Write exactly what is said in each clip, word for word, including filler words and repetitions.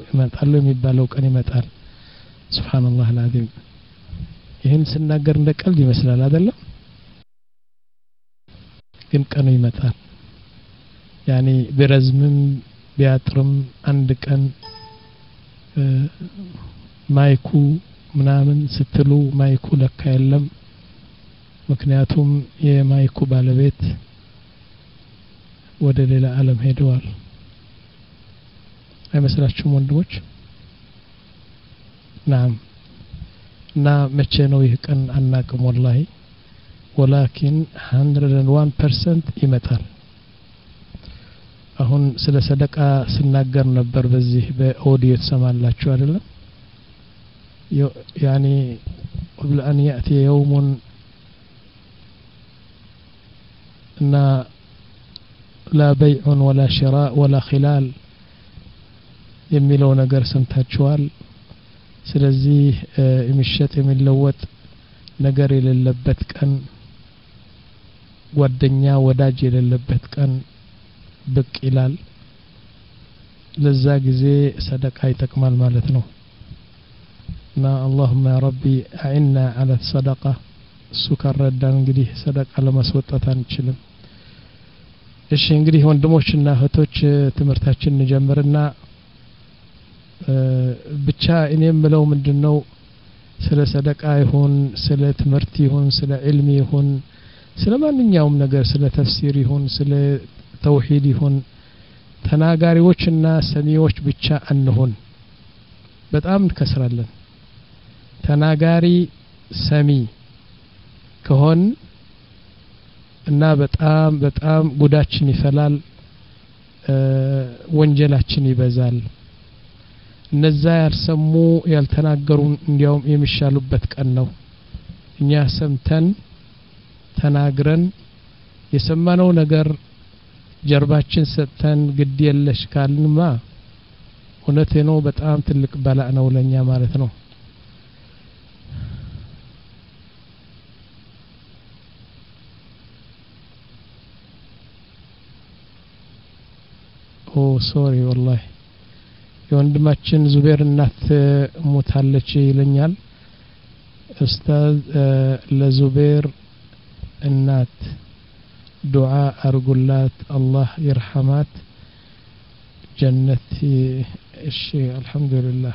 ይመጣሉ የሚባለው ቀን ይመጣል ሱብሃንአላህ አልዓዚም ይሄን ስናገር እንደ ቀልድ ይመስላል አይደለም ግን ቀኑ ይመጣል ያኒ ቢረዝምም ቢያጥርም አንድ ቀን ማይኩ ምናምን ስትሉ ማይኩ ለካ የለም ምክንያቱም የማይኩ ባለቤት ወደ ሌላ ዓለም ሄደዋል አይመስላችሁም ወንድሞች ናም እና መቼ ነው ይህ ቀን አናቅም ወላሂ ወላኪን one hundred one percent ይመጣል አሁን ስለ ሰደቃ ስናገር ነበር በዚህ በኦዲዮ ተሰማላችሁ አይደለም ያኒ قبل ان ياتي يوم ان لا بيع ولا شراء ولا خلال የሚለው ነገር ሰምታችኋል ስለዚህ የሚሸጥ የሚለወጥ ነገር የሌለበት ቀን ጓደኛ ወዳጅ የሌለበት ቀን ብቅ ይላል ለዛ ጊዜ ሰደቃ ይጠቅማል ማለት ነው እና اللهم يا ربي اعنا على الصدقه ሱከረዳን እንግዲህ ሰደቃ ለማስወጣት አንችልም እሺ እንግዲህ ወንድሞችና እህቶች ትምርታችን እንጀምርና ብቻ እኔ የምለው ምንድነው ስለ ሰደቃ ይሁን ስለ ትምርት ይሁን ስለ ዒልም ይሁን ስለ ማንኛውም ነገር ስለ ተፍሲር ይሁን ስለ ተውሂድ ይሁን ተናጋሪዎችና ሰሚዎች ብቻ አንሆን በጣም እንከስራለን ተናጋሪ ሰሚ ከሆን እና በጣም በጣም ጉዳችን ይፈላል ወንጀላችን ይበዛል እነዛ ያልሰሙ ያልተናገሩ እንዲያውም የሚሻሉበት ቀን ነው እኛ ሰምተን ተናግረን የሰማነው ነገር ጀርባችን ሰጥተን ግድ የለሽ ካልንማ እውነቴ ነው በጣም ትልቅ በላእ ነው ለኛ ማለት ነው ኦ ሶሪ والله የወንድማችን ዙቤር እናት ሞታለች ይለኛል ኡስታዝ ለዙቤር እናት ዱዓ አርጉላት አላህ ይርሐማት ጀነት እሺ አልহামዱሊላህ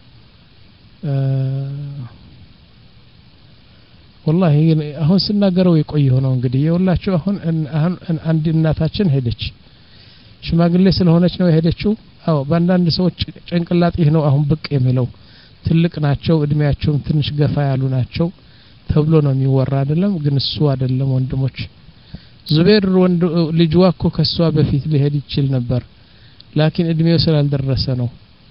والله አሁን ስናገረው የቆየ ሆኖ እንግዲህ የሁላችሁ አሁን አሁን አንድ እናታችን ሄደች ሽማግሌ ስለሆነች ነው የሄደችው አው ባንዳንድ ሰዎች ጭንቅላት ይህ ነው አሁን ብቅ የሚለው ትልቅ ናቸው እድሜያቸው ትንሽ ገፋ ያሉ ናቸው ተብሎ ነው የሚወራ አይደለም ግን እሱ አይደለም ወንድሞች ዙቤር ወንድ ልጅዋ እኮ ከሷ በፊት ሊሄድ ይችል ነበር ላኪን እድሜው ስላልደረሰ ነው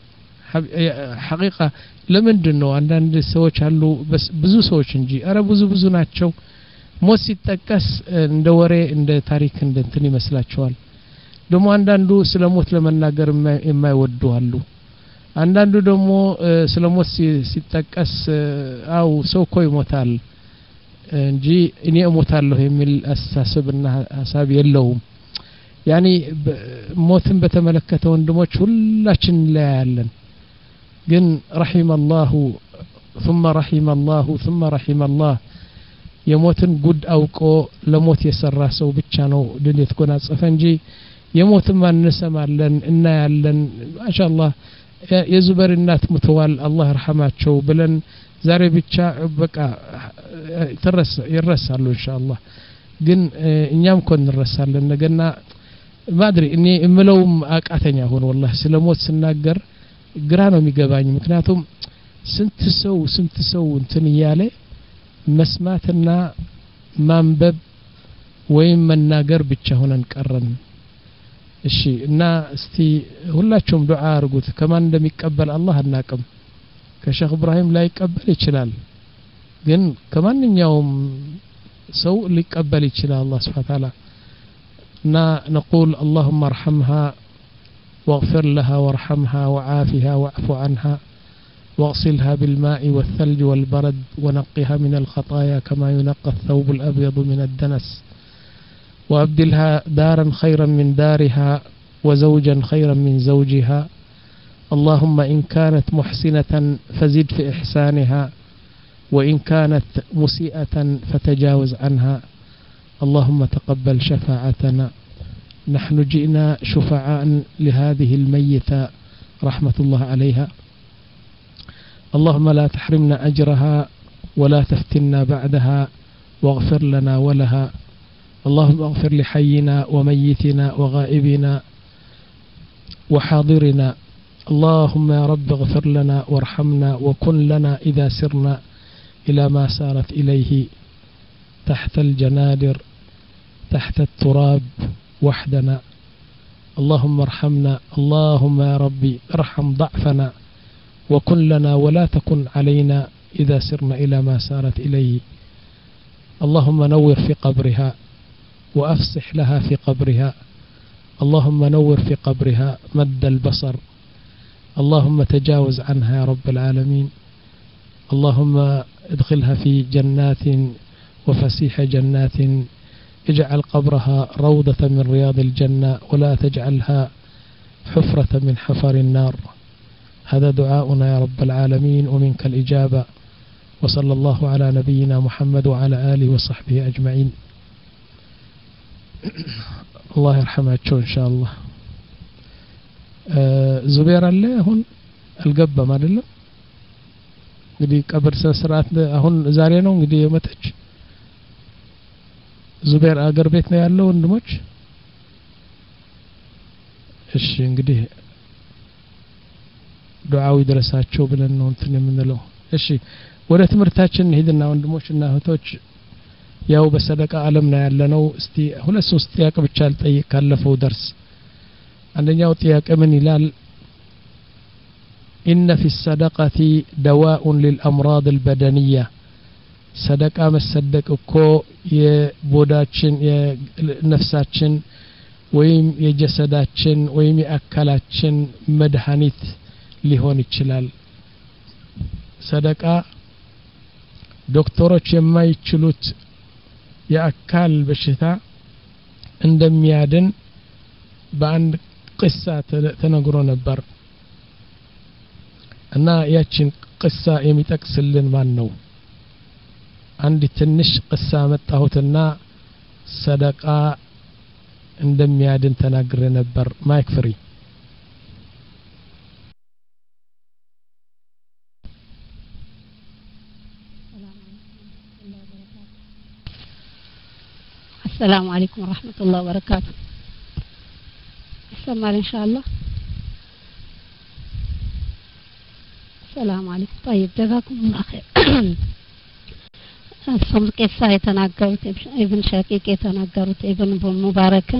ሐቂቃ ለምንድን ነው አንዳንድ ሰዎች አሉ ብዙ ሰዎች እንጂ አረ ብዙ ብዙ ናቸው ሞት ሲጠቀስ እንደ ወሬ እንደ ታሪክ እንደ እንትን ይመስላቸዋል ደሞ አንዳንዱ ስለሞት ለመናገር የማይወዱ አሉ አንዳንዱ ደሞ ስለሞት ሲጠቀስ አው ሰው ኮይ ይሞታል እንጂ እኔ እሞታለሁ የሚል አስተሳሰብና ሐሳብ የለውም ያኒ ሞትን በተመለከተ ወንድሞች ሁላችን ላይ ያለን ግን رحم الله ثم رحم الله ثم رحم الله የሞትን ጉድ አውቆ ለሞት የሰራ ሰው ብቻ ነው ድል የተጎናጸፈ እንጂ የሞትን ማንሰማለን እና ያለን ማሻአላህ የዙበር እናት ሙተዋል አላህ ይርሐማቸው ብለን ዛሬ ብቻ በቃ ተረሳ ይረሳሉ ኢንሻአላህ ግን እኛም ኮን እንረሳለን ነገና ማድሪ እኔ እምለውም አቃተኛ ሆኖ والله ስለሞት ስናገር ግራ ነው የሚገባኝ ምክንያቱም ስንት ሰው ስንት ሰው እንትን ይያለ መስማትና ማንበብ ወይም መናገር ብቻ ሆነን ቀረን እሺ እና እስቲ ሁላችሁም ዱዓ አርጉት ከማን እንደሚቀበል አላህ አናቀም ከሼክ ኢብራሂም ላይ ይቀበል ይችላል ግን ከማንኛውም ሰው ሊቀበል ይችላል አላህ Subhanahu Wa Ta'ala እና نقول اللهم ارحمها واغفر لها وارحمها وعافها واعف عنها واغسلها بالماء والثلج والبرد ونقها من الخطايا كما ينقى الثوب الأبيض من الدنس وأبدلها دارا خيرا من دارها وزوجا خيرا من زوجها اللهم إن كانت محسنة فزد في إحسانها وإن كانت مسيئة فتجاوز عنها اللهم تقبل شفاعتنا نحن جئنا شفعاء لهذه الميتة رحمة الله عليها اللهم لا تحرمنا أجرها ولا تفتنا بعدها واغفر لنا ولها اللهم اغفر لحينا وميتنا وغائبنا وحاضرنا اللهم يا رب اغفر لنا وارحمنا وكن لنا إذا سرنا إلى ما سارت إليه تحت الجنادر تحت التراب وحدنا اللهم ارحمنا اللهم يا ربي ارحم ضعفنا وكن لنا ولا تكن علينا إذا سرنا إلى ما سارت إليه اللهم نور في قبرها وأفسح لها في قبرها اللهم نور في قبرها مد البصر اللهم تجاوز عنها يا رب العالمين اللهم ادخلها في جنات وفسيح جنات اجعل قبرها روضة من رياض الجنة ولا تجعلها حفرة من حفر النار هذا دعاؤنا يا رب العالمين ومنك الإجابة وصلى الله على نبينا محمد وعلى آله وصحبه أجمعين الله يرحمه إن شاء الله زبير الله هون القبة ما دلو እንግዲህ ቀብር ስርዓት አሁን ዛሬ ነው እንግዲህ የመጣች ዙቤር አገር ቤት ነው ያለው ወንድሞች እሺ እንግዲህ ዱዓው ይድረሳቸው ብለን ነው እንትን የምንለው እሺ ወደ ትምህርታችን ሄድና ወንድሞችና እህቶች ያው በሰደቃ ዓለም ነው ያለነው እስቲ ሁለት ሶስት ጥያቄ ብቻ ልጠይቅ ካለፈው ደርስ አንደኛው ጥያቄ ምን ይላል إن في الصدقة دواء للأمراض البدنية صدقة مصدق እኮ የቦዳችን የነፍሳችን ወይም የጀሰዳችን ወይም የአካላችን መድኃኒት ሊሆን ይችላል ሰደቃ ዶክተሮች የማይችሉት የአካል በሽታ እንደሚያድን በአንድ ቅሳ ተነግሮ ነበር እና ያችን ቅሳ የሚጠቅስልን ማን ነው አንድ ትንሽ ቅሳ መጣሁትና ሰደቃ እንደሚያድን ተናግሬ ነበር ማይክ ፍሪ السلام عليكم ورحمة الله وبركاته السلام إن شاء الله السلام عليكم طيب جزاكم الله خير ثم قصة يتناقرت ابن شقيق يتناقرت ابن مبارك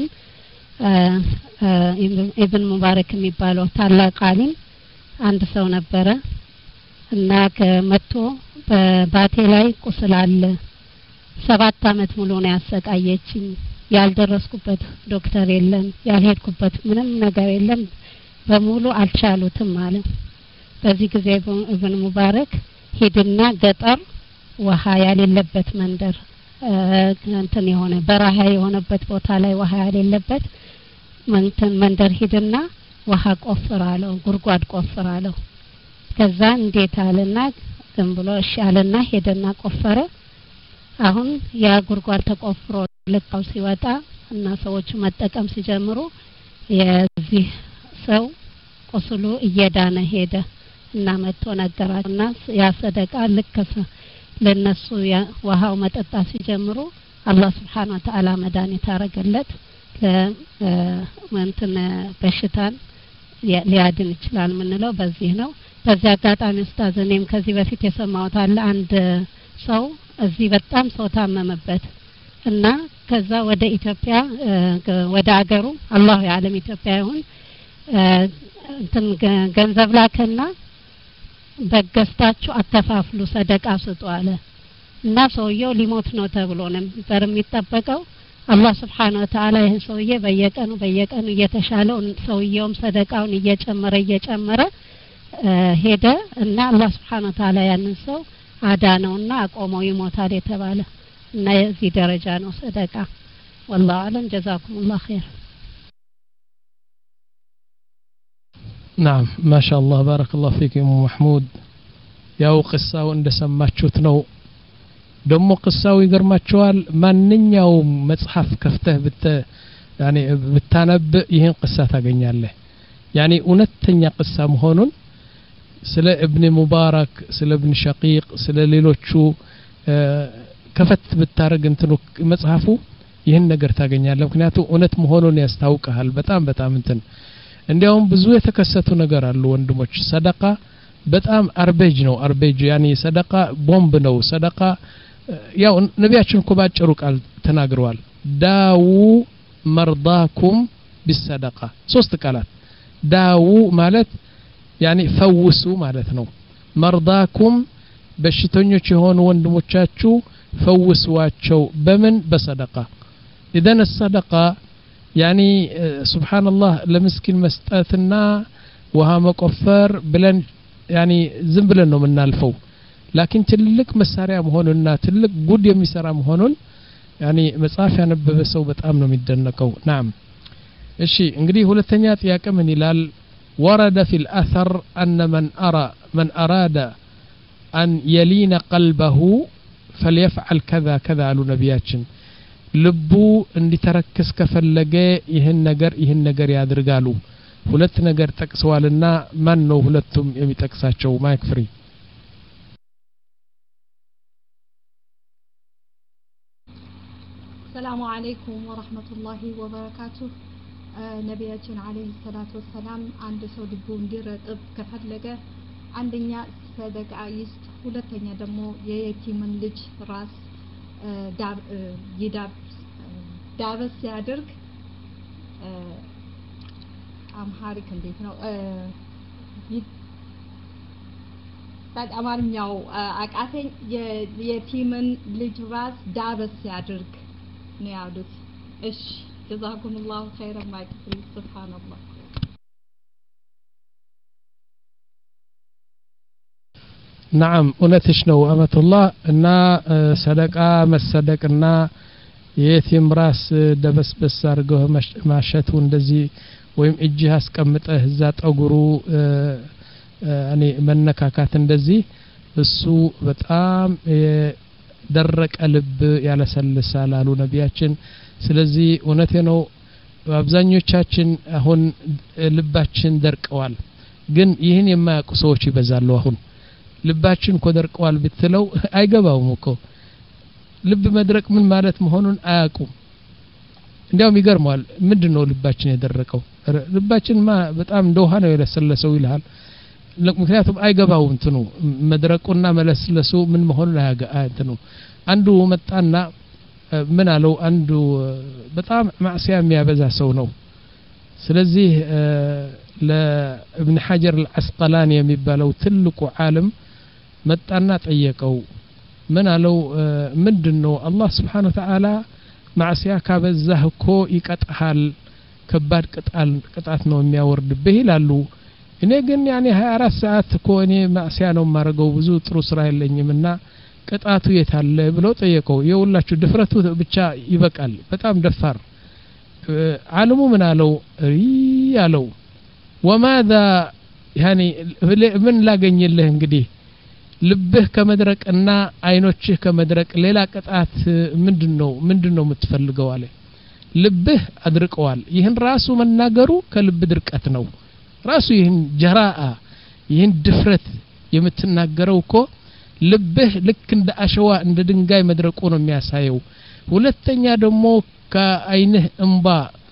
ابن مبارك የሚባለው ታላቅ ዓሊም አንድ ሰው ነበረ እና ከመጥቶ በባቴ ላይ ቁስል አለ ሰባት አመት ሙሉ ነው ያሰቃየችኝ ያልደረስኩበት ዶክተር የለም ያልሄድኩበት ምንም ነገር የለም በሙሉ አልቻሉትም ማለት በዚህ ጊዜ ኢብኑ ሙባረክ ሄድና ገጠር ውሃ ያለበት መንደር እንትን የሆነ በረሃ የሆነበት ቦታ ላይ ውሃ ያለበት መንተን መንደር ሄድና ውሃ ቆፍራለው ጉርጓድ ቆፍራለው ከዛ እንዴት አለና ዝም ብሎ እሺ አለና ሄደና ቆፈረ አሁን ያ ጉርጓድ ተቆፍሮ ለካው ሲወጣ እና ሰዎች መጠቀም ሲጀምሩ የዚህ ሰው ቁስሉ እየዳነ ሄደ እና መጥቶ ነገራቸውና ያ ሰደቃ ለከሰ ለነሱ ውሃው መጠጣ ሲጀምሩ አላህ Subhanahu Wa Ta'ala መድኃኒት አረገለት ለእንትን በሽታን ሊያድን ይችላል ምንለው በዚህ ነው በዚህ አጋጣሚ ኡስታዝ እኔም ከዚህ በፊት የሰማሁት አለ አንድ ሰው እዚህ በጣም ሰው ታመመበት እና ከዛ ወደ ኢትዮጵያ ወደ አገሩ አላህ ያለም ኢትዮጵያ ይሁን እንትን ገንዘብ ላከና በገስታችሁ አተፋፍሉ ሰደቃ ስጡ አለ እና ሰውየው ሊሞት ነው ተብሎ ነበር የሚጠበቀው አላህ Subhanahu Wa Ta'ala ይሄን ሰውዬ በየቀኑ በየቀኑ እየተሻለው ሰውየውም ሰደቃውን እየጨመረ እየጨመረ ሄደ እና አላህ Subhanahu Wa Ta'ala ያንን ሰው አዳነውና አቆመው ይሞታል የተባለ እና የዚህ ደረጃ ነው ሰደቃ والله اعلم جزاكم الله خير نعم ما شاء الله بارك الله فيك يا محمود ያው ቅሳው እንደሰማችሁት ነው ደሞ ቅሳው ይገርማችኋል ማንኛውም መጽሐፍ ከፍተህ ብተ ያኒ ብታነብ ይሄን ቅሳ ታገኛለህ ያኒ እውነተኛ ቅሳ መሆኑን ስለ ኢብኑ ሙባረክ ስለ ኢብኑ ሸቂቅ ስለ ሌሎቹ ከፈት ብታረግ እንትኑ መጽሐፉ ይሄን ነገር ታገኛለህ ምክንያቱም እውነት መሆኑን ያስታውቃል በጣም በጣም እንትን እንዲያውም ብዙ የተከሰቱ ነገር አሉ ወንድሞች ሰደቃ በጣም አርቤጅ ነው አርቤጅ ያኒ ሰደቃ ቦምብ ነው ሰደቃ ያው ነቢያችን እኮ ባጭሩ ቃል ተናግረዋል ዳው መርዳኩም بالصدقه ሶስት ቃላት ዳው ማለት ያኒ ፈውሱ ማለት ነው መርዳኩም በሽተኞች የሆኑ ወንድሞቻችሁ ፈውሱዋቸው በምን በሰደቃ اذا الصدقه يعني سبحان الله ለምስኪን መስጠትና ውሃ መቆፈር ብለን يعني ዝም ብለን ነው የምናልፈው لكن ትልቅ መሳሪያ መሆኑና ትልቅ ጉድ የሚሰራ መሆኑን يعني መጽሐፍ ያነበበ ሰው በጣም ነው የሚደነቀው نعم እሺ እንግዲህ ሁለተኛ ጥያቄ ምን ይላል ورد في الأثر أن من أرى من أراد أن يلين قلبه فليفعل كذا كذا على نبياتنا ልቡ እንዲተረክስ ከፈለገ ይሄን ነገር ይሄን ነገር ያድርጋሉ ሁለት ነገር ተቀስዋልና ማን ነው ሁለቱም የሚጠቅሳቸው ማይክ ፍሪ السلام عليكم ورحمة الله وبركاته ነብያችን አለይሂ ሰላቱ ወሰላም አንድ ሰው ልቡ እንዲረጥብ ከፈለገ አንደኛ ሰደቃ ይስጥ ሁለተኛ ደግሞ የየቲምን ልጅ ራስ ዳብ ይዳብ ዳብስ ያድርግ አምሃሪክ እንዴት ነው ታዲያ አማርኛው አቃተኝ የቲምን ልጅ ራስ ዳብስ ያድርግ ነው ያሉት እሺ جزاكم الله خيرا ما يكفي سبحان الله نعم እውነትሽ ነው አመቱላህ እና ሰደቃ መሰደቅና የቲም ራስ ደበስበስ አርገው ማሸቱ እንደዚህ ወይም እጅ አስቀምጠህ እዛ ጠጉሩ እኔ መነካካት እንደዚህ እሱ በጣም ደረቀ ልብ ያለሰልሳል አሉ ነቢያችን ስለዚህ እውነቴ ነው አብዛኞቻችን አሁን ልባችን ደርቀዋል ግን ይህን የማያውቁ ሰዎች ይበዛሉ አሁን ልባችን ኮደርቀዋል ብትለው አይገባውም እኮ ልብ መድረቅ ምን ማለት መሆኑን አያውቁም እንዲያውም ይገርማል ምንድነው ልባችን የደረቀው ልባችን ማ በጣም እንደውሃ ነው የለሰለሰው ይላል ምክንያቱም አይገባውም እንትኑ መድረቁና መለስለሱ ምን መሆኑን አያውቁም አንዱ መጣና ምን አለው አንዱ በጣም ማዕሲያ የሚያበዛ ሰው ነው ስለዚህ ለኢብኑ ሐጀር አልአስቀላኒ የሚባለው ትልቁ ዓለም መጣና ጠየቀው ምን አለው ምንድነው አላህ Subhanahu Wa Ta'ala ማዕሲያ ካበዛህ እኮ ይቀጣሃል ከባድ ቅጣል ቅጣት ነው የሚያወርድብህ ይላሉ እኔ ግን ያኔ ሃያ አራት ሰዓት እኮ እኔ ማዕሲያ ነው ማረገው ብዙ ጥሩ ስራ የለኝምና ቅጣቱ የታለ ብሎ ጠየቀው የውላችሁ ድፍረቱ ብቻ ይበቃል በጣም ደፋር ዓለሙ ምን አለው ያለው وماذا يعني ምን ላገኝልህ እንግዲህ ልብህ ከመድረቅና አይኖችህ ከመድረቅ ሌላ ቅጣት ምንድነው ምንድነው የምትፈልገው አለ ልብህ አድርቀዋል ይህን ራሱ መናገሩ ከልብ ድርቀት ነው ራሱ ይህን ጀራአ ይህን ድፍረት የምትናገረው እኮ ልብህ ልክ እንደ አሸዋ እንደ ድንጋይ መድረቁ ነው የሚያሳየው ሁለተኛ ደግሞ ከአይንህ እንባ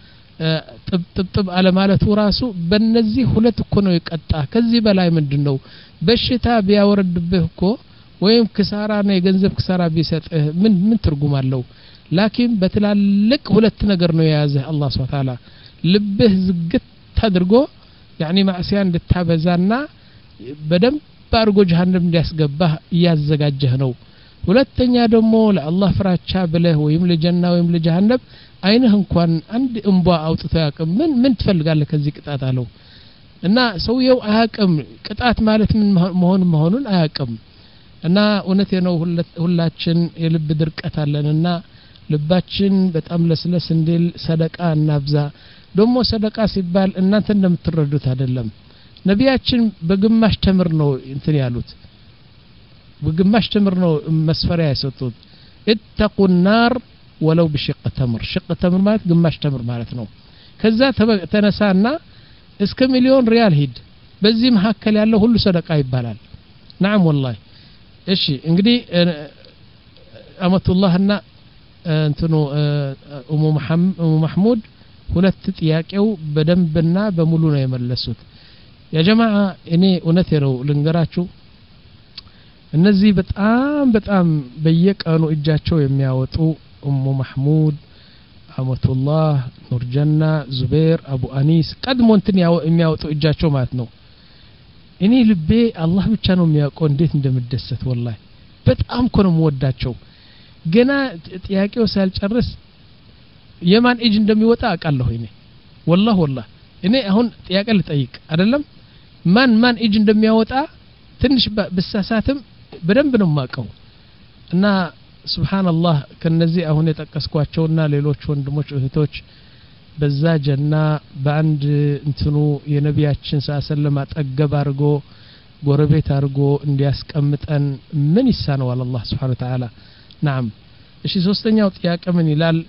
ጥብጥብ አለ ማለቱ ራሱ በእነዚህ ሁለት እኮ ነው የቀጣ ከዚህ በላይ ምንድነው በሽታ ቢያወርድብህ እኮ ወይም ክሳራ ነው የገንዘብ ክሳራ ቢሰጥህ ምን ምን ትርጉም አለው ላኪን በትላልቅ ሁለት ነገር ነው የያዘህ አላህ Subhanahu Wa Ta'ala ልብህ ዝግት አድርጎ يعني ማዕሲያ እንድታበዛና በደም ባርጎ ጀሃነም እንዲያስገባህ ያዘጋጀህ ነው ሁለተኛ ደግሞ ለአላህ ፍራቻ ብለህ ወይም ለጀና ወይም ለጀሃነም አይንህ እንኳን አንድ እንባ አውጥቶ ያቀም ምን ምን ትፈልጋለህ ከዚህ ቅጣት አለው እና ሰውየው አያቀም ቅጣት ማለት ምን መሆን መሆኑን አያቀም እና እውነቴ ነው ሁላችን የልብ ድርቀት አለንና ልባችን በጣም ለስለስ እንዲል ሰደቃ እናብዛ ደግሞ ሰደቃ ሲባል እናንተ እንደምትረዱት አይደለም ነቢያችን በግማሽ ተምር ነው እንትን ያሉት በግማሽ ተምር ነው መስፈሪያ የሰጡት اتقوا النار ولو بشق تمر شق تمر ማለት ግማሽ ተምር ማለት ነው ከዛ ተነሳና እስከ ሚሊዮን ሪያል ሂድ በዚህ መሐከል ያለው ሁሉ ሰደቃ ይባላል نعم والله እሺ እንግዲህ አመቱላህና እንትኑ ኡሙ መሐመድ ኡሙ መህሙድ ሁለት ጥያቄው በደንብና በሙሉ ነው የመለሱት ያ ጀማዓ እኔ እውነቴ ነው ልንገራችሁ እነዚህ በጣም በጣም በየቀኑ እጃቸው የሚያወጡ ኡሙ መህሙድ አመቱላህ ኑርጀና ዙበይር አቡ አኒስ ቀድሞ እንትን የሚያወጡ እጃቸው ማለት ነው እኔ ልቤ አላህ ብቻ ነው የሚያውቀው እንዴት እንደምደሰት والله በጣም እኮ ነው የምወዳቸው ገና ጥያቄው ሳልጨርስ የማን እጅ እንደሚወጣ አውቃለሁ እኔ والله والله እኔ አሁን ጥያቄ ልጠይቅ አይደለም ማን ማን እጅ እንደሚያወጣ ትንሽ በሳሳትም በደንብ ነው የማውቀው እና ሱብሃንአላህ ከነዚህ አሁን የጠቀስኳቸውና ሌሎች ወንድሞች እህቶች በዛ ጀና በአንድ እንትኑ የነቢያችን ሰለላሁ አጠገብ አድርጎ ጎረቤት አድርጎ እንዲያስቀምጠን ምን ይሳነዋል አላህ Subhanahu Wa Ta'ala نعم እሺ ሶስተኛው ጥያቄ ምን ይላል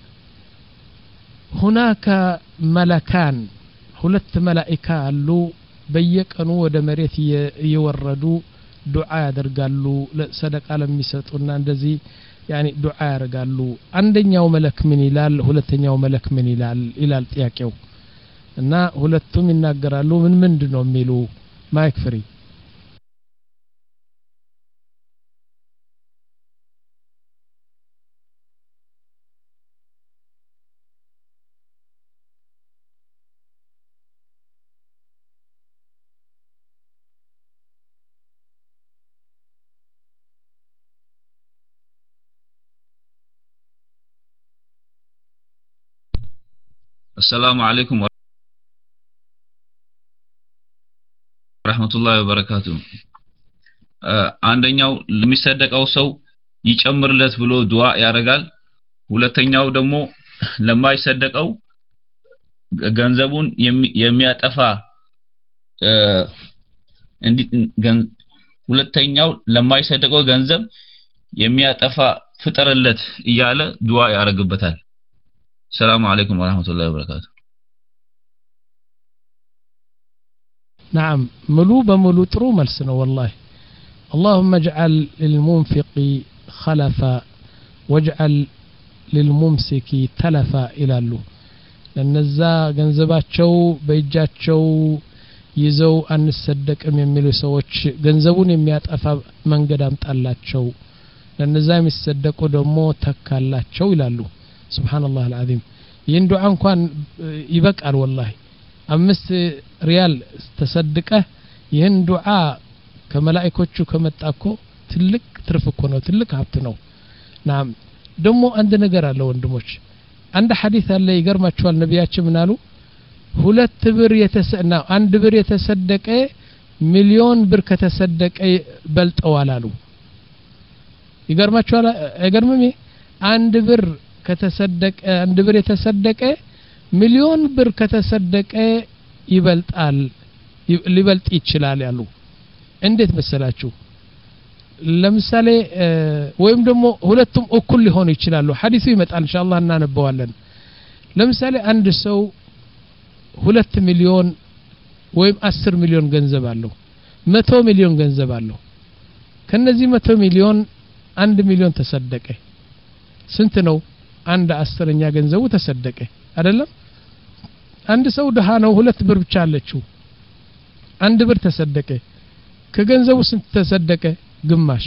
هناك ملكان ሁለት መላእክት አሉ በየቀኑ ወደ መሬት እየወረዱ ዱዓ ያደርጋሉ ለሰደቃ ለሚሰጡና እንደዚህ يعني ዱዓ ያደርጋሉ አንደኛው መለክ ምን ይላል ሁለተኛው መለክ ምን ይላል ይላል ጥያቄው እና ሁለቱም ይናገራሉ ምን ምንድነው የሚሉ ማይክ ፍሪ السلام عليكم ورحمة الله وبركاته አንደኛው ለሚሰደቀው ሰው ይጨምርለት ብሎ ዱዓ ያረጋል ሁለተኛው ደግሞ ለማይሰደቀው ገንዘቡን የሚያጠፋ እንዲ ሁለተኛው ለማይሰደቀው ገንዘብ የሚያጠፋ ፍጠረለት እያለ ዱዓ ያረጋበታል السلام عليكم ورحمة الله وبركاته نعم ملو بملو ترو ملسنا والله اللهم اجعل للمنفق خلفا واجعل للممسك تلفا إلى اللو لنزا ገንዘባቸው በእጃቸው ይዘው አንሰደቅም የሚሉ ሰዎች ገንዘቡን የሚያጠፋ መንገድ አምጣላቸው ለነዛ የሚሰደቁ ደግሞ ተካላቸው ይላሉ سبحان الله العظيم يندعو انكان يبقى والله امس ريال تصدقه ይህን ዱዓ ከመላእክቶቹ ከመጣኮ ትልቅ ትርፍ እኮ ነው ትልቅ ሀብት ነው ናም ደሞ አንድ ነገር አለ ወንድሞች አንድ ሐዲስ አለ ይገርማችኋል ነቢያችን ምን አሉ ሁለት ብር የተሰና አንድ ብር የተሰደቀ ሚሊዮን ብር ከተሰደቀ በልጠዋል አሉ ይገርማችኋል አይገርምም አንድ ብር ከተሰደቀ አንድ ብር የተሰደቀ ሚሊዮን ብር ከተሰደቀ ይበልጣል ሊበልጥ ይችላል ያሉ እንዴት መሰላችሁ ለምሳሌ ወይም ደግሞ ሁለቱም እኩል ሊሆኑ ይችላሉ ሐዲሱ ይመጣል ኢንሻአላህ እናነበዋለን ለምሳሌ አንድ ሰው ሁለት ሚሊዮን ወይም አስር ሚሊዮን ገንዘብ አለው መቶ ሚሊዮን ገንዘብ አለው ከነዚህ መቶ ሚሊዮን አንድ ሚሊዮን ተሰደቀ ስንት ነው አንድ አስረኛ ገንዘቡ ተሰደቀ አይደለም አንድ ሰው ደሃ ነው ሁለት ብር ብቻ አለችው አንድ ብር ተሰደቀ ከገንዘቡ ስንት ተሰደቀ ግማሽ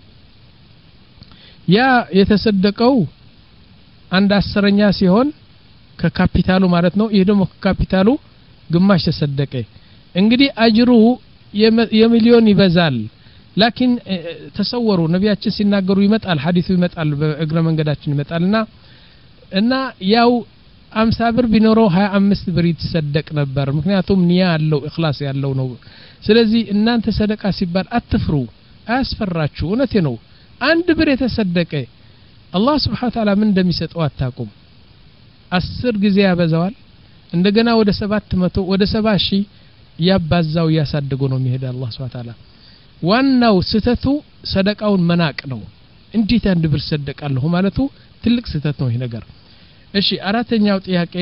ያ የተሰደቀው አንድ አስረኛ ሲሆን ከካፒታሉ ማለት ነው ይሄ ደግሞ ከካፒታሉ ግማሽ ተሰደቀ እንግዲህ አጅሩ የሚሊዮን ይበዛል لكن تصوروا ነቢያችን ሲናገሩ ይመጣል ሐዲሱ ይመጣል በእግረ መንገዳችን ይመጣልና እና ያው አምሳ ብር ቢኖረው ሃያ አምስት ብር ይተሰደቅ ነበር ምክንያቱም ንያ ያለው ኢኽላስ ያለው ነው ስለዚህ እናንተ ሰደቃ ሲባል አትፍሩ አያስፈራችሁ እውነቴ ነው አንድ ብር የተሰደቀ አላህ Subhanahu Wa Ta'ala ምን እንደሚሰጠው አታቁም አስር ጊዜ ያበዛዋል እንደገና ወደ ሰባት መቶ ወደ ሰባ ሺህ ያባዛው ያሳደገው ነው የሚሄድ አላህ Subhanahu Wa Ta'ala ዋናው ስተቱ ሰደቃውን መናቅ ነው እንዴት አንድ ብር ሰደቃለሁ ማለቱ ትልቅ ስተት ነው ይሄ ነገር እሺ አራተኛው ጥያቄ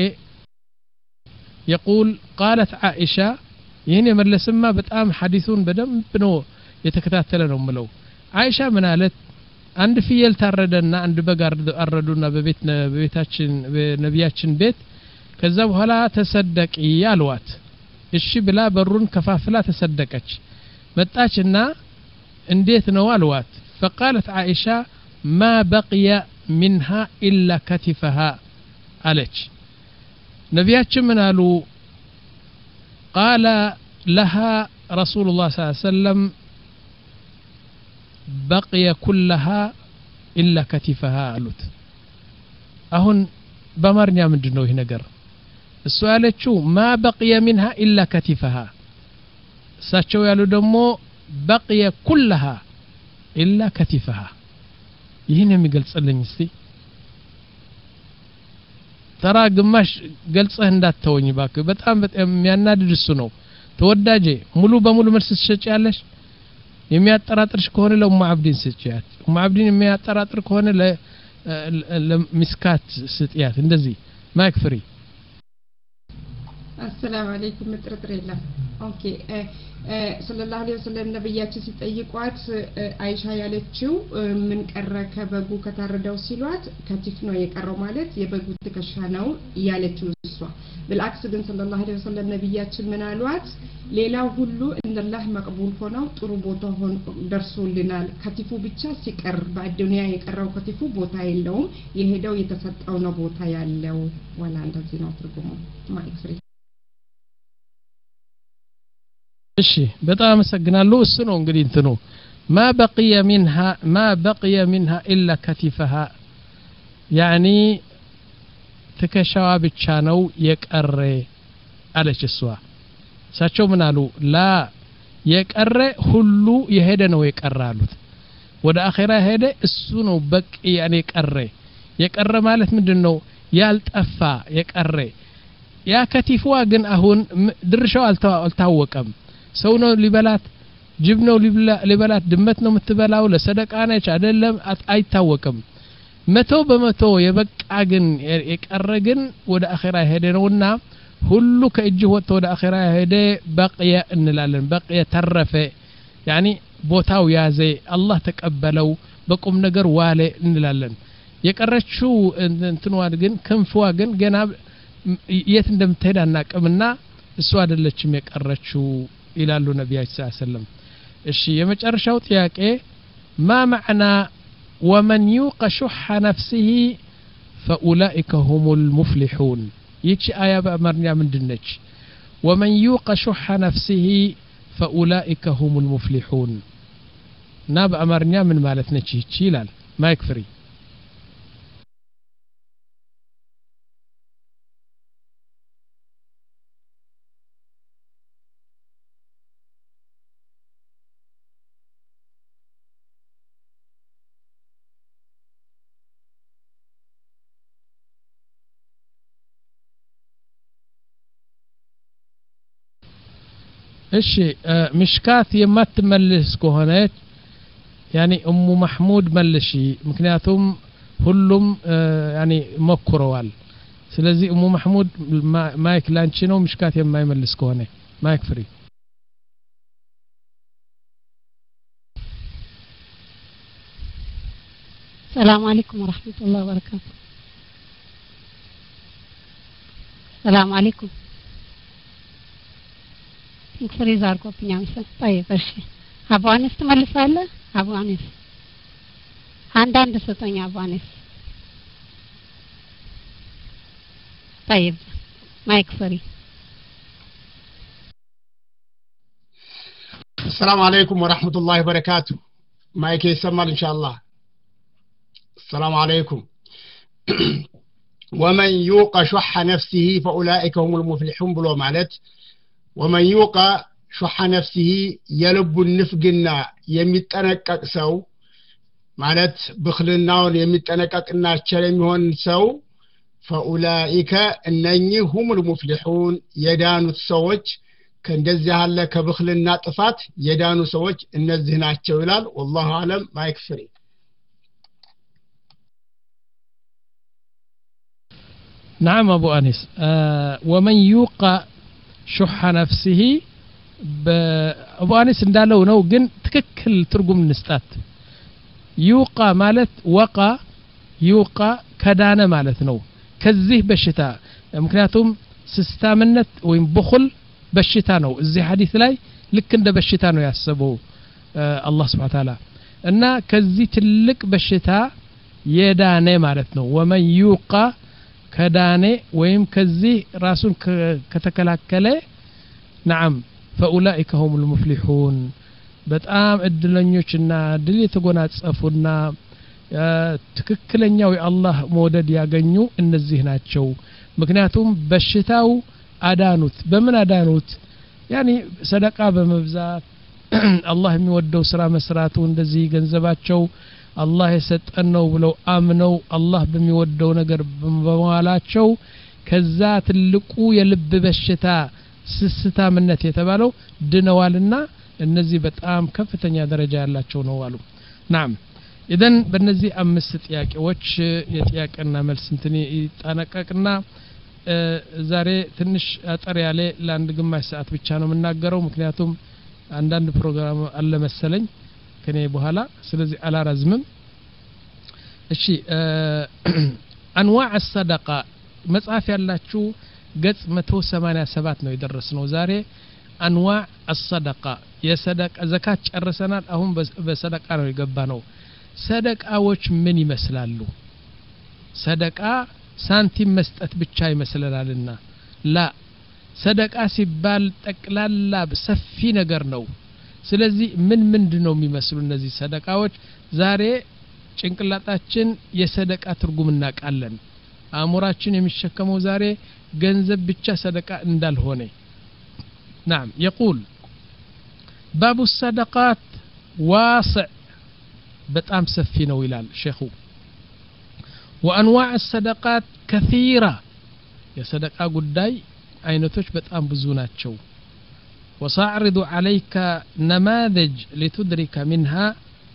يقول قالت عائشة ይሄን የመለስማ በጣም ሐዲሱን በደንብ ነው የተከታተለ ነው ምለው አይሻ ምን አለት አንድ ፍየል ታረደና አንድ በግ አረዱና በቤት በቤታችን በነቢያችን ቤት ከዛ በኋላ ተሰደቂ ያልዋት እሺ ብላ በሩን ከፋፍላ ተሰደቀች መጣችና እንዴት ነው አልዋት فقالت عائشة ما بقي منها إلا كتفها عليك نبياتنا من قالوا قال لها رسول الله صلى الله عليه وسلم بقي كلها إلا كتفها قالت أهون بمرنيا من جنوه نجر السؤال شو ما بقي منها إلا كتفها ساتشو يالو دمو بقي كلها إلا كتفها يهنا ميقل صلني استي ترى قماش قلصه እንዳት ተወኝ ባክ በጣም በጣም የሚያናድድ እሱ ነው ተወዳጄ ሙሉ በሙሉ መልስ ትሰጪያለሽ የሚያጠራጥርሽ ከሆነ ለኡም አብዲን ስጪያት ኡም አብዲን የሚያጠራጥር ከሆነ ለ ለሚስካት ስጪያት እንደዚህ ማይክ ፍሪ السلام عليكم مترتريلا اوكي ሰለላሁ ዐለይሂ ወሰለም ነብያችን ሲጠይቋት አይሻ ያለችው ምን ቀረ ከበጉ ከታረደው ሲሏት ከቲፍ ነው የቀረው ማለት የበጉ ትከሻ ነው ያለችው እሷ بالعكس ግን ሰለላሁ ዐለይሂ ወሰለም ነብያችን ምን አሏት ሌላው ሁሉ እንደላህ መቅቡል ሆነው ጥሩ ቦታ ሆኖ ደርሶልናል ከቲፉ ብቻ ሲቀር በአዱንያ የቀረው ከቲፉ ቦታ የለውም የሄደው የተሰጠው ነው ቦታ ያለው ወላ እንደዚህ ነው ትርጉሙ ማይክ ፍሪ እሺ በጣም አመሰግናለሁ እሱ ነው እንግዲህ እንትኑ ما بقي منها ما بقي منها الا كتفها يعني ትከሻዋ ብቻ ነው የቀረ አለች እሷ ሳቸው ምን አሉ ላ የቀረ ሁሉ የሄደ ነው የቀረ አሉት ወደ አኺራ ሄደ እሱ ነው በቂ ያኔ ቀረ የቀረ ማለት ምንድነው ያልጠፋ የቀረ ያ ከቲፍዋ ግን አሁን ድርሻው አልታወቀም ሰው ነው ሊበላት ጅብ ነው ሊበላት ድመት ነው የምትበላው ለሰደቃ ነች አይደለም አይታወቅም መቶ በመቶ የበቃ ግን የቀረ ግን ወደ አኺራ ሄደ ነውና ሁሉ ከእጅ ወጥቶ ወደ አኺራ ሄደ በቂያ እንላለን በቂያ ተረፈ ያኒ ቦታው ያዘ አላህ ተቀበለው በቁም ነገር ዋለ እንላለን የቀረችው እንትንዋ ግን ክንፍዋ ግን ገና የት እንደምትሄድ አናቀምና እሱ አይደለችም የቀረችው ይላሉ ነብያችን ሰለላሁ ዐለይሂ ወሰለም እሺ የመጨረሻው ጥያቄ ما معنى ومن يوق شح نفسه فاولئك هم المفلحون يجي آية بأمرنا من دنج ومن يوق شح نفسه فاولئك هم المفلحون ناب أمرنا من مالتنا تشيلال ما يكفري እሺ ምሽካት የማትመልስ ከሆነች ያኒ ኡሙ ማህሙድ መልሺ ምክንያቱም ሁሉም ያኒ ሞክረዋል ስለዚህ ኡሙ ማህሙድ ማይክ ላንቺ ነው ምሽካት የማይመልስ ከሆነ ማይክ ፍሪ السلام عليكم ورحمة الله وبركاته السلام عليكم فريز አርጎ ፒኛምሰ طيب እሺ አቡ አኒስ ትመልሳለህ አቡ አኒስ አንድ አንድ ሰጠኝ አቡ አኒስ طيب ማይክ ፍሪ السلام عليكم ورحمة الله وبركاته ማይክ ይሰማል ኢንሻአላህ السلام عليكم ومن يوق شح نفسه فأولئك هم المفلحون بلو مالت ومن يوق شح نفسه يلب النفقنا يمتنقق سو مالت بخلناون يمتنققنا ቸለም ይሆን ሰው فأولئك እነኚህ هم المفلحون የዳኑት ሰዎች ከእንደዚህ ያለ ከብخልና ጥፋት የዳኑ ሰዎች እነዚህ ናቸው ይላል والله اعلم ማይክፍሪ نعم ابو انس آه ومن يوقى شح نفسه ابو انس እንዳለው ነው ግን ትክክል ትርጉም እንስጣት ይውቃ ማለት ወቃ ይውቃ ከዳነ ማለት ነው ከዚህ በሽታ ምክንያቱም ስስታምነት ወይም በخል በሽታ ነው እዚህ ሐዲስ ላይ ልክ እንደ በሽታ ነው ያሰበው አላህ Subhanahu Wa Ta'ala እና ከዚህ ትልቅ በሽታ የዳነ ማለት ነው ወመን ይውቃ ከዳነ ወይም ከዚህ ራሱን ከተከላከለ نعم فاولئك هم المفلحون በጣም እድለኞችና ድል የተጎናጸፉና ትክክለኛው የአላህ መውደድ ያገኙ እነዚህ ናቸው ምክንያቱም በሽታው አዳኑት በምን አዳኑት ያኒ ሰደቃ በመብዛት አላህ የሚወደው ስራ መስራቱ እንደዚህ ገንዘባቸው አላህ የሰጠን ነው ብለው አምነው አላህ በሚወደው ነገር በመዋላቸው ከዛ ትልቁ የልብ በሽታ ስስታምነት የተባለው ድነዋልና እነዚህ በጣም ከፍተኛ ደረጃ ያላቸው ነው አሉ نعم اذن በእነዚህ አምስት ጥያቄዎች የጥያቄና መልስ እንትን ይጣነቀቅና ዛሬ ትንሽ አጠር ያለ ለአንድ ግማሽ ሰዓት ብቻ ነው የምናገረው ምክንያቱም አንዳንድ ፕሮግራም አለ መሰለኝ ከኔ በኋላ ስለዚህ አላራዝምም እሺ አንዋዕ الصدقه መጽሐፍ ያላችሁ ገጽ መቶ ሰማንያ ሰባት ነው የደረስነው ዛሬ አንዋዕ الصدقه የሰደቃ ዘካት ጨርሰናል አሁን በሰደቃ ነው የገባነው ሰደቃዎች ምን ይመስላሉ ሰደቃ ሳንቲም መስጠት ብቻ ይመስላልና ላ ሰደቃ ሲባል ጠቅላላ ሰፊ ነገር ነው ስለዚህ ምን ምንድነው የሚመስሉ እነዚህ ሰደቃዎች ዛሬ ጭንቅላታችን የሰደቃ ትርጉም እናቃለን አእምሮአችን የሚሸከመው ዛሬ ገንዘብ ብቻ ሰደቃ እንዳልሆነ نعم يقول باب الصدقات واسع በጣም ሰፊ ነው ይላል ሼኹ وانواع الصدقات كثيرة የሰደቃ ጉዳይ አይነቶች በጣም ብዙ ናቸው وسأعرض عليك نماذج لتدرك منها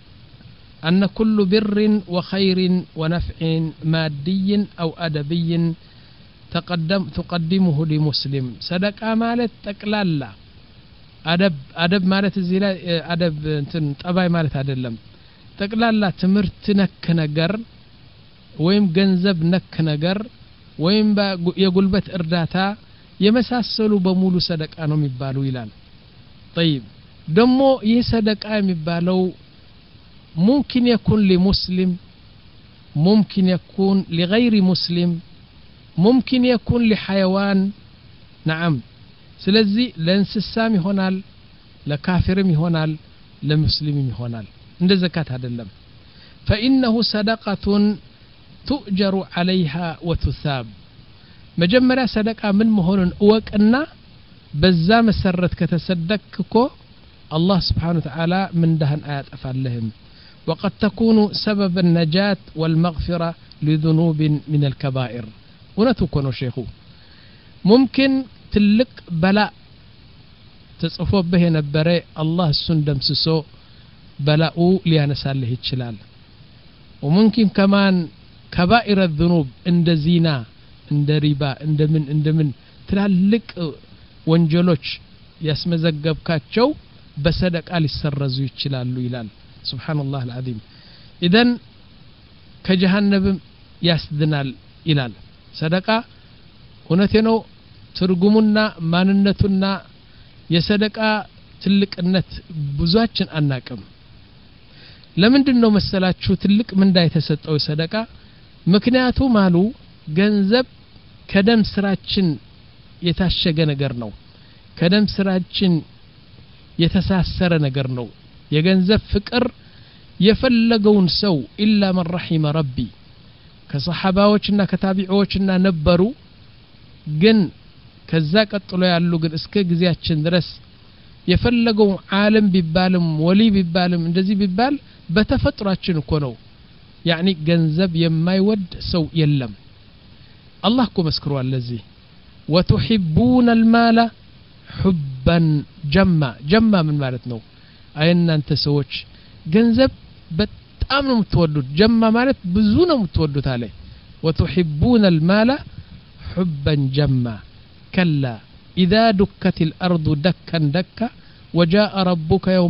أن كل بر وخير ونفع مادي أو أدبي تقدم تقدمه لمسلم صدقة مالت تقلالا أدب أدب مالت الزلا أدب انتن طباي مالت አይደለም تقلالا ትምርት ነክ ነገር ወይም ገንዘብ ነክ ነገር ወይም የጉልበት እርዳታ የመሳሰሉ በሙሉ ሰደቃ ነው የሚባለው ይላል طيب ደሞ ይህ ሰደቃ የሚባለው ممكن يكون لمسلم ممكن يكون لغير مسلم ممكن يكون لحيوان نعم ስለዚህ ለእንስሳም ይሆናል ለካፊርም ይሆናል ለሙስሊምም ይሆናል እንደ ዘካት አይደለም فإنه صدقة تؤجر عليها وتثاب መጀመሪያ ሰደቃ ምን መሆኑን እወቅና በዛ መሰረት ከተሰደቅኮ الله سبحانه وتعالى من دهن آيات أفعلهم وقد تكون سبب النجاة والمغفرة لذنوب من الكبائر ونتكون شيخو ممكن تلك بلاء تصفو به نبري الله السندم سسو بلاء ليانساله الشلال وممكن كمان كبائر الذنوب عند زنا عند ربا عند من عند من تلك وانجلوش يسمزقب كاتشو بصدق على السرزو يشلالو يلال سبحان الله العظيم إذن كجهنم يسدنال يلال صدقة ونتنو ترجمنا ماننتنا يصدقة تلك النت بزواتشن أناكم ለምንድነው መሰላችሁ ትልቅ ምንዳ የተሰጠው ሰደቃ ምክንያቱ ማሉ ገንዘብ ከደም ስራችን የታሸገ ነገር ነው ከደም ስራችን የተሳሰረ ነገር ነው የገንዘብ ፍቅር የፈለገውን ሰው ኢላ من رحم ربي ከሰሃባዎችና ከታቢዖችና ነበሩ ግን ከዛ ቀጥሎ ያሉ ግን እስከ ግዚያችን ድረስ የፈለገው ዓለም ቢባልም ወሊ ቢባልም እንደዚህ ቢባል በተፈጥሯችን እኮ ነው يعني ገንዘብ የማይወድ ሰው የለም አላህ እኮ መስክሯል ለዚህ وتحبون المال حبا جما جما من ማለት ነው አይ እናንተ ሰዎች ገንዘብ በጣም ነው የምትወዱት ጀማ ማለት ብዙ ነው የምትወዱት አለ وتحبون المال حبا جما كلا إذا دكت الأرض دكا دكا وجاء ربك يوم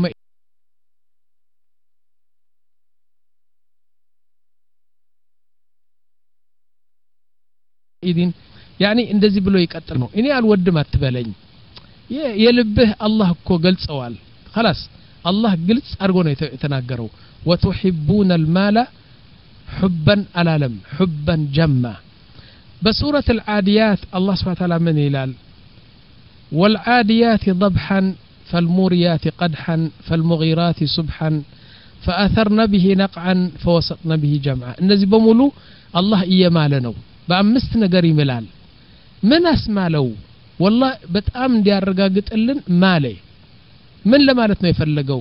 إذن يعني እንደዚህ ብሎ ይቀጥል ነው እኔ አልወድም አትበለኝ የልብህ አላህ እኮ ገልጸዋል خلاص الله ግልጽ አድርጎ ነው የተናገረው وتحبون المال حبا الالم حبا جما بسورة العاديات الله سبحانه وتعالى من يلال والعاديات ضبحا فالموريات قدحا فالمغيرات سبحا فأثرن به نقعا فوسطن به جمعا እነዚህ በሙሉ الله እየማለ ነው በአምስት ነገር ይምላል ምን አስማለው والله በጣም እንዲያረጋግጥልን ማለ ምን ለማለት ነው የፈለገው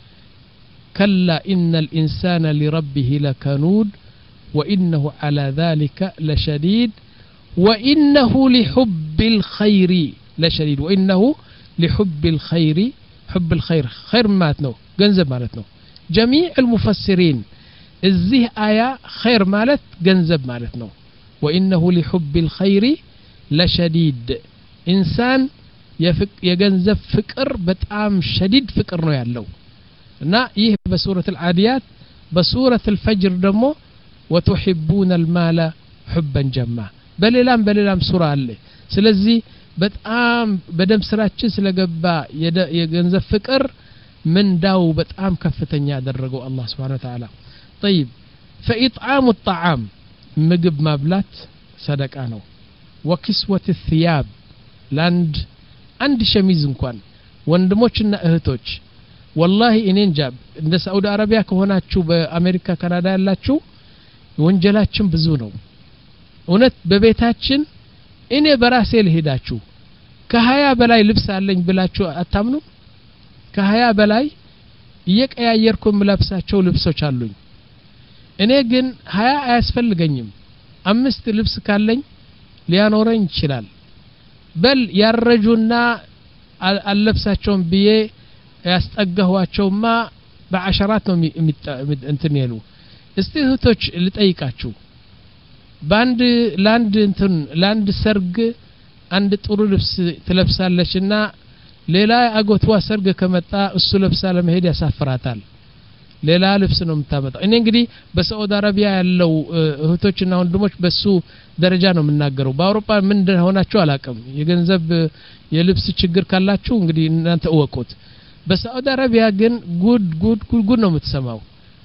كلا إن الإنسان لربه لكنود وإنه على ذلك لشديد وإنه لحب الخير لشديد وإنه لحب الخير حب الخير خير مالتنا جنزب مالتنا جميع المفسرين الزه آية خير مالت جنزب مالتنا وإنه لحب الخير لشديد إنسان يفك يجنزب فكر بتعام شديد فكر نو يالله نا يه بسورة العاديات بسورة الفجر دمو وتحبون المال حبا جما بللام بللام سورة الله سلزي بتعام بدم سراتش سلقبا يجنزب فكر من داو بتعام كفتن يادرقو الله سبحانه وتعالى طيب فإطعام الطعام مجب مابلات صدق أنو وكسوة الثياب لاند عند شميز እንኳን ወንድሞችና እህቶች والله እኔ እንጃ እንደ ሳውዲ አረቢያ ከሆናችሁ በአሜሪካ ካናዳ ያላችሁ ወንጀላችን ብዙ ነው እውነት በቤታችን እኔ በራሴ ልሄዳችሁ ከሀያ በላይ ልብስ አለኝ ብላችሁ አታምኑ ከሀያ በላይ እየቀያየርኩ ምለብሳቸው ልብሶች አሉኝ እኔ ግን ሀያ አያስፈልገኝም አምስት ልብስ ካለኝ ሊያኖረኝ ይችላል በል ያረጁና አለብሳቸውን ብዬ ያስጠጋዋቸውማ በአሸራት ነው እንትን ያሉ እስቲ እህቶች ልጠይቃችሁ ባንድ ላንድ እንትን ላንድ ሰርግ አንድ ጥሩ ልብስ ትለብሳለችና ሌላ አጎትዋ ሰርግ ከመጣ እሱ ለብሳ ለመሄድ ያሳፍራታል ሌላ ልብስ ነው የምታመጣው እኔ እንግዲህ በሳዑዲ አረቢያ ያለው እህቶችና ወንድሞች በሱ ደረጃ ነው የምናገረው በአውሮፓ ምን እንደሆናችሁ አላቀም የገንዘብ የልብስ ችግር ካላችሁ እንግዲህ እናንተ እወቁት በሳዑዲ አረቢያ ግን ጉድ ጉድ ጉድ ነው የምትሰማው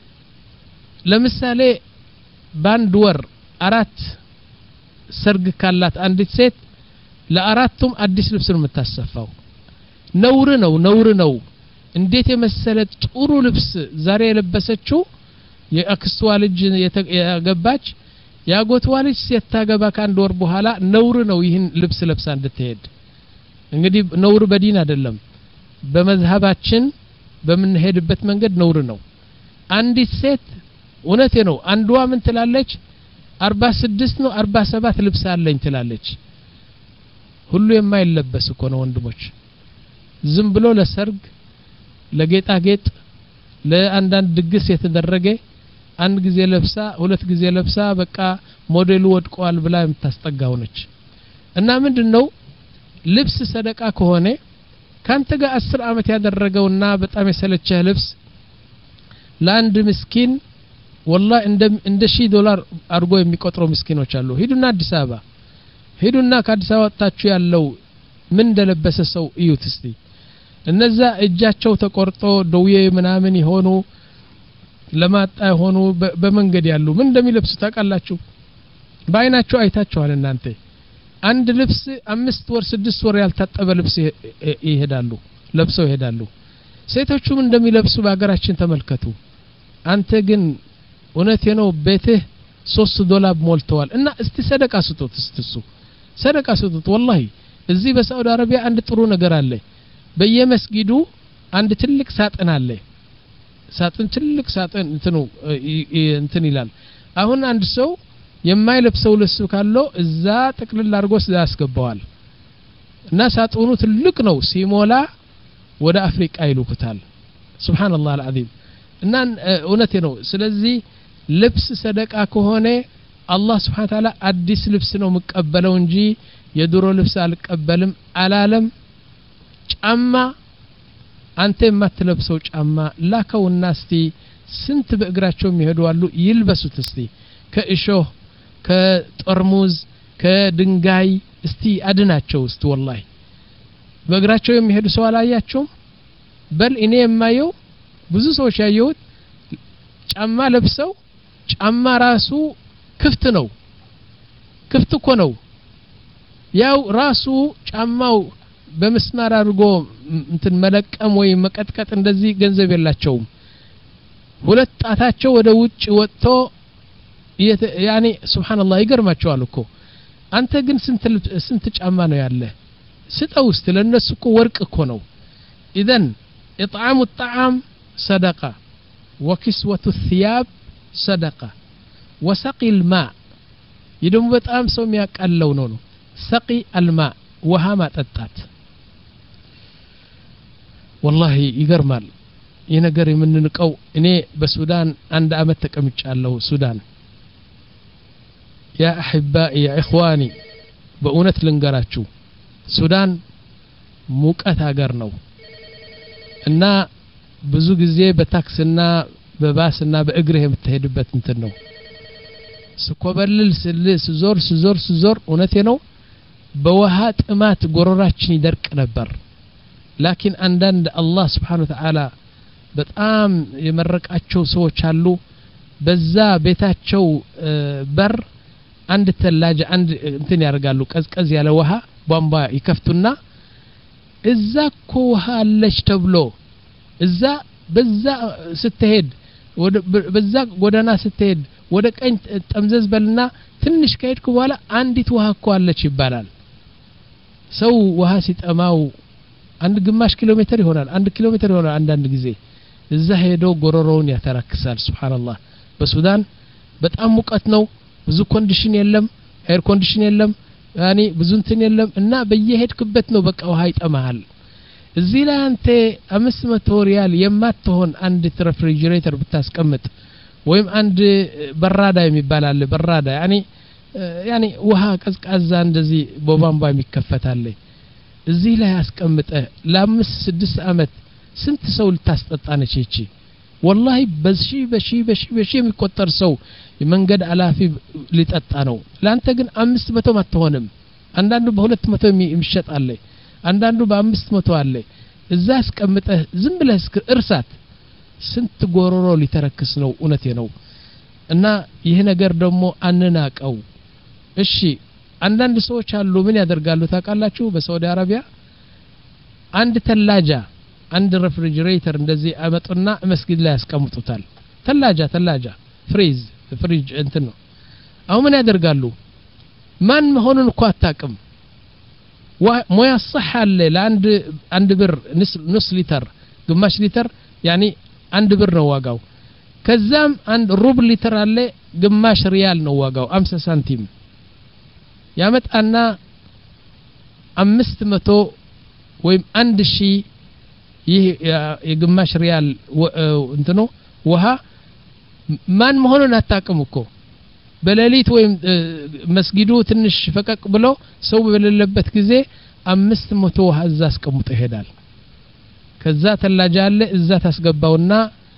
ለምሳሌ ባንድ ወር አራት ሰርግ ካላት አንዲት ሴት ለአራቱም አዲስ ልብስ ነው የምታሰፋው ነውር ነው ነውር ነው እንዴት የመሰለ ጥሩ ልብስ ዛሬ የለበሰችው የአክስቷ ልጅ ያገባች ያጎትዋ ልጅ ሲታገባ ካንድ ወር በኋላ ነውር ነው ይህን ልብስ ለብሳ እንድትሄድ እንግዲህ ነውር በዲን አይደለም በመዝሃባችን በመንሄድበት መንገድ ነውር ነው አንዲት ሴት እውነቴ ነው አንዷ ምን ትላለች አርባ ስድስት ነው አርባ ሰባት ልብስ አለኝ ትላለች ሁሉ የማይለበስ እኮ ነው ወንድሞች ዝም ብሎ ለሰርግ ለጌጣ ጌጥ ለአንዳንድ ድግስ የተደረገ አንድ ጊዜ ለብሳ ሁለት ጊዜ ለብሳ በቃ ሞዴሉ ወድቋል ብላ የምታስጠጋው ነች እና ምንድነው ልብስ ሰደቃ ከሆነ ካንተ ጋር አስር አመት ያደረገውና በጣም የሰለቸህ ልብስ ለአንድ ምስኪን والله እንደ እንደ ሺህ ዶላር አርጎ የሚቆጥረው ምስኪኖች አሉ ሄዱና አዲስ አበባ ሄዱና ከአዲስ አበባ ወጣችሁ ያለው ምን እንደለበሰ ሰው እዩት እስቲ እነዛ እጃቸው ተቆርጦ ደውዬ ምናምን ይሆኑ ለማጣ ይሆኑ በመንገድ ያሉ ምን እንደሚለብሱ ታውቃላችሁ ባይናችሁ አይታችኋል እናንተ አንድ ልብስ አምስት ወር ስድስት ወር ያልታጠበ ልብስ ይሄዳሉ ለብሰው ይሄዳሉ ሴቶቹም እንደሚለብሱ በአገራችን ተመልከቱ አንተ ግን እውነቴ ነው ቤትህ ሶስት ዶላር ሞልተዋል እና እስቲ ሰደቃ ስጡት እስትሱ ሰደቃ ስጡት والله እዚህ በሳዑዲ አረቢያ አንድ ጥሩ ነገር አለ በየመስጊዱ አንድ ትልቅ ሳጥን አለ ሳጥን ትልቅ ሳጥን እንትኑ እንትን ይላል አሁን አንድ ሰው የማይለብሰው ልብስ ካለው እዛ ጥቅልል አድርጎ ያስገባዋል እና ሳጥኑ ትልቅ ነው ሲሞላ ወደ አፍሪካ ይልኩታል ሱብሃንአላህ አልዓዚም እና እውነቴ ነው ስለዚህ ልብስ ሰደቃ ከሆነ አላህ Subhanahu Ta'ala አዲስ ልብስ ነው መቀበለው እንጂ የድሮ ልብስ አልቀበልም አላለም ጫማ አንተ የማትለብሰው ጫማ ላከውና እስቲ ስንት በእግራቸው የሚሄዱ አሉ ይልበሱት እስቲ ከእሾህ ከጠርሙዝ ከድንጋይ እስቲ አድናቸው እስቲ ወላሂ በእግራቸው የሚሄዱ ሰው አላያቸውም በል እኔ የማየው ብዙ ሰዎች ያየሁት ጫማ ለብሰው ጫማ ራሱ ክፍት ነው ክፍት እኮ ነው ያው ራሱ ጫማው በመስማር አድርጎ እንትን መለቀም ወይ መቀጥቀጥ እንደዚህ ገንዘብ የላቸውም ሁለት ጣታቸው ወደ ውጭ ወጥቶ ያኒ ሱብሃንአላህ ይገርማቸዋል እኮ አንተ ግን ስንት ስንት ጫማ ነው ያለ ስጠው እስቲ ለነሱ እኮ ወርቅ እኮ ነው اذا اطعام الطعام صدقه وكسوة الثياب صدقه وسقي الماء يدوم በጣም ሰው የሚያቀለው ነው ነው سقي الماء ውሃ ማጠጣት والله ይገርማል የነገር የምንንቀው እኔ በሱዳን አንድ አመት ተቀምጫለሁ ሱዳን يا احبائي يا اخواني በእውነት ልንገራችሁ ሱዳን ሙቀት ሀገር ነው እና ብዙ ጊዜ በታክስና በባስና በእግር የምትሄድበት እንትን ነው ስኮበልል ስልስ ዞር ዞር ዞር እውነቴ ነው በውሃ ጥማት ጎሮራችን ይደርቅ ነበር ላኪን አንዳንድ አላህ Subhanahu Ta'ala በጣም የመረቃቸው ሰዎች አሉ በዛ ቤታቸው በር አንድ ተላጅ አንድ እንትን ያርጋሉ ቀዝቀዝ ያለ ውሃ ቧንቧ ይከፍቱና እዛ እኮ ውሃ አለች ተብሎ እዛ በዛ ስትሄድ ወደ በዛ ጎዳና ስትሄድ ወደ ቀኝ ጠምዘዝ በልና ትንሽ ከሄድኩ በኋላ አንዲት ውሃ እኮ አለች ይባላል ሰው ውሃ ሲጠማው አንድ ግማሽ ኪሎ ሜትር ይሆናል አንድ ኪሎ ሜትር ይሆናል አንዳንድ ጊዜ እዛ ሄዶ ጎሮሮውን ያተራክሳል ሱብሃንአላህ በሱዳን በጣም ሙቀት ነው ብዙ ኮንዲሽን የለም ኤር ኮንዲሽን የለም ያኒ ብዙ እንትን የለም እና በየሄድክበት ነው በቃ ውሃ ይጠማሃል እዚህ ላይ አንተ አምስት መቶ ሪያል የማትሆን አንድ ሬፍሪጀሬተር ብታስቀምጥ ወይም አንድ በራዳ የሚባል አለ በራዳ ያኒ ያኒ ውሃ ቀዝቃዛ እንደዚህ በቧንቧ የሚከፈታል እዚህ ላይ አስቀምጠ ለአምስት ስድስት አመት ስንት ሰው ልታስጠጣነች እቺ والله በሺ በሺ በሺ በሺ የሚቆጠር ሰው የመንገድ አላፊ ሊጠጣ ነው ላንተ ግን አምስት መቶ ማትሆንም አንዳንዱ በሁለት መቶ የሚሸጥ አለ አንዳንዱ በአምስት መቶ አለ እዛ አስቀምጠ ዝም ብለህ እርሳት ስንት ጎሮሮ ሊተረክስ ነው እውነቴ ነው እና ይሄ ነገር ደግሞ አንናቀው እሺ አንዳንድ ሰዎች አሉ ምን ያደርጋሉ ታውቃላችሁ በሳውዲ አረቢያ አንድ ተላጃ አንድ ሬፍሪጀሬተር እንደዚህ አመጡና መስጊድ ላይ ያስቀምጡታል ተላጃ ተላጃ ፍሪዝ ፍሪጅ እንትን ነው አሁን ምን ያደርጋሉ ማን መሆኑን እኮ አታውቅም ሞያ صح አለ ለአንድ አንድ ብር ንስ ሊትር ግማሽ ሊትር ያኒ አንድ ብር ነው ዋጋው ከዛም አንድ ሩብ ሊትር አለ ግማሽ ሪያል ነው ዋጋው አምሳ ሳንቲም ያመጣና አምስት መቶ ወይም አንድ ሺህ ይህ የግማሽ ሪያል እንትኑ ውሃ ማን መሆኑን አታውቅም እኮ በሌሊት ወይም መስጊዱ ትንሽ ፈቀቅ ብሎ ሰው በሌለበት ጊዜ አምስት መቶ ውሃ እዛ አስቀምጦ ይሄዳል ከዛ ተላጃ አለ እዛ ታስገባውና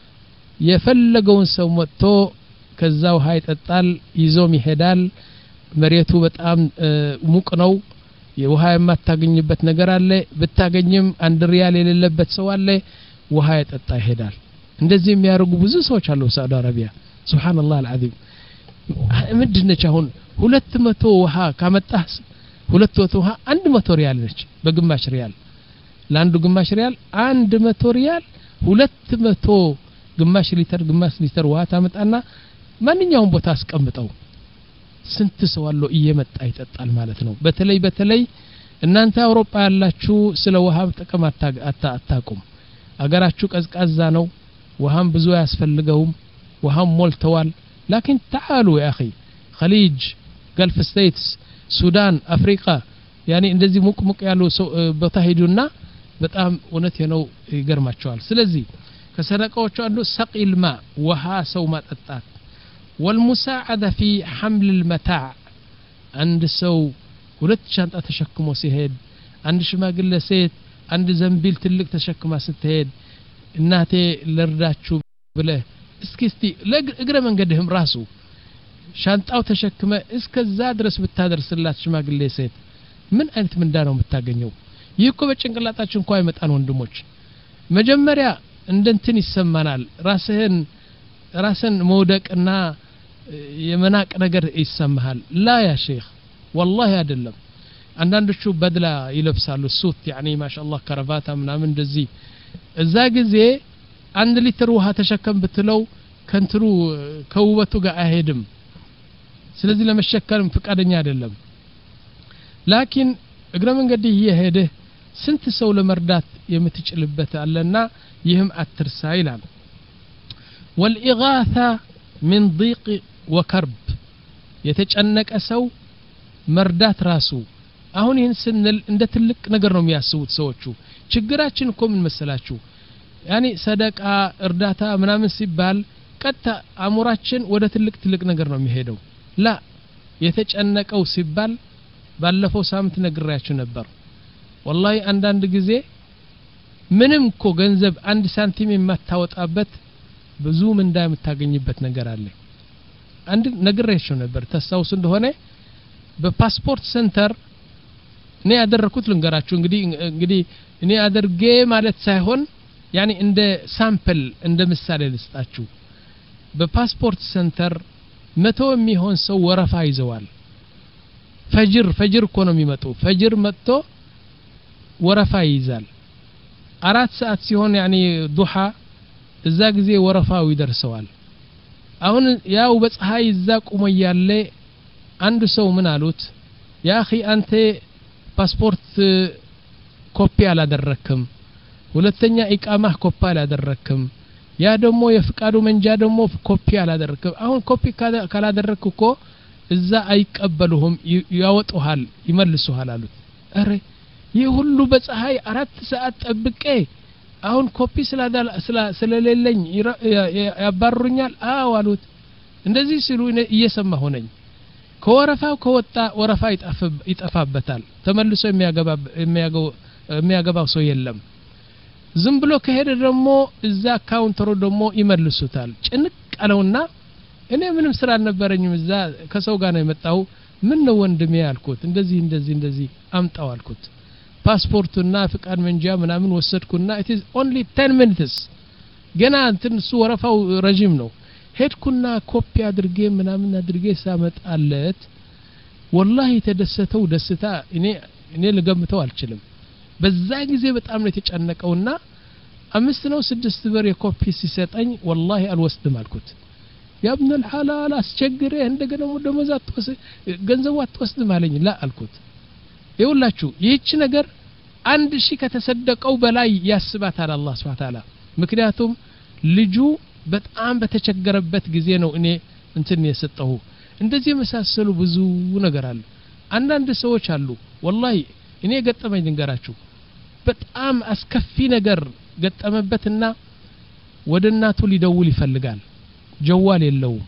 የፈለገውን ሰው መጥቶ ከዛ ውሃ ይጠጣል ይዞም ይሄዳል መሬቱ በጣም ሙቅ ነው የውሃ የማታገኝበት ነገር አለ ብታገኝም አንድ ሪያል የሌለበት ሰው አለ ውሃ ይጠጣ ይሄዳል እንደዚህ የሚያርጉ ብዙ ሰዎች አሉ ሳውዲ አረቢያ ሱብሃንአላህ አልዓዚም ምንድነች አሁን ሁለት መቶ ውሃ ካመጣህ ሁለት መቶ ውሃ አንድ መቶ ሪያል ነች በግማሽ ሪያል ለአንዱ ግማሽ ሪያል አንድ መቶ ሪያል ሁለት መቶ ግማሽ ሊትር ግማሽ ሊትር ውሃ ታመጣና ማንኛውም ቦታ አስቀምጠው ስንት ሰው አለ እየመጣ ይጠጣል ማለት ነው በተለይ በተለይ እናንተ አውሮፓ ያላችሁ ስለ ውሃ ጥቅም አታቁም አገራችሁ ቀዝቃዛ ነው ውሃም ብዙ ያስፈልገውም ውሃም ሞልተዋል لكن تعالوا يا اخي خليج جلف ستيتس سودان افريقيا ያኒ እንደዚህ ሙቅ ሙቅ ያለው ሰው ቦታ ሄዱና በጣም እውነት ነው ይገርማቸዋል ስለዚህ ከሰደቃዎቹ አንዱ ሰቂል ማ ውሃ ሰው ማጠጣት والمساعده في حمل المتاع عند ሰው ሁለት ሻንጣ ተሸክሞ ሲሄድ አንድ ሽማግሌ ሴት አንድ ዘንቢል ትልቅ ተሸክማ ስትሄድ እናቴ ለርዳችሁ ብለ እስኪ እስቲ ለእግረ መንገድህም ራሱ ሻንጣው ተሸክመ እስከዛ ድረስ ብታደርስላት ሽማግሌ ሴት ምን አይነት ምንዳ ነው የምታገኘው ይህኮ በጭንቅላታችን እንኳን አይመጣን ወንድሞች መጀመሪያ እንደንትን ይሰማናል ራስህን ራስን መውደቅና የመናቅ ነገር ይሰማሃል ላ ያ ሼክ والله አይደለም አንዳንዶቹ በድላ ይለብሳሉ ሱት يعني ما شاء الله ከረቫታ ምናምን እንደዚህ እዛ ጊዜ አንድ ሊትር ውሃ ተሸከም ብትለው ከንትሩ ከውበቱ ጋር አይሄድም ስለዚህ ለመሸከም ፍቃደኛ አይደለም ላኪን እግረ መንገድ ይሄደ ስንት ሰው ለመርዳት የምትጭልበት አለና ይህም አትርሳ ይላል والإغاثة من ضيق وكرب የተጨነቀ ሰው መርዳት ራሱ አሁን ይህን ስንል እንደ ትልቅ ነገር ነው የሚያስቡት ሰዎቹ ችግራችን እኮ ምን መሰላችሁ ያኒ ሰደቃ እርዳታ ምናምን ሲባል ቀጣ አሙራችን ወደ ትልቅ ትልቅ ነገር ነው የሚሄደው ላ የተጨነቀው ሲባል ባለፈው ሳምንት ነግሬያችሁ ነበር والله አንዳንድ ጊዜ ምንም እኮ ገንዘብ አንድ ሳንቲም የማታወጣበት ብዙ ምንዳ የምታገኝበት ነገር አለ አንድ ነግሬያችሁ ነበር ተሳውስ እንደሆነ በፓስፖርት ሴንተር እኔ ያደረኩት ልንገራችሁ እንግዲህ እንግዲህ እኔ አደርጌ ማለት ሳይሆን يعني እንደ ሳምፕል እንደ ምሳሌ ልስጣችሁ በፓስፖርት ሴንተር መቶ የሚሆን ሰው ወረፋ ይዘዋል ፈጅር ፈጅር እኮ ነው የሚመጣው ፈጅር መጥቶ ወረፋ ይይዛል አራት ሰዓት ሲሆን يعني ዱሃ እዛ ጊዜ ወረፋው ይደርሰዋል አሁን ያው በፀሐይ እዛ ቆሞ ያለ አንድ ሰው ምን አሉት ያ اخي አንተ ፓስፖርት ኮፒ አላደረክም ሁለተኛ ኢቃማህ ኮፒ አላደረክም ያ ደግሞ የፍቃዱ መንጃ ደግሞ ኮፒ አላደረክም አሁን ኮፒ ካላደረክኮ እዛ አይቀበሉህም ያወጡሃል ይመልሱሃል አሉት አረ ይህ ሁሉ በፀሐይ አራት ሰዓት ጠብቄ አሁን ኮፒ ስላዳላ ስለሌለኝ ያባሩኛል አው አሉት እንደዚህ ሲሉ እየሰማሁ ነኝ ከወረፋው ከወጣ ወረፋ ይጠፋበታል ተመልሶ የሚያገባ የሚያገባው ሰው የለም ዝም ብሎ ከሄደ ደግሞ እዛ ካውንተሩ ደግሞ ይመልሱታል ጭንቅ አለውና እኔ ምንም ስራ አልነበረኝም እዛ ከሰው ጋር ነው የመጣው ምን ነው ወንድሜ ያልኩት እንደዚህ እንደዚህ እንደዚህ አምጣው አልኩት ፓስፖርቱና ፍቃድ መንጃ ምናምን ወሰድኩና it is only ten minutes ገና እንትን እሱ ወረፋው ረጅም ነው ሄድኩና ኮፒ አድርጌ ምናምን አድርጌ ሳመጣለት والله ተደሰተው ደስታ እኔ እኔ ልገምተው አልችልም በዛ ጊዜ በጣም ነው የተጨነቀውና አምስት ነው ስድስት ብር የኮፒ ሲሰጠኝ والله አልወስድም አልኩት ያ ابن الحلال አስቸግሬ እንደገና ደሞዝ አትወስ ገንዘብ አትወስድም አለኝ ላ አልኩት ይውላችሁ ይህች ነገር አንድ ሺህ ከተሰደቀው በላይ ያስባታል አላህ Subhanahu Ta'ala ምክንያቱም ልጁ በጣም በተቸገረበት ጊዜ ነው እኔ እንትን የሰጠው እንደዚህ መሳሰሉ ብዙ ነገር አለ አንዳንድ ሰዎች አሉ والله እኔ ገጠመኝ ልንገራችሁ በጣም አስከፊ ነገር ገጠመበትና ወደ እናቱ ሊደውል ይፈልጋል ጀዋል የለውም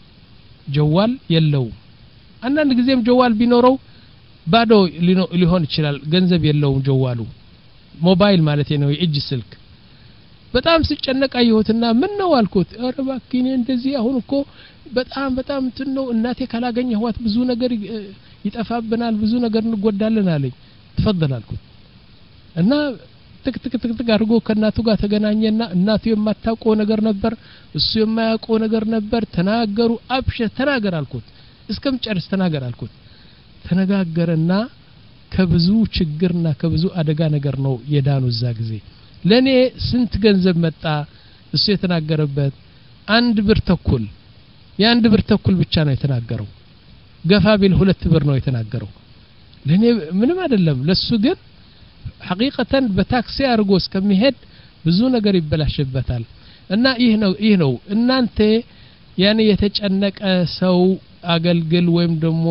ጀዋል የለውም አንዳንድ ጊዜም ጀዋል ቢኖረው ባዶ ሊሆን ይችላል ገንዘብ የለውም ጀዋሉ ሞባይል ማለት ነው የእጅ ስልክ በጣም ሲጨነቅ አየሁትና ምን ነው አልኩት ኧረ ባክኝ እንደዚህ አሁን እኮ በጣም በጣም እንትን ነው እናቴ ካላገኘኋት ብዙ ነገር ይጠፋብናል ብዙ ነገር እንጎዳለን አለኝ ተፈضل አልኩት እና ትክ ትክ ትክ ትክ አድርጎ ከእናቱ ጋር ተገናኘና እናቱ የማታውቀው ነገር ነበር እሱ የማያውቀው ነገር ነበር ተናገሩ አብሽር ተናገር አልኩት እስከምጨርስ ተናገር አልኩት ተነጋገረና ከብዙ ችግርና ከብዙ አደጋ ነገር ነው የዳኑ እዛ ጊዜ ለኔ ስንት ገንዘብ መጣ እሱ የተናገረበት አንድ ብር ተኩል የአንድ ብር ተኩል ብቻ ነው የተናገረው ገፋ ቢል ሁለት ብር ነው የተናገረው ለኔ ምንም አይደለም ለሱ ግን ሐቂቀተን በታክሲ አርጎ እስከሚሄድ ብዙ ነገር ይበላሽበታል እና ይህ ነው ይህ ነው እናንተ ያኔ የተጨነቀ ሰው አገልግል ወይም ደግሞ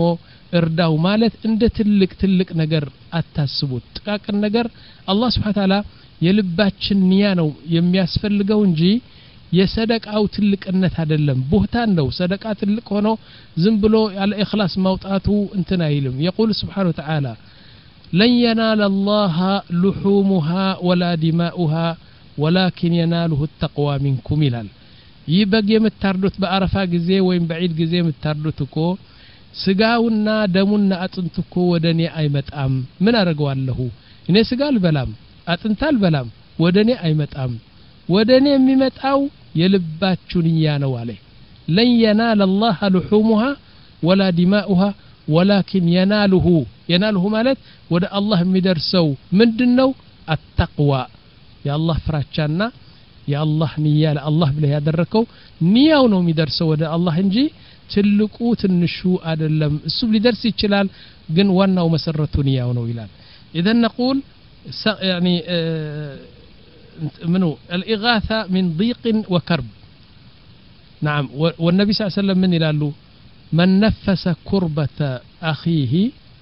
እርዳው ማለት እንደ ትልቅ ትልቅ ነገር አታስቡት ጥቃቅን ነገር አላህ Subhanahu Ta'ala የልባችን ንያ ነው የሚያስፈልገው እንጂ የሰደቃው ትልቅነት አይደለም ቡህታን ነው ሰደቃ ትልቅ ሆኖ ዝም ብሎ ያለ ኢኽላስ ማውጣቱ እንትን አይልም يقول سبحانه وتعالى لن ينال الله لحومها ولا دماؤها ولكن يناله التقوى منكم ይላል ይበግ የምታርዱት በአረፋ ጊዜ ወይም በዒድ ጊዜ የምታርዱት እኮ ስጋውና ደሙና አጥንቱ እኮ ወደኔ አይመጣም ምን አረጋዋለሁ እኔ ስጋ አልበላም አጥንት አልበላም ወደኔ አይመጣም ወደኔ የሚመጣው የልባችሁ ንያ ነው አለ لن ينال الله لحومها ولا دماؤها ولكن يناله يناله ማለት ወደ አላህ የሚደርሰው ምንድነው التقوى يا الله ፍራቻና የአላህ ንያ ለአላህ ብለህ ያደረከው ንያው ነው የሚደርሰው ወደ አላህ እንጂ ትልቁ ትንሹ አይደለም እሱ ሊደርስ ይችላል ግን ዋናው መሰረቱ ንያው ነው ይላል اذا نقول يعني منو الإغاثة من ضيق وكرب نعم والنبي صلى الله عليه وسلم من يلالو من نفس كربة أخيه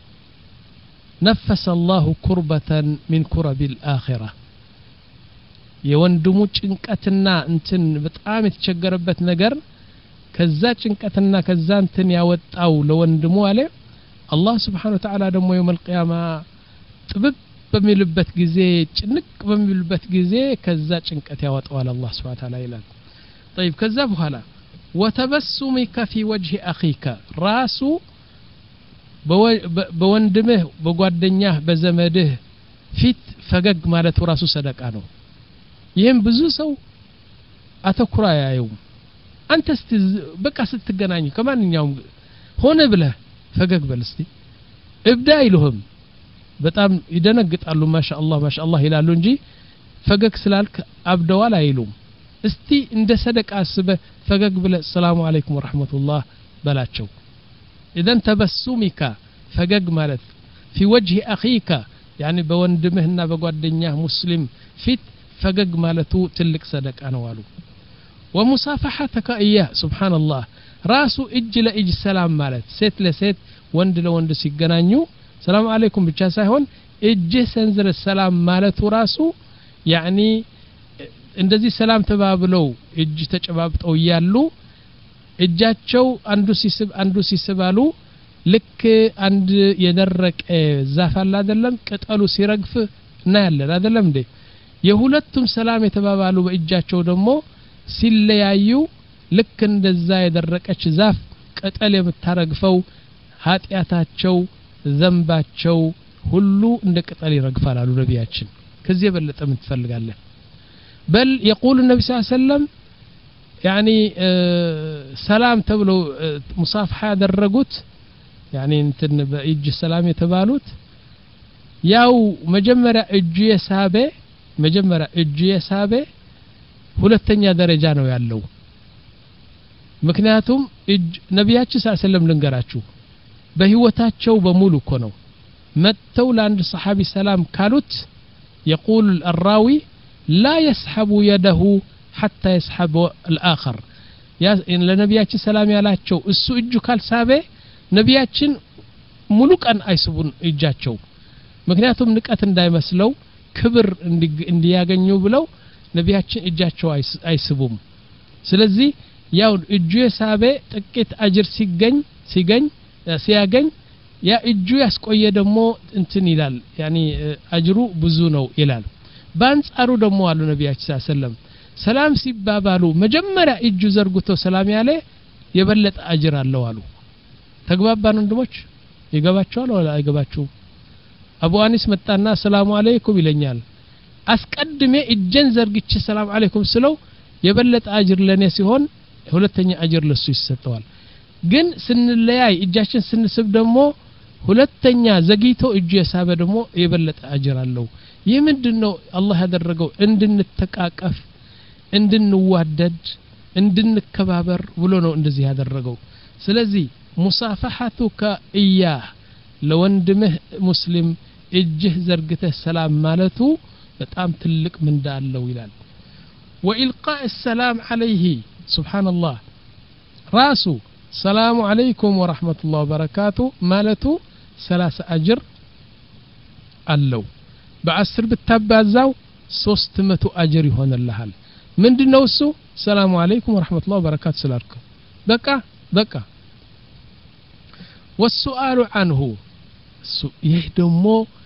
نفس الله كربة من كرب الآخرة የወንድሙ ጭንቀትና እንትን በጣም የተቸገረበት ነገር ከዛ ጭንቀትና ከዛ እንትን ያወጣው ለወንድሙ አለ አላህ Subhanahu Wa Ta'ala ደግሞ يوم القيامة ጥብብ በሚልበት ጊዜ ጭንቅ በሚልበት ጊዜ ከዛ ጭንቀት ያወጣዋል አላህ Subhanahu Wa Ta'ala ይላል طيب ከዛ በኋላ وتبسمك في وجه أخيك ራሱ በወንድምህ በጓደኛህ በዘመድህ ፊት ፈገግ ማለት ራሱ ሰደቃ ነው ይሄን ብዙ ሰው አተኩራ ያየው አንተ እስቲ በቃ ስትገናኙ ከማንኛውም ሆነ ብለህ ፈገግ በል እስቲ እብዳ ይሉህም በጣም ይደነግጣሉ ማሻአላህ ማሻአላህ ይላሉ እንጂ ፈገግ ስላልክ አብደዋል አይሉም እስቲ እንደ ሰደቃ አስበ ፈገግ ብለህ ሰላም አለይኩም ወራህመቱላህ በላቸው اذا تبسمك ፈገግ ማለት في وجه اخيك يعني በወንድምህና በጓደኛህ ሙስሊም ፊት ፈገግ ማለቱ ትልቅ ሰደቃ ነው አሉ ومصافحتك اياه سبحان الله ራሱ እጅ ለእጅ ሰላም ማለት ሴት ለሴት ወንድ ለወንድ ሲገናኙ ሰላም አለይኩም ብቻ ሳይሆን እጅ ሰንዝረ ሰላም ማለቱ ራሱ يعني እንደዚህ ሰላም ተባብለው እጅ ተጨባብጠው ያሉ እጃቸው አንዱ ሲስብ አንዱ ሲስባሉ ልክ አንድ የደረቀ ዛፍ አለ አይደለም ቅጠሉ ሲረግፍ እና ያለ አይደለም እንዴ የሁለቱም ሰላም የተባባሉ በእጃቸው ደግሞ ሲለያዩ ልክ እንደዛ የደረቀች ዛፍ ቅጠል የምታረግፈው ኃጢያታቸው ዘንባቸው ሁሉ እንደ ቅጠል ይረግፋል አሉ ነብያችን ከዚህ የበለጠ ምን ትፈልጋለህ بل يقول النبي صلى الله عليه وسلم يعني سلام تبلو مصافحه ያደረጉት يعني እንትን በእጅ ሰላም የተባሉት ያው መጀመሪያ እጁ የሳበ መጀመሪያ እጁ የሳበ ሁለተኛ ደረጃ ነው ያለው ምክንያቱም እጅ ነብያችን ሰለላሁ ዐለይሂ ወሰለም ልንገራችሁ በህይወታቸው በሙሉ እኮ ነው መተው ለአንድ ሰሃቢ ሰላም ካሉት يقول الراوي لا يسحب يده حتى يسحب الآخر يا إن لنبياتي سلام ያላቸው እሱ እጁ ካልሳበ ነብያችን ሙሉ ቀን አይስቡን እጃቸው ምክንያቱም ንቀት እንዳይመስለው ክብር እንዲያገኙ ብለው ነብያችን እጃቸው አይስቡም ስለዚህ ያው እጁ የሳበ ጥቂት አጅር ሲገኝ ሲገኝ ሲያገኝ ያ እጁ ያስቆየ ደግሞ እንትን ይላል يعني አጅሩ ብዙ ነው ይላል ባንጻሩ ደግሞ አሉ ነብያችን ሰለላሁ ዐለይሂ ወሰለም ሰላም ሲባባሉ መጀመሪያ እጁ ዘርግቶ ሰላም ያለ የበለጠ አጅር አለው አሉ ተግባባን ወንድሞች ይገባቸዋል ወላ አይገባቸውም አቡ አኒስ መጣና ሰላም አለይኩም ይለኛል አስቀድሜ እጀን ዘርግቼ ሰላም አለይኩም ስለው የበለጠ አጅር ለኔ ሲሆን ሁለተኛ አጅር ለሱ ይሰጠዋል ግን ስንለያይ እጃችን ስንስብ ደግሞ ሁለተኛ ዘግይቶ እጁ የሳበ ደግሞ የበለጠ አጅር አለው ይህ ምንድነው አላህ ያደረገው እንድንተቃቀፍ እንድንዋደድ እንድንከባበር ብሎ ነው እንደዚህ ያደረገው ስለዚህ ሙሳፋሐቱከ ኢያህ ለወንድምህ ሙስሊም እጅህ ዘርግተህ ሰላም ማለቱ በጣም ትልቅ ምንዳ አለው ይላል وإلقاء السلام عليه سبحان الله راسو ሰላሙ አለይኩም ወራህመቱላሂ ወበረካቱ ማለቱ ሰላሳ አጅር አለው በአስር ብታባዛው ሶስት መቶ አጅር ይሆንልሃል ምንድነው እሱ ሰላሙ አለይኩም ወራህመቱላሂ ወበረካቱ ስላልኩ በቃ በቃ والسؤال عنه ይህ ደግሞ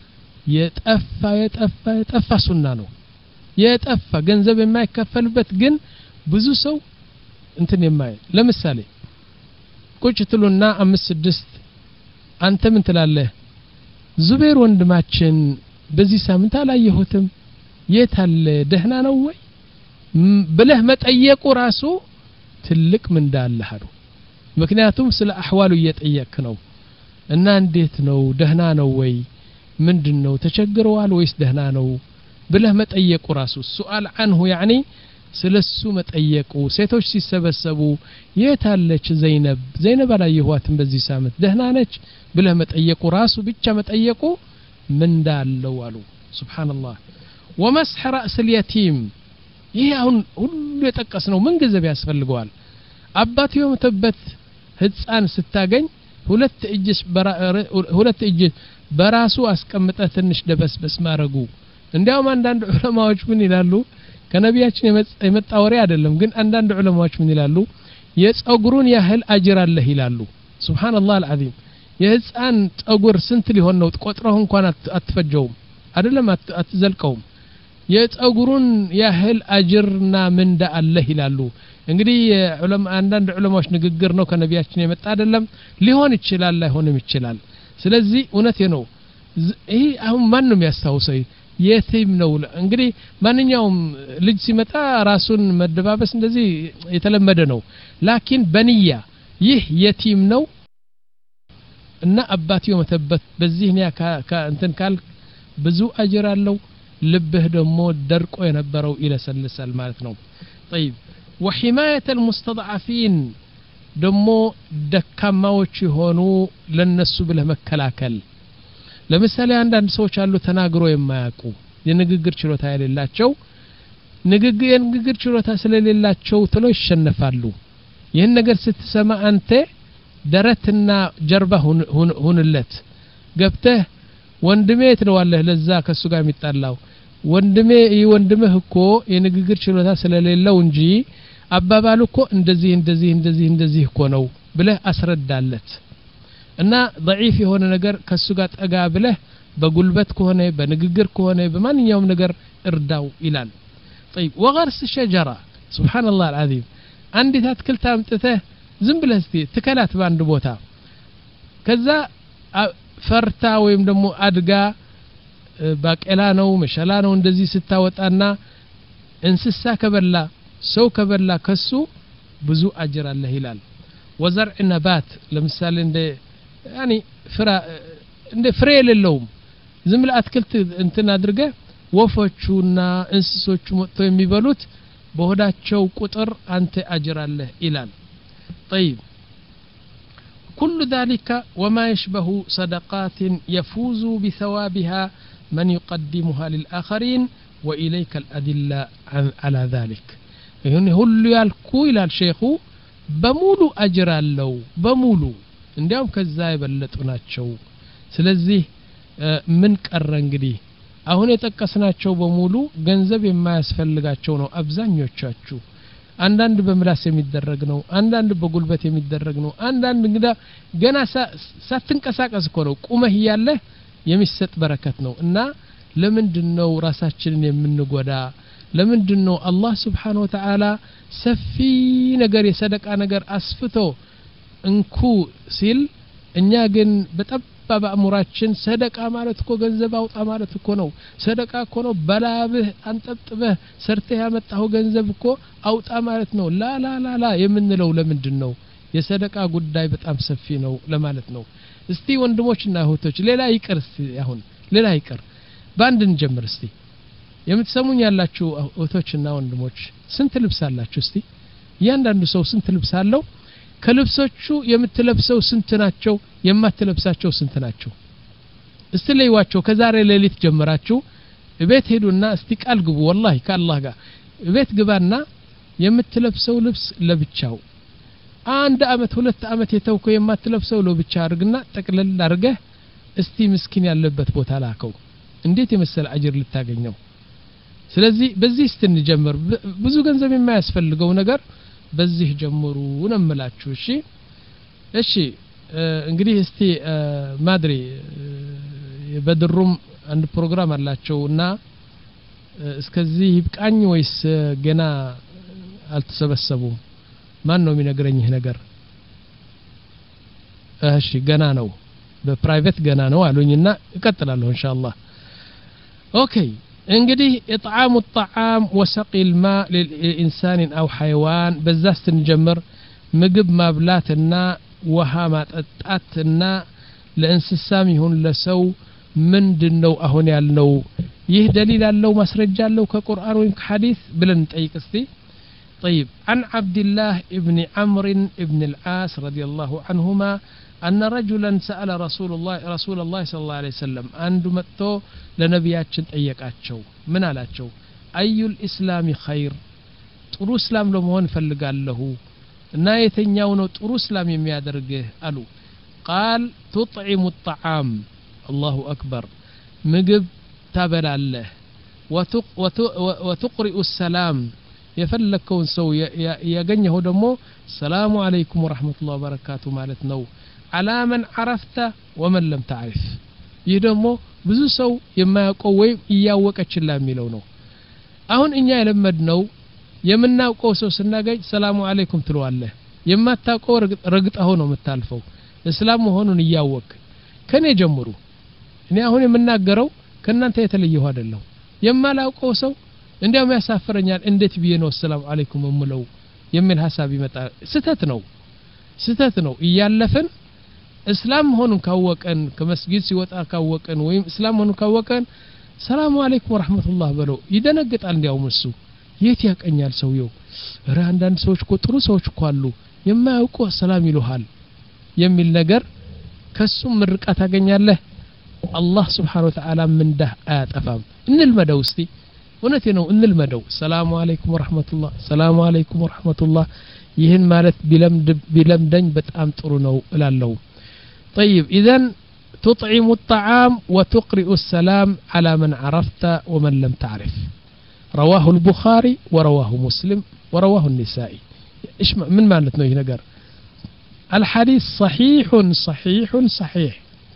የጠፋ የጠፋ የጠፋ ሱና ነው የጠፋ ገንዘብ የማይከፈልበት ግን ብዙ ሰው እንትን የማይ ለምሳሌ ቁጭ ትሉና አምስት ስድስት አንተ ምን ትላለህ ዙቤር ወንድማችን በዚህ ሳምንት አላየሁትም የት አለ ደህና ነው ወይ ብለህ መጠየቁ ራሱ ትልቅ ምን እንዳለህ አሉ ምክንያቱም ስለ አህዋሉ እየጠየቅ ነው እና እንዴት ነው ደህና ነው ወይ ምንድነው ተቸግረዋል ወይስ ደህና ነው ብለህ መጠየቁ ራሱ ሱአል አንሁ يعني ስለሱ መጠየቁ ሴቶች ሲሰበሰቡ የት አለች ዘይነብ ዘይነብ አላየኋትም በዚህ ሳምንት ደህና ነች ብለህ መጠየቁ ራሱ ብቻ መጠየቁ ምን እንዳለው አሉ ሱብሃንአላህ ومسح راس اليتيم ይሄ አሁን ሁሉ የጠቀስነው ምን ገንዘብ ያስፈልገዋል አባቱ የሞተበት ህፃን ስታገኝ ሁለት እጅ ሁለት እጅ በራሱ አስቀምጠ ትንሽ ደበስበስ ማረጉ እንዲያውም አንዳንድ ዑለማዎች ምን ይላሉ ከነቢያችን የመጣ ወሬ አይደለም ግን አንዳንድ ዑለማዎች ምን ይላሉ የጸጉሩን ያህል አጅር አለህ ይላሉ ሱብሃንአላህ አልዓዚም የህፃን ጸጉር ስንት ሊሆን ነው ቆጥረው እንኳን አትፈጀውም አይደለም አትዘልቀውም የጸጉሩን ያህል አጅርና ምንዳ አለህ ይላሉ እንግዲህ ዑለማ አንዳንድ ዑለማዎች ንግግር ነው ከነቢያችን የመጣ አይደለም ሊሆን ይችላል ላይሆንም ይችላል ስለዚህ እውነቴ ነው ይሄ አሁን ማን ነው የሚያስታውሰው የቲም ነው እንግዲህ ማንኛውም ልጅ ሲመጣ ራሱን መደባበስ እንደዚህ የተለመደ ነው ላኪን በንያ ይህ የቲም ነው እና አባቲው መተበት በዚህ ነው እንትን ካል ብዙ አጅር አለው ልብህ ደግሞ ደርቆ የነበረው ይለሰልሳል ማለት ነው طيب وحمايه المستضعفين ደሞ ደካማዎች ሆኑ ለነሱ ብለህ መከላከል ለምሳሌ አንዳንድ ሰዎች አሉ ተናግሮ የማያውቁ የንግግር ችሎታ የሌላቸው ንግግር የንግግር ችሎታ ስለሌላቸው ተሎ ይሸነፋሉ ይሄን ነገር ስትሰማ አንተ ደረትና ጀርባ ሁንለት ገብተህ ወንድሜ ትለዋለህ ለዛ ከሱ ጋር የሚጣላው ወንድሜ ወንድምህ እኮ የንግግር ችሎታ ስለሌለው እንጂ አባባሉ እኮ እንደዚህ እንደዚህ እንደዚህ እንደዚህ እኮ ነው ብለህ አስረዳለት እና ضعيف የሆነ ነገር ከሱ ጋር ጠጋ ብለህ በጉልበት ከሆነ በንግግር ከሆነ በማንኛውም ነገር እርዳው ይላል طيب وغرس شجره سبحان الله العظيم አንዲት አትክልት አምጥተህ ዝም ብለህ ትከላት ባንድ ቦታ ከዛ ፈርታ ወይም ደግሞ አድጋ ባቄላ ነው መሸላ ነው እንደዚህ ስታወጣና እንስሳ ከበላ ሰው ከበላ ከሱ ብዙ አጅር አለ ይላል ወዘርዕ ነባት ለምሳሌ እንደ يعني ፍራ እንደ ፍሬ የሌለውም ዝም ብለህ አትክልት እንትን አድርገህ ወፎቹና እንስሶቹ መጥተው የሚበሉት በሆዳቸው ቁጥር አንተ አጅር አለ ይላል طيب كل ذلك وما يشبه صدقات يفوز بثوابها من يقدمها للآخرين وإليك الأدلة على ذلك يعني هل يالكو إلى الشيخ بمولو أجر اللو بمولو እንዲያውም ከዛ ይበለጡ ናቸው ስለዚህ ምን ቀረ እንግዲህ አሁን የጠቀስናቸው በሙሉ ገንዘብ የማያስፈልጋቸው ነው አብዛኞቻችሁ አንዳንድ በምላስ የሚደረግ ነው አንዳንድ በጉልበት የሚደረግ ነው አንዳንድ እንግዳ ገና ሳትንቀሳቀስ እኮ ነው ቁመህ ያለ የሚሰጥ በረከት ነው እና ለምንድነው ራሳችንን የምንጎዳ ለምንድነው አላህ Subhanahu Wa Ta'ala ሰፊ ነገር የሰደቃ ነገር አስፍቶ እንኩ ሲል እኛ ግን በጠባብ አእምሯችን ሰደቃ ማለት እኮ ገንዘብ አውጣ ማለት እኮ ነው ሰደቃ እኮ ነው በላብህ አንጠጥበህ ሰርተህ ያመጣው ገንዘብ እኮ አውጣ ማለት ነው ላ ላ ላ ላ የምንለው ለምንድነው የሰደቃ ጉዳይ በጣም ሰፊ ነው ለማለት ነው እስቲ ወንድሞችና እህቶች ሌላ ይቅር እስቲ አሁን ሌላ ይቅር ባንድ እንጀምር እስቲ የምትሰሙኝ ያላችሁ እህቶችና ወንድሞች ስንት ልብስ አላችሁ እስቲ ያንዳንዱ ሰው ስንት ልብስ አለው ከልብሶቹ የምትለብሰው ስንት ናቸው የማትለብሳቸው ስንት ናቸው እስቲ ለይዋቸው ከዛሬ ሌሊት ጀምራችሁ ቤት ሄዱና እስቲ ቃል ግቡ والله ከአላህ ጋር ቤት ግባና የምትለብሰው ልብስ ለብቻው አንድ አመት ሁለት አመት የተውከው የማትለብሰው ለው ብቻ አድርግና ጠቅለል አድርገህ እስቲ ምስኪን ያለበት ቦታ ላከው እንዴት የመሰለ አጅር ልታገኘው ስለዚህ በዚህ ስትንጀምር ብዙ ገንዘብ የማያስፈልገው ነገር በዚህ ጀምሩ ነምላችሁ እሺ እሺ እንግዲህ እስቲ ማድሪ በድሩም አንድ ፕሮግራም አላቸውና እስከዚህ ይብቃኝ ወይስ ገና አልተሰበሰቡም ማን ነው የሚነግረኝ ይሄ ነገር እሺ ገና ነው በፕራይቬት ገና ነው አሉኝና እቀጥላለሁ ኢንሻአላህ ኦኬ እንግዲህ ኢጥዓሙ الطعام وسقي الماء للإنسان أو حيوان በዛስ ትንጀምር ምግብ ማብላትና ውሃ ማጠጣትና ለእንስሳም ይሁን ለሰው ምንድነው አሁን ያልነው ይህ ደሊል አለው ማስረጃ አለው ከቁርአን ወይም ከሐዲስ ብለን ጠይቅ እስቲ طيب عن عبد الله ابن عمرو ابن العاص رضي الله عنهما أن رجلا سأل رسول الله رسول الله صلى الله عليه وسلم عنده متو لنبياتشن ጠየቃቸው ምን አላቸው أي الإسلام خير ጥሩ እስላም ለመሆን ፈልጋለሁ እና የተኛው ነው ጥሩ እስላም የሚያደርግህ አሉ قال تطعم الطعام الله أكبر ምግብ ታበላለህ وتقرئ السلام የፈለከውን ሰው ያገኘው ደግሞ ሰላሙ አለይኩም ወራህመቱላሂ ወበረካቱ ማለት ነው على من عرفت ومن لم تعرف ይህ ደግሞ ብዙ ሰው የማያውቀው ወይ ያወቀችላ የሚለው ነው አሁን እኛ የለመድነው የምናውቀው ሰው ስናገኝ ሰላሙ አለይኩም ትለዋለህ የማታውቀው ረግጠው ነው የምታልፈው እስላም መሆኑን ያወቅ ከኔ ጀምሩ እኔ አሁን የምናገረው ከናንተ የተለየው አይደለም የማላውቀው ሰው እንዲያው ያሳፈረኛል እንዴት ብዬ ነው ሰላም አለይኩም እምለው የሚል ሐሳብ ይመጣ ስተት ነው ስተት ነው ይያለፈን እስላም ሆኑን ካወቀን ከመስጊድ ሲወጣ ካወቀን ወይም እስላም ሆኑን ካወቀን ሰላም አለይኩም ወራህመቱላህ በለው ይደነግጣል እንዲያው እሱ የት ያቀኛል ሰውየው አንዳንድ ሰዎች እኮ ጥሩ ሰዎች እኮ አሉ የማያውቁ ሰላም ይሉሃል የሚል ነገር ከሱም ምርቃት ታገኛለህ አላህ Subhanahu Wa Ta'ala ምንዳህ አያጠፋም እንልመደው እስቲ እውነቴ ነው እንልመደው ሰላም አለይኩም ወራህመቱላህ ሰላም አለይኩም ወራህመቱላህ ይህን ማለት ቢለምድ ቢለምደኝ በጣም ጥሩ ነው እላለሁ طيب اذا تطعم الطعام وتقرئ السلام على من عرفت ومن لم تعرف رواه البخاري ورواه مسلم ورواه النسائي ايش من معناته هنا نجر الحديث صحيح صحيح صحيح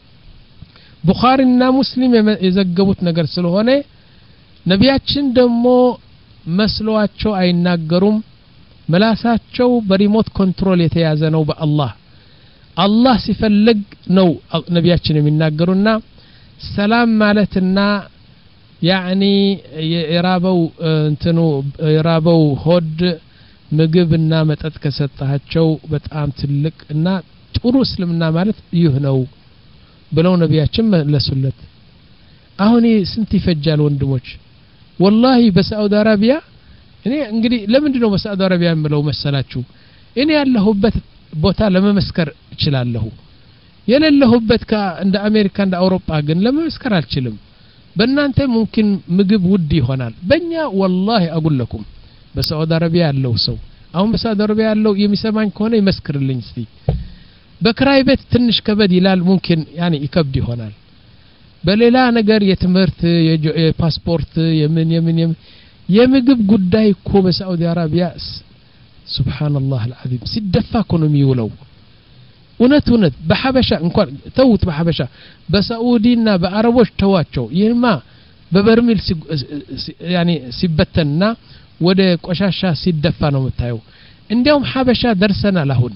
بخارينا مسلم يزغبوت ነገር ስለሆነ ነቢያችን ደግሞ መስሏቸው አይናገሩም መላሳቸው በሪሞት ኮንትሮል የተያዘ ነው በአላህ አላህ ሲፈልግ ነው ነቢያችን የሚናገሩና ሰላም ማለትና ያኒ የራበው እንትኑ የራበው ሆድ ምግብና መጠጥ ከሰጣቸው በጣም ትልቅ እና ጥሩ እስልምና ማለት ይህ ነው ብለው ነቢያችን መለሱለት አሁን ስንት ይፈጃል ወንድሞች والله በሳዑዲ አረቢያ እኔ እንግዲህ ለምንድን ነው በሳዑዲ አረቢያ የምለው መሰላችሁ እኔ ያለሁበት ቦታ ለመመስከር እችላለሁ የሌለሁበት እንደ አሜሪካ እንደ አውሮፓ ግን ለመመስከር አልችልም በእናንተ ሙምኪን ምግብ ውድ ይሆናል በእኛ والله اقول لكم በሳዑዲ አረቢያ ያለው ሰው አሁን በሳዑዲ አረቢያ ያለው የሚሰማኝ ከሆነ ይመስክርልኝ እስቲ በክራይ ቤት ትንሽ ከበድ ይላል ሙምኪን ያኒ ይከብድ ይሆናል በሌላ ነገር የትምህርት የፓስፖርት የምን የምን የምግብ ጉዳይ እኮ በሳዑዲ አረቢያ ሱብሃንአላህ አልዓዚም ሲደፋ ኢኮኖሚ ይውለው እውነት እውነት በሐበሻ እንኳን ተውት በሐበሻ በሳዑዲና በአረቦች ተዋቸው ይህማ በበርሚል ያኒ ሲበተንና ወደ ቆሻሻ ሲደፋ ነው የምታየው እንዲያውም ሐበሻ ደርሰናል አሁን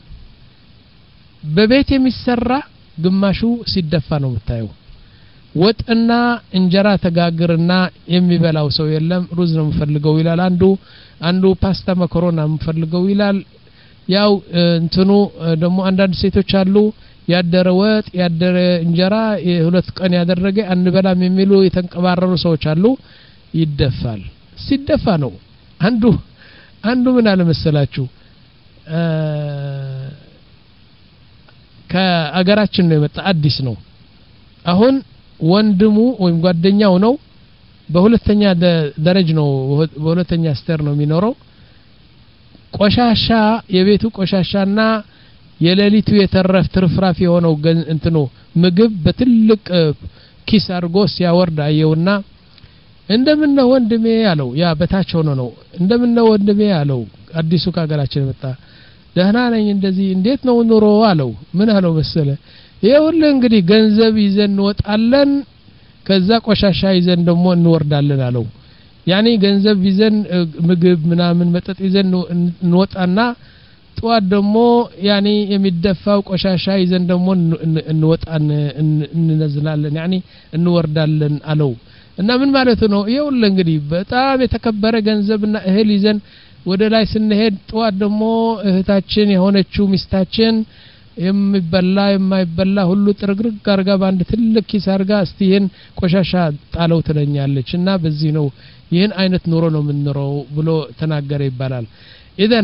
በቤት የሚሰራ ግማሹ ሲደፋ ነው የምታየው ወጥና እንጀራ ተጋግርና የሚበላው ሰው የለም ሩዝ ነው የምፈልገው ይላል አንዱ አንዱ ፓስታ ማካሮና የምፈልገው ይላል ያው እንትኑ ደግሞ አንዳንድ ሴቶች አሉ ያደረ ወጥ ያደረ እንጀራ የሁለት ቀን ያደረገ አንበላም የሚሉ የተንቀባረሩ ሰዎች አሉ ይደፋል ሲደፋ ነው አንዱ አንዱ ምን አለ መሰላችሁ ከአገራችን ነው የመጣ አዲስ ነው አሁን ወንድሙ ወይም ጓደኛው ነው በሁለተኛ ደረጃ ነው በሁለተኛ ስቴር ነው የሚኖረው ቆሻሻ የቤቱ ቆሻሻና የሌሊቱ የተረፍ ትርፍራፍ የሆነው እንትኑ ምግብ በትልቅ ኪስ አድርጎ ሲያወርድ አየውና እንደምነው ወንድሜ አለው ያ በታች ሆኖ ነው እንደምነው ወንድሜ አለው አዲሱ ካገራችን መጣ ደህና ነኝ እንደዚህ እንዴት ነው ኑሮ አለው ምን አለው መሰለ ይኸውልህ እንግዲህ ገንዘብ ይዘን እንወጣለን ከዛ ቆሻሻ ይዘን ደግሞ እንወርዳለን አለው ያኒ ገንዘብ ይዘን ምግብ ምናምን መጠጥ ይዘን እንወጣና ጧት ደግሞ ያኒ የሚደፋው ቆሻሻ ይዘን ደግሞ እንወጣን እንነዝላለን ያኒ እንወርዳለን አለው እና ምን ማለት ነው ይኸውልህ እንግዲህ በጣም የተከበረ ገንዘብና እህል ይዘን ወደ ላይ ስንሄድ ጧት ደግሞ እህታችን የሆነችው ሚስታችን የሚበላ የማይበላ ሁሉ ጥርግርግ አርጋ ባንድ ትልቅ ኪስ አርጋ እስቲን ቆሻሻ ጣለው ትለኛለች እና በዚህ ነው ይህን አይነት ኑሮ ነው የምንኖረው ብሎ ተናገረ ይባላል ኢዘን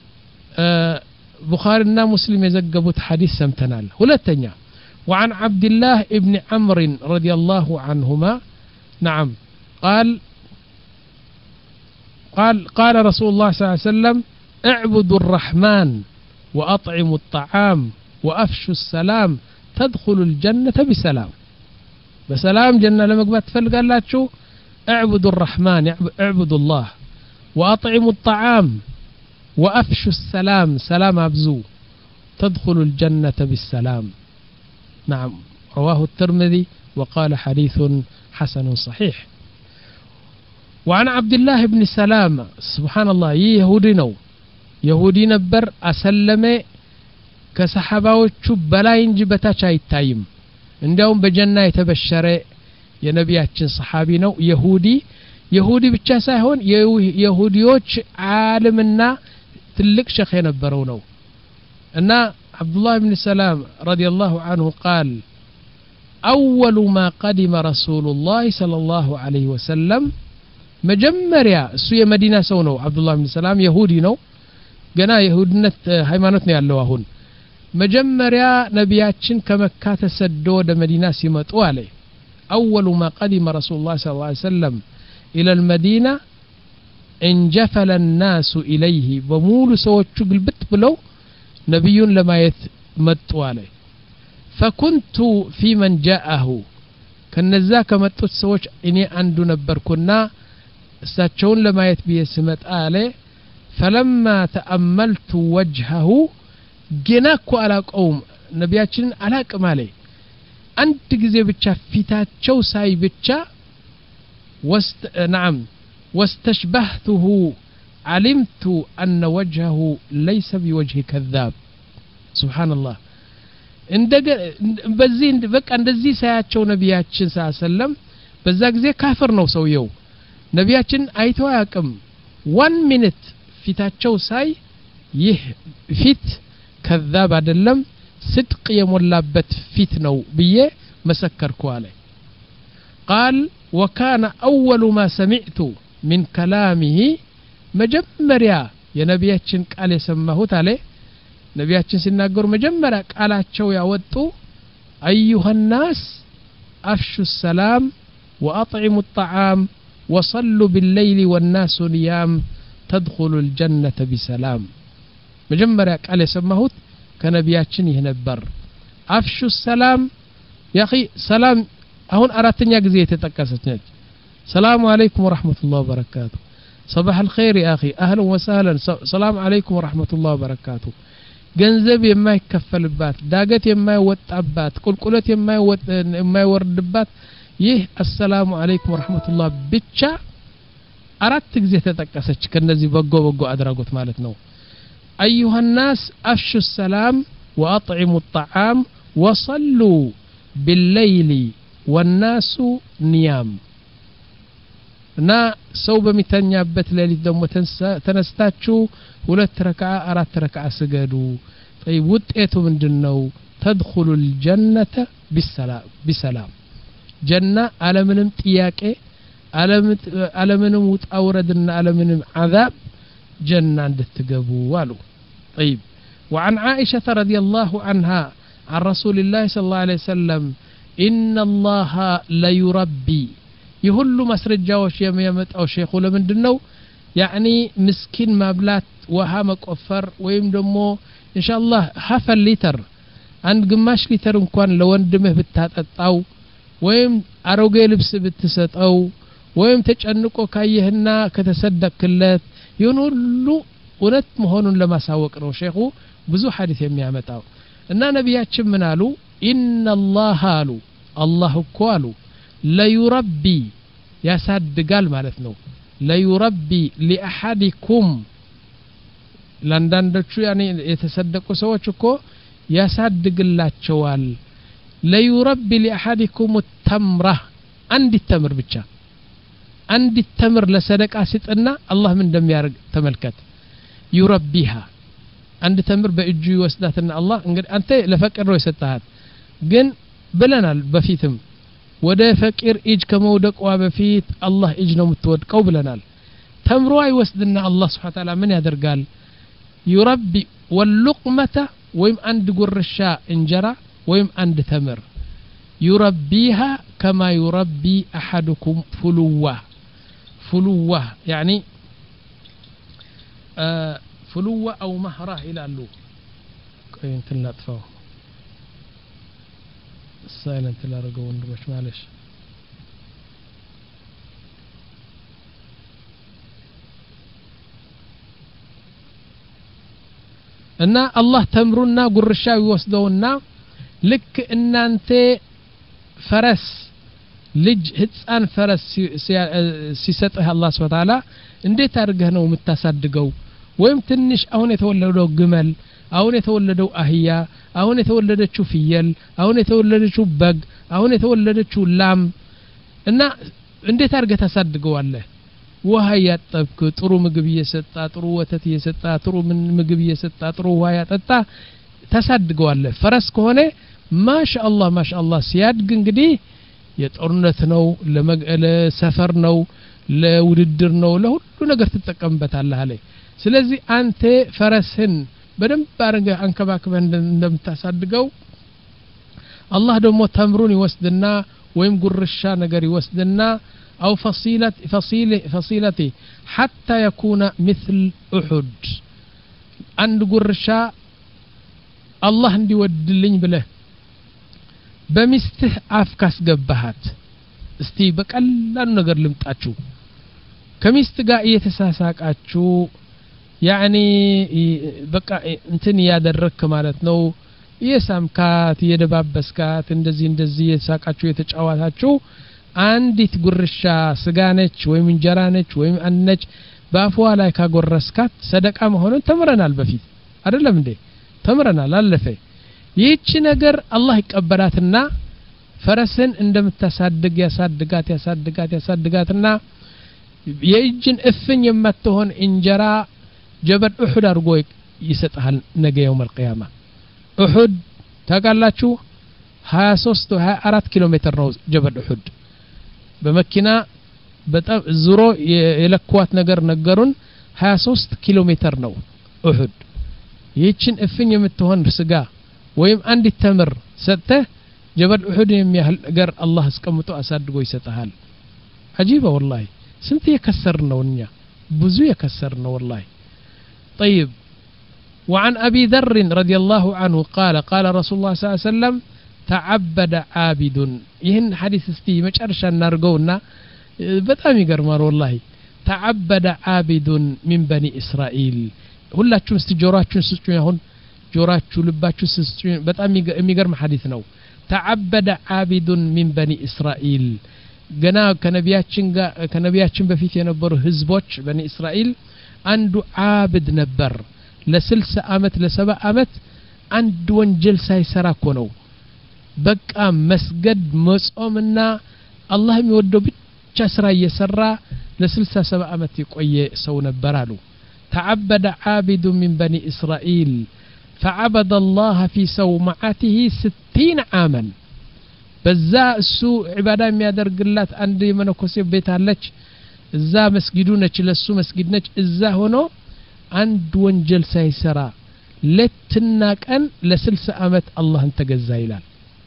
ቡኻሪና ሙስሊም የዘገቡት ሐዲስ ሰምተናል ሁለተኛ وعن عبد الله ابن عمرو رضي الله عنهما نعم قال قال قال رسول الله صلى الله عليه وسلم اعبدوا الرحمن وأطعموا الطعام وأفشوا السلام تدخلوا الجنة بسلام بسلام جنة لما قبات فلقالاتشو اعبدوا الرحمن اعبدوا الله وأطعموا الطعام وأفشوا السلام سلام أبزو تدخلوا الجنة بالسلام نعم رواه الترمذي وقال حديث حسن صحيح وعن عبد الله بن سلام سبحان الله يهودي نو يهودي نبر أسلمه كصحاباዎቹ በላይ እንጂ በታች አይታይም እንዲያውም በጀና የተበሸረ የነቢያችን ሰሃቢ ነው ይሁዲ ይሁዲ ብቻ ሳይሆን የይሁዲዎች ዓለምና ትልቅ ሸኽ የነበረው ነው እና عبدالله بن سلام رضي الله عنه قال أول ما قدم رسول الله صلى الله عليه وسلم مجمريا سو የመዲና ሰው ነው عبدالله بن سلام يهودي ነው ገና የይሁድነት ሃይማኖት ነው ያለው አሁን መጀመሪያ ነቢያችን ከመካ ተሰዶ ወደ መዲና ሲመጡ አለ أول ما قدم رسول الله صلى الله عليه وسلم إلى المدينة انجفل الناس إليه بمول سوچو قلبت بلو نبي لما يتمتوا عليه فكنت في من جاءه كنزاك متوت سوچ إني عنده نبركنا استاتشون لما يتبيه سمت آله فلما تأملت وجهه جناكو على قوم نبياتشن على كمالي أنت جزي بتشا فيتاتشو ساي بتشا وست نعم واستشبهته علمت أن وجهه ليس بوجه كذاب سبحان الله እንደገ በዚህ በቃ እንደዚህ ሳያቸው ነቢያችን ሰለላሁ ዐለይሂ ወሰለም በዛ ጊዜ ካፍር ነው ሰውየው ነቢያችን አይተው ያቅም one minute ፊታቸው ሳይ ይህ ፊት ከذاب አይደለም صدق የሞላበት ፊት ነው ብዬ መሰከርኩ አለ قال وكان أول ما سمعت من كلامه مجمريا የነቢያችን ቃል የሰማሁት አለ ነቢያችን ሲናገሩ መጀመሪያ ቃላቸው ያወጡ أيها الناس أفشوا السلام وأطعموا الطعام وصلوا بالليل والناس نيام تدخلوا الجنة بسلام مجمريا قال يسمعوت كنبياتشن ينبر أفشوا السلام يا أخي سلام هون أردتني أجزي تتكسرت السلام عليكم ورحمة الله وبركاته صباح الخير يا أخي أهلا وسهلا السلام عليكم ورحمة الله وبركاته ገንዘብ የማይከፈልባት ዳገት የማይወጣባት ቁልቁለት የማይወጥ የማይወርድባት ይህ አሰላሙ አለይኩም ወራህመቱላህ ብቻ አራት ጊዜ ተጠቀሰች ከነዚህ በጎ በጎ አድራጎት ማለት ነው ايها الناس افشوا السلام واطعموا الطعام وصلوا بالليل والناس نيام እና ሰው በሚተኛበት ሌሊት ደግሞ ተነስታችሁ ሁለት ረክዓ አራት ረክዓ ስገዱ طيب ውጤቱ ምንድነው تدخلوا الجنة بالسلام بسلام جنة ዓለምንም ጥያቄ ዓለምንም ውጣ ውረድና ዓለምንም عذاب جنة እንድትገቡ አሉ طيب وعن عائشة رضي الله عنها عن رسول الله صلى الله عليه وسلم إن الله لا يربي يهلو مسرجاوش يميمت أو شيخو لمندنو يعني مسكين مابلات ውሃ መቆፈር ወይም ደግሞ ኢንሻአላህ ሀፈ ሊትር አንድ ግማሽ ሊትር እንኳን ለወንድምህ ብታጠጣው ወይም አሮጌ ልብስ ብትሰጠው ወይም ተጨንቆ ካየህና ከተሰደክለት ይሁን ሁሉ እውነት መሆኑን ለማሳወቅ ነው ሼኹ ብዙ ሐዲስ የሚያመጣው እና ነቢያችን ምን አሉ ኢነላህ አሉ አላህ እኮ አሉ ለዩረቢ ያሳድጋል ማለት ነው ለዩረቢ ሊአሐዲኩም ለአንዳንዶቹ ያኔ የተሰደቁ ሰዎች እኮ ያሳድግላቸዋል ለዩረቢ ሊአሐዲኩም ተምራ አንድ ተምር ብቻ አንድ ተምር ለሰደቃ ሲጥና አላህ ምን እንደሚያርግ ተመልከት ይረቢሃ አንድ ተምር በእጁ ይወስዳትና አላህ እንግዲህ አንተ ለፈቅር ነው የሰጣሃት ግን ብለናል በፊትም ወደ ፈቂር እጅ ከመውደቋ በፊት አላህ እጅ ነው የምትወድቀው ብለናል ተምሮ አይወስድና አላህ Subhanahu Ta'ala ምን ያደርጋል ይረቢ ወልሉቅመተ ወይም አንድ ጉርሻ እንጀራ ወይም አንድ ተምር ይረቢሃ كما يربي احدكم فلوه فلوه يعني آه فلوه او مهره ይላሉ እንትን ላጥፋው ሳይለንት ላደርገው ወንድሞች ማለሽ እና አላህ ተምሩና ጉርሻ ይወስደውና ልክ እናንተ ፈረስ ልጅ ህፃን ፈረስ ሲሰጥህ አላህ Subhanahu Ta'ala እንዴት አድርገህ ነው የምታሳድገው ወይም ትንሽ አሁን የተወለደው ግመል አሁን የተወለደው አህያ አሁን የተወለደችው ፍየል አሁን የተወለደችው በግ አሁን የተወለደችው ላም እና እንዴት አድርገህ ታሳድገዋለህ ውሃ ያጠብክ ጥሩ ምግብ እየሰጣ ጥሩ ወተት እየሰጣ ጥሩ ምግብ እየሰጣ ጥሩ ውሃ ያጠጣ ታሳድገዋለህ ፈረስ ከሆነ ማሻአላህ ማሻአላህ ሲያድግ እንግዲህ የጦርነት ነው ለሰፈር ነው ለውድድር ነው ለሁሉ ነገር ተጠቀምበታለህ አለ ስለዚህ አንተ ፈረስን በደንብ አድርገህ አንከባክበህ እንደምታሳድገው አላህ ደግሞ ተምሩን ይወስድና ወይም ጉርሻ ነገር ይወስድና أو فصيلة فصيلة فصيلتي حتى يكون مثل أحد عند قرشا الله عندي ودلني بله بمسته عفكاس قبهات استي بقلل ነገር ልምጣችሁ ከሚስት ጋር እየተሳሳቃችሁ يعني በቃ እንትን ያደረክ ማለት ነው የሳምካት የደባበስካት እንደዚህ እንደዚህ የሳቃችሁ የተጫዋታችሁ አንዲት ጉርሻ ስጋ ነች ወይም እንጀራ ነች ወይም አንነች ባፏ ላይ ካጎረስካት ሰደቃ መሆኑን ተምረናል በፊት አይደለም እንዴ ተምረናል አለፈ ይህች ነገር አላህ ይቀበላትና ፈረስን እንደምታሳድግ ያሳድጋት ያሳድጋት ያሳድጋትና የእጅን እፍኝ የማትሆን እንጀራ ጀበል ኡሁድ አርጎ ይሰጣል ነገ يوم القيامه ኡሁድ ታውቃላችሁ ሀያ ሶስት ሀያ አራት ኪሎ ሜትር ነው ጀበል ኡሁድ በመኪና በጣም ዙሮ የለኳት ነገር ነገሩን ሀያ ሶስት ኪሎ ሜትር ነው ኡሁድ ይህችን እፍኝ የምትሆን ስጋ ወይም አንድ ተምር ሰጥተህ ጀበል ኡሁድ የሚያህል ነገር አላህ አስቀምጦ አሳድጎ ይሰጣል አጂባ والله ስንት የከሰርነው እኛ ብዙ የከሰርነው والله طيب وعن أبي ذر رضي الله عنه قال قال رسول الله صلى الله عليه وسلم تعبد عابد ይህን ሐዲስ እስቲ መጨረሻ እናርገውና በጣም ይገርማል والله تعبد عابد من بني إسرائيل ሁላችሁም እስቲ ጆሮአችሁን ስጡኝ አሁን ጆሮአችሁ ልባችሁ ስጡኝ በጣም የሚገርም ሐዲስ ነው تعبد عابد من بني إسرائيل ገና ከነቢያችን ጋር ከነቢያችን በፊት የነበሩ ህዝቦች በኒ እስራኤል አንዱ ዓብድ ነበር ለስልሳ አመት ለሰባ አመት አንድ ወንጀል ሳይሰራ እኮ ነው በቃ መስገድ መጾምና አላህ የሚወደው ብቻ ስራ እየሰራ ለስልሳ ሰባ አመት የቆየ ሰው ነበር አሉ تعبد عابد من بني إسرائيل فعبد الله في صومعته ستين عاما በዛ እሱ ዒባዳ የሚያደርግላት አንድ የመነኮሴ ቤት አለች እዛ መስጊዱ ነች ለሱ መስጊድ ነች እዛ ሆኖ አንድ ወንጀል ሳይሰራ ለትና ቀን ለስልሳ አመት አላህን ተገዛ ይላል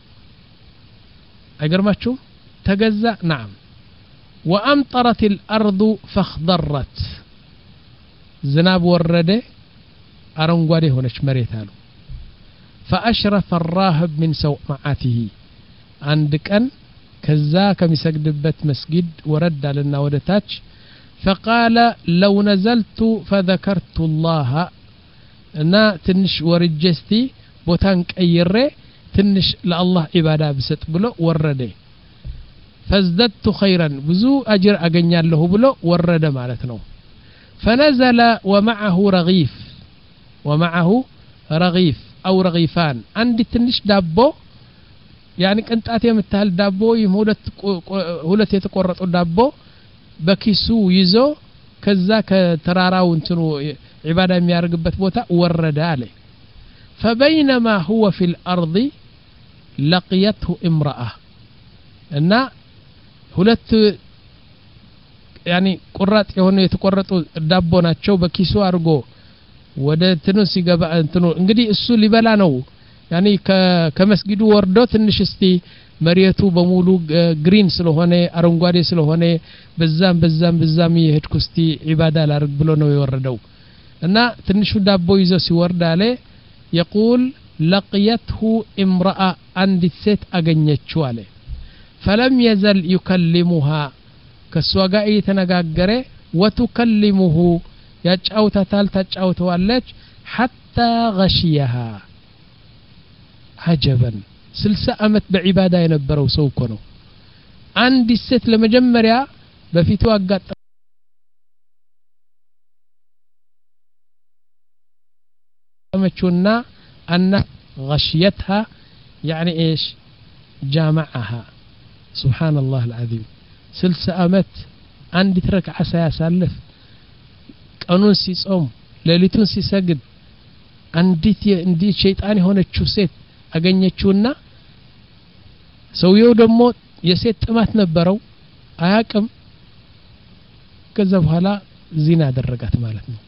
አይገርማችሁም ተገዛ نعم وامطرت الارض فاخضرت ዝናብ ወረደ አረንጓዴ ሆነች መሬት አሉ فأشرف الراهب من سومعته عند كان كذا كمسجدበት مسجد ورد علينا ودتاች فقال لو نزلت فذكرت الله እና ትንሽ ወርጀስቲ ቦታን ቀይሬ ትንሽ ለአላህ ኢባዳ ብሰጥ ብሎ ወረደ فازددت خيرا ብዙ አጅር አገኛለሁ ብሎ ወረደ ማለት ነው فنزل ومعه رغيف ومعه رغيف أو رغيفان عند ትንሽ ዳቦ يعني ቅንጣት የምታህል ዳቦ ይሁለት ሁለት የተቆረጡ ዳቦ በኪሱ ይዞ ከዛ ከተራራው እንትኑ ኢባዳ የሚያርግበት ቦታ ወረደ አለ فبينما هو في الأرض لقيته امرأة እና ሁለት يعني ቁራጥ የሆነ የተቆረጡ ዳቦ ናቸው በኪሱ አርጎ ወደ እንትኑ ሲገባ እንትኑ እንግዲህ እሱ ሊበላ ነው يعني ከመስጊዱ ወርዶ ትንሽ እስቲ መሪያቱ በሙሉ ግሪን ስለሆነ አረንጓዴ ስለሆነ በዛም በዛም በዛም ይሄድኩ እስቲ ኢባዳ ላርግ ብሎ ነው የወረደው እና ትንሹ ዳቦ ይዞ ሲወርድ አለ يقول لقيته امرأة عند ست አገኘችው አለ فلم يزل يكلمها ከሷጋ እየተነጋገረ وتكلمه ያጫውታታል ታጫውተዋለች حتى غشيها عجبا ስልሳ አመት በዒባዳ የነበረው ሰው እኮ ነው አንድ ሴት ለመጀመሪያ በፊቱ አጋጠመችውና أن غشيتها يعني إيش جامعها سبحان الله العظيم ስልሳ አመት አንድ ትረክ ዓሳ ያሳልፍ ቀኑን ሲጾም ሌሊቱን ሲሰግድ አንዲት እንዲት ሸይጣን የሆነችው ሴት አገኘችውና ሰውየው ደግሞ የሴት ጥማት ነበረው አያቅም ከዛ በኋላ ዚና አደረጋት ማለት ነው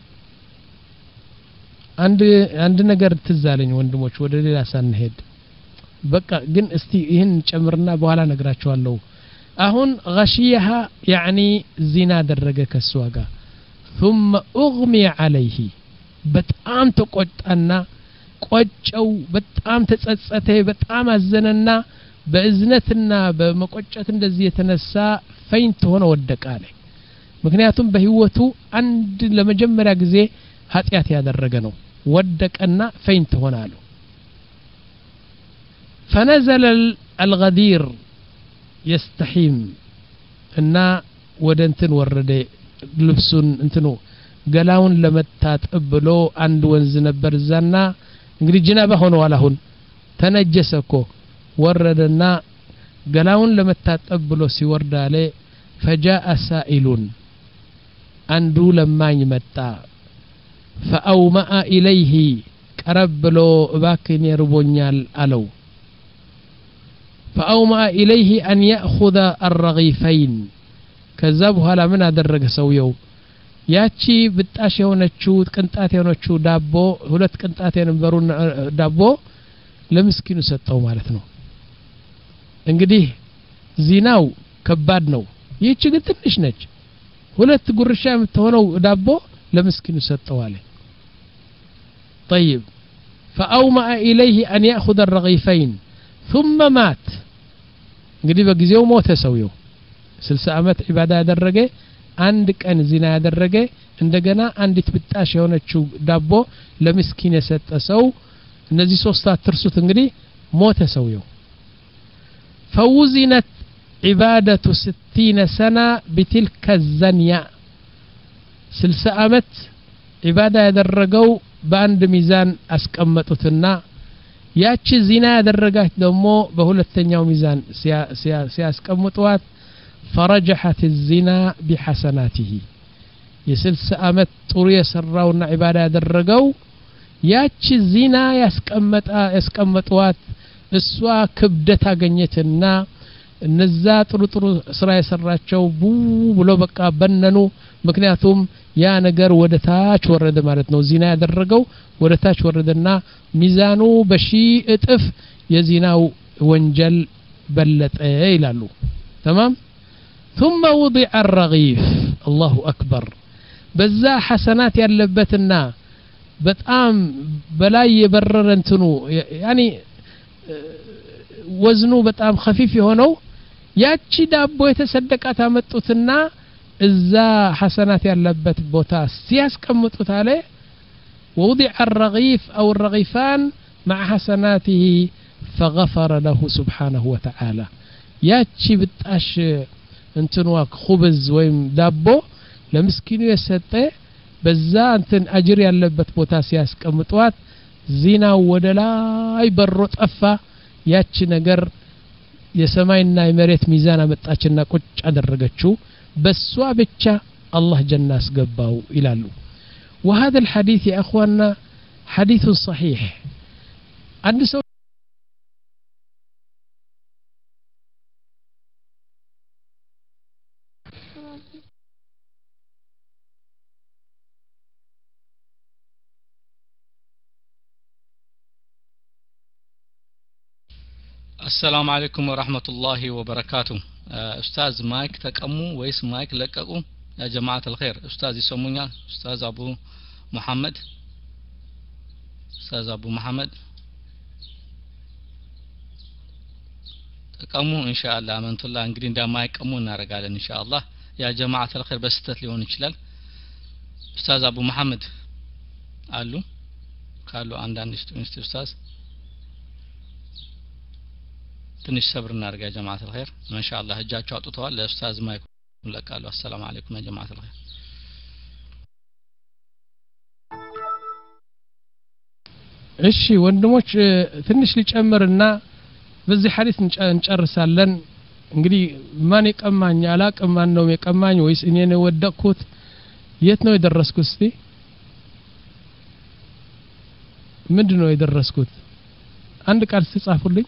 አንድ አንድ ነገር ትዛለኝ ወንድሞች ወደ ሌላ ሳንሄድ በቃ ግን እስቲ ይሄን ጨምርና በኋላ ነግራችኋለሁ አሁን غشيها يعني ዚና አደረገ ከሷ ጋር ثم اغمي عليه በጣም ተቆጣና ቆጨው በጣም ተጸጸተ በጣም አዘነና በእዝነትና በመቆጨት እንደዚህ የተነሳ ፈይንት ሆነ ወደቀ አለ ምክንያቱም በህይወቱ አንድ ለመጀመሪያ ጊዜ ኃጢያት ያደረገ ነው ወደቀና ፈይንት ሆነ አሉ فنزل الغدير يستحيم እና ወደ እንትን ወረደ ልብሱን እንትኑ ገላውን ለመታጠብ ብሎ አንድ ወንዝ ነበር ዛና እንግዲህ ጅናባ ሆነዋል አሁን ተነጀሰኮ ወረደና ገላውን ለመታጠብ ብሎ ሲወርድ አለ فجاء سائل አንዱ ለማኝ መጣ فأومأ إليه قرب له እባክህ ይርቦኛል አለው فأومأ إليه أن يأخذ الرغيفين ከዛ በኋላ ምን አደረገ ሰውየው ያቺ ብጣሽ የሆነችው ቅንጣት የሆነችው ዳቦ ሁለት ቅንጣት የነበሩ ዳቦ ለምስኪኑ ሰጠው ማለት ነው እንግዲህ ዚናው ከባድ ነው ይህች ግን ትንሽ ነች ሁለት ጉርሻ የምትሆነው ዳቦ ለምስኪኑ ሰጠው አለ طيب فأومأ إليه أن يأخذ الرغيفين ثم مات እንግዲህ በጊዜው ሞተ ሰውየው ስልሳ አመት ኢባዳ ያደረገ አንድ ቀን ዚና ያደረገ እንደገና አንዲት ብጣሽ የሆነችው ዳቦ ለምስኪን የሰጠ ሰው እነዚህ ሶስት አትርሱት እንግዲህ ሞተ ሰውየው فوزنت عبادة ستين سنة بتلك الزنية ስልሳ አመት ኢባዳ ያደረገው በአንድ ሚዛን አስቀመጡትና ያቺ ዚና ያደረጋች ደግሞ በሁለተኛው ሚዛን ሲያስቀምጡት فرجحت الزنا بحسناته የስልሳ አመት ጥሩ የሰራውና ኢባዳ ያደረገው ያቺ ዚና ያስቀመጣ ያስቀመጡት እሷ ክብደት አገኘትና እነዛ ጥሩ ጥሩ ስራ የሰራቸው ቡ ብሎ በቃ በነኑ ምክንያቱም ያ ነገር ወደ ታች ወረደ ማለት ነው ዚና ያደረገው ወደ ታች ወረደና ሚዛኑ በሺ እጥፍ የዚናው ወንጀል በለጠ ይላሉ تمام ثم وضع الرغيف الله أكبر بزا حسنات يلبتنا በጣም በላይ የበረረ እንትኑ ያኒ ወዝኑ በጣም خفيف የሆነው ያቺ ዳቦ የተሰደቃት አመጡትና እዛ ሐሰናት ያለበት ቦታ ሲያስቀምጡት አለ ووضع الرغيف أو الرغيفان مع حسناته فغفر له سبحانه وتعالى ياتشي بتاش انتنوا خبز ويم دابو لمسكينو يسطه بزا انتن اجر ያለበት ቦታ ሲያስቀምጧት ዚናው ወደላይ በሮ ጠፋ ያቺ ነገር የሰማይና የመሬት ሚዛን አመጣችና ቁጭ አደረገችው በሷ ብቻ አላህ ጀና አስገባው ይላሉ وهذا الحديث يا اخواننا حديث صحيح عند سو السلام عليكم ورحمة الله وبركاته أستاذ مايك تقمو ويس مايك لققو يا جماعة الخير أستاذ يسموني أستاذ أبو محمد أستاذ أبو محمد تقمو إن شاء الله أمنت الله انقرين دا مايك أمونا رقالا إن شاء الله يا جماعة الخير بس تتليون إشلال أستاذ أبو محمد قالوا قالوا عندنا نستو أستاذ ትንሽ ሰብር እናርጋ يا جماعة الخير ما شاء الله እጃቸው አጥተዋል ለኡስታዝ ማይክ ለቃሉ السلام عليكم يا جماعة الخير እሺ ወንድሞች ትንሽ ሊጨምርና በዚህ ሐዲስ እንጨርሳለን እንግዲህ ማን ይቀማኝ አላቅም ማን ነው የቀማኝ ወይስ እኔ ነው ወደቅኩት የት ነው የደረስኩት እስቲ ምንድነው የደረስኩት አንድ ቃል ተጻፉልኝ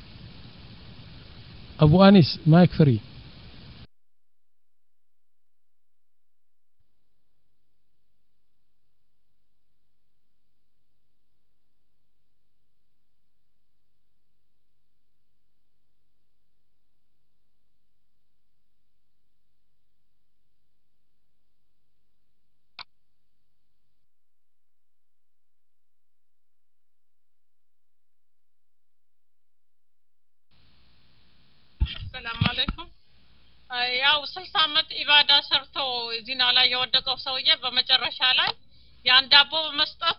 أبو أنيس مايك فري السلام عليكم ያው ስልሳ አመት ኢባዳ ሰርቶ ዚና ላይ የወደቀው ሰውዬ በመጨረሻ ላይ ያን ዳቦ በመስጠቱ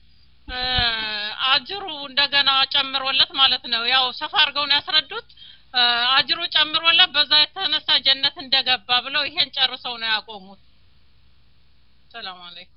አጅሩ እንደገና ጨምሮለት ማለት ነው ያው ሰፋ አርገው ነው ያስረዱት አጅሩ ጨምሮለት በዛ የተነሳ ጀነት እንደገባ ብለው ይሄን ጨርሰው ነው ያቆሙት ሰላም አለይኩም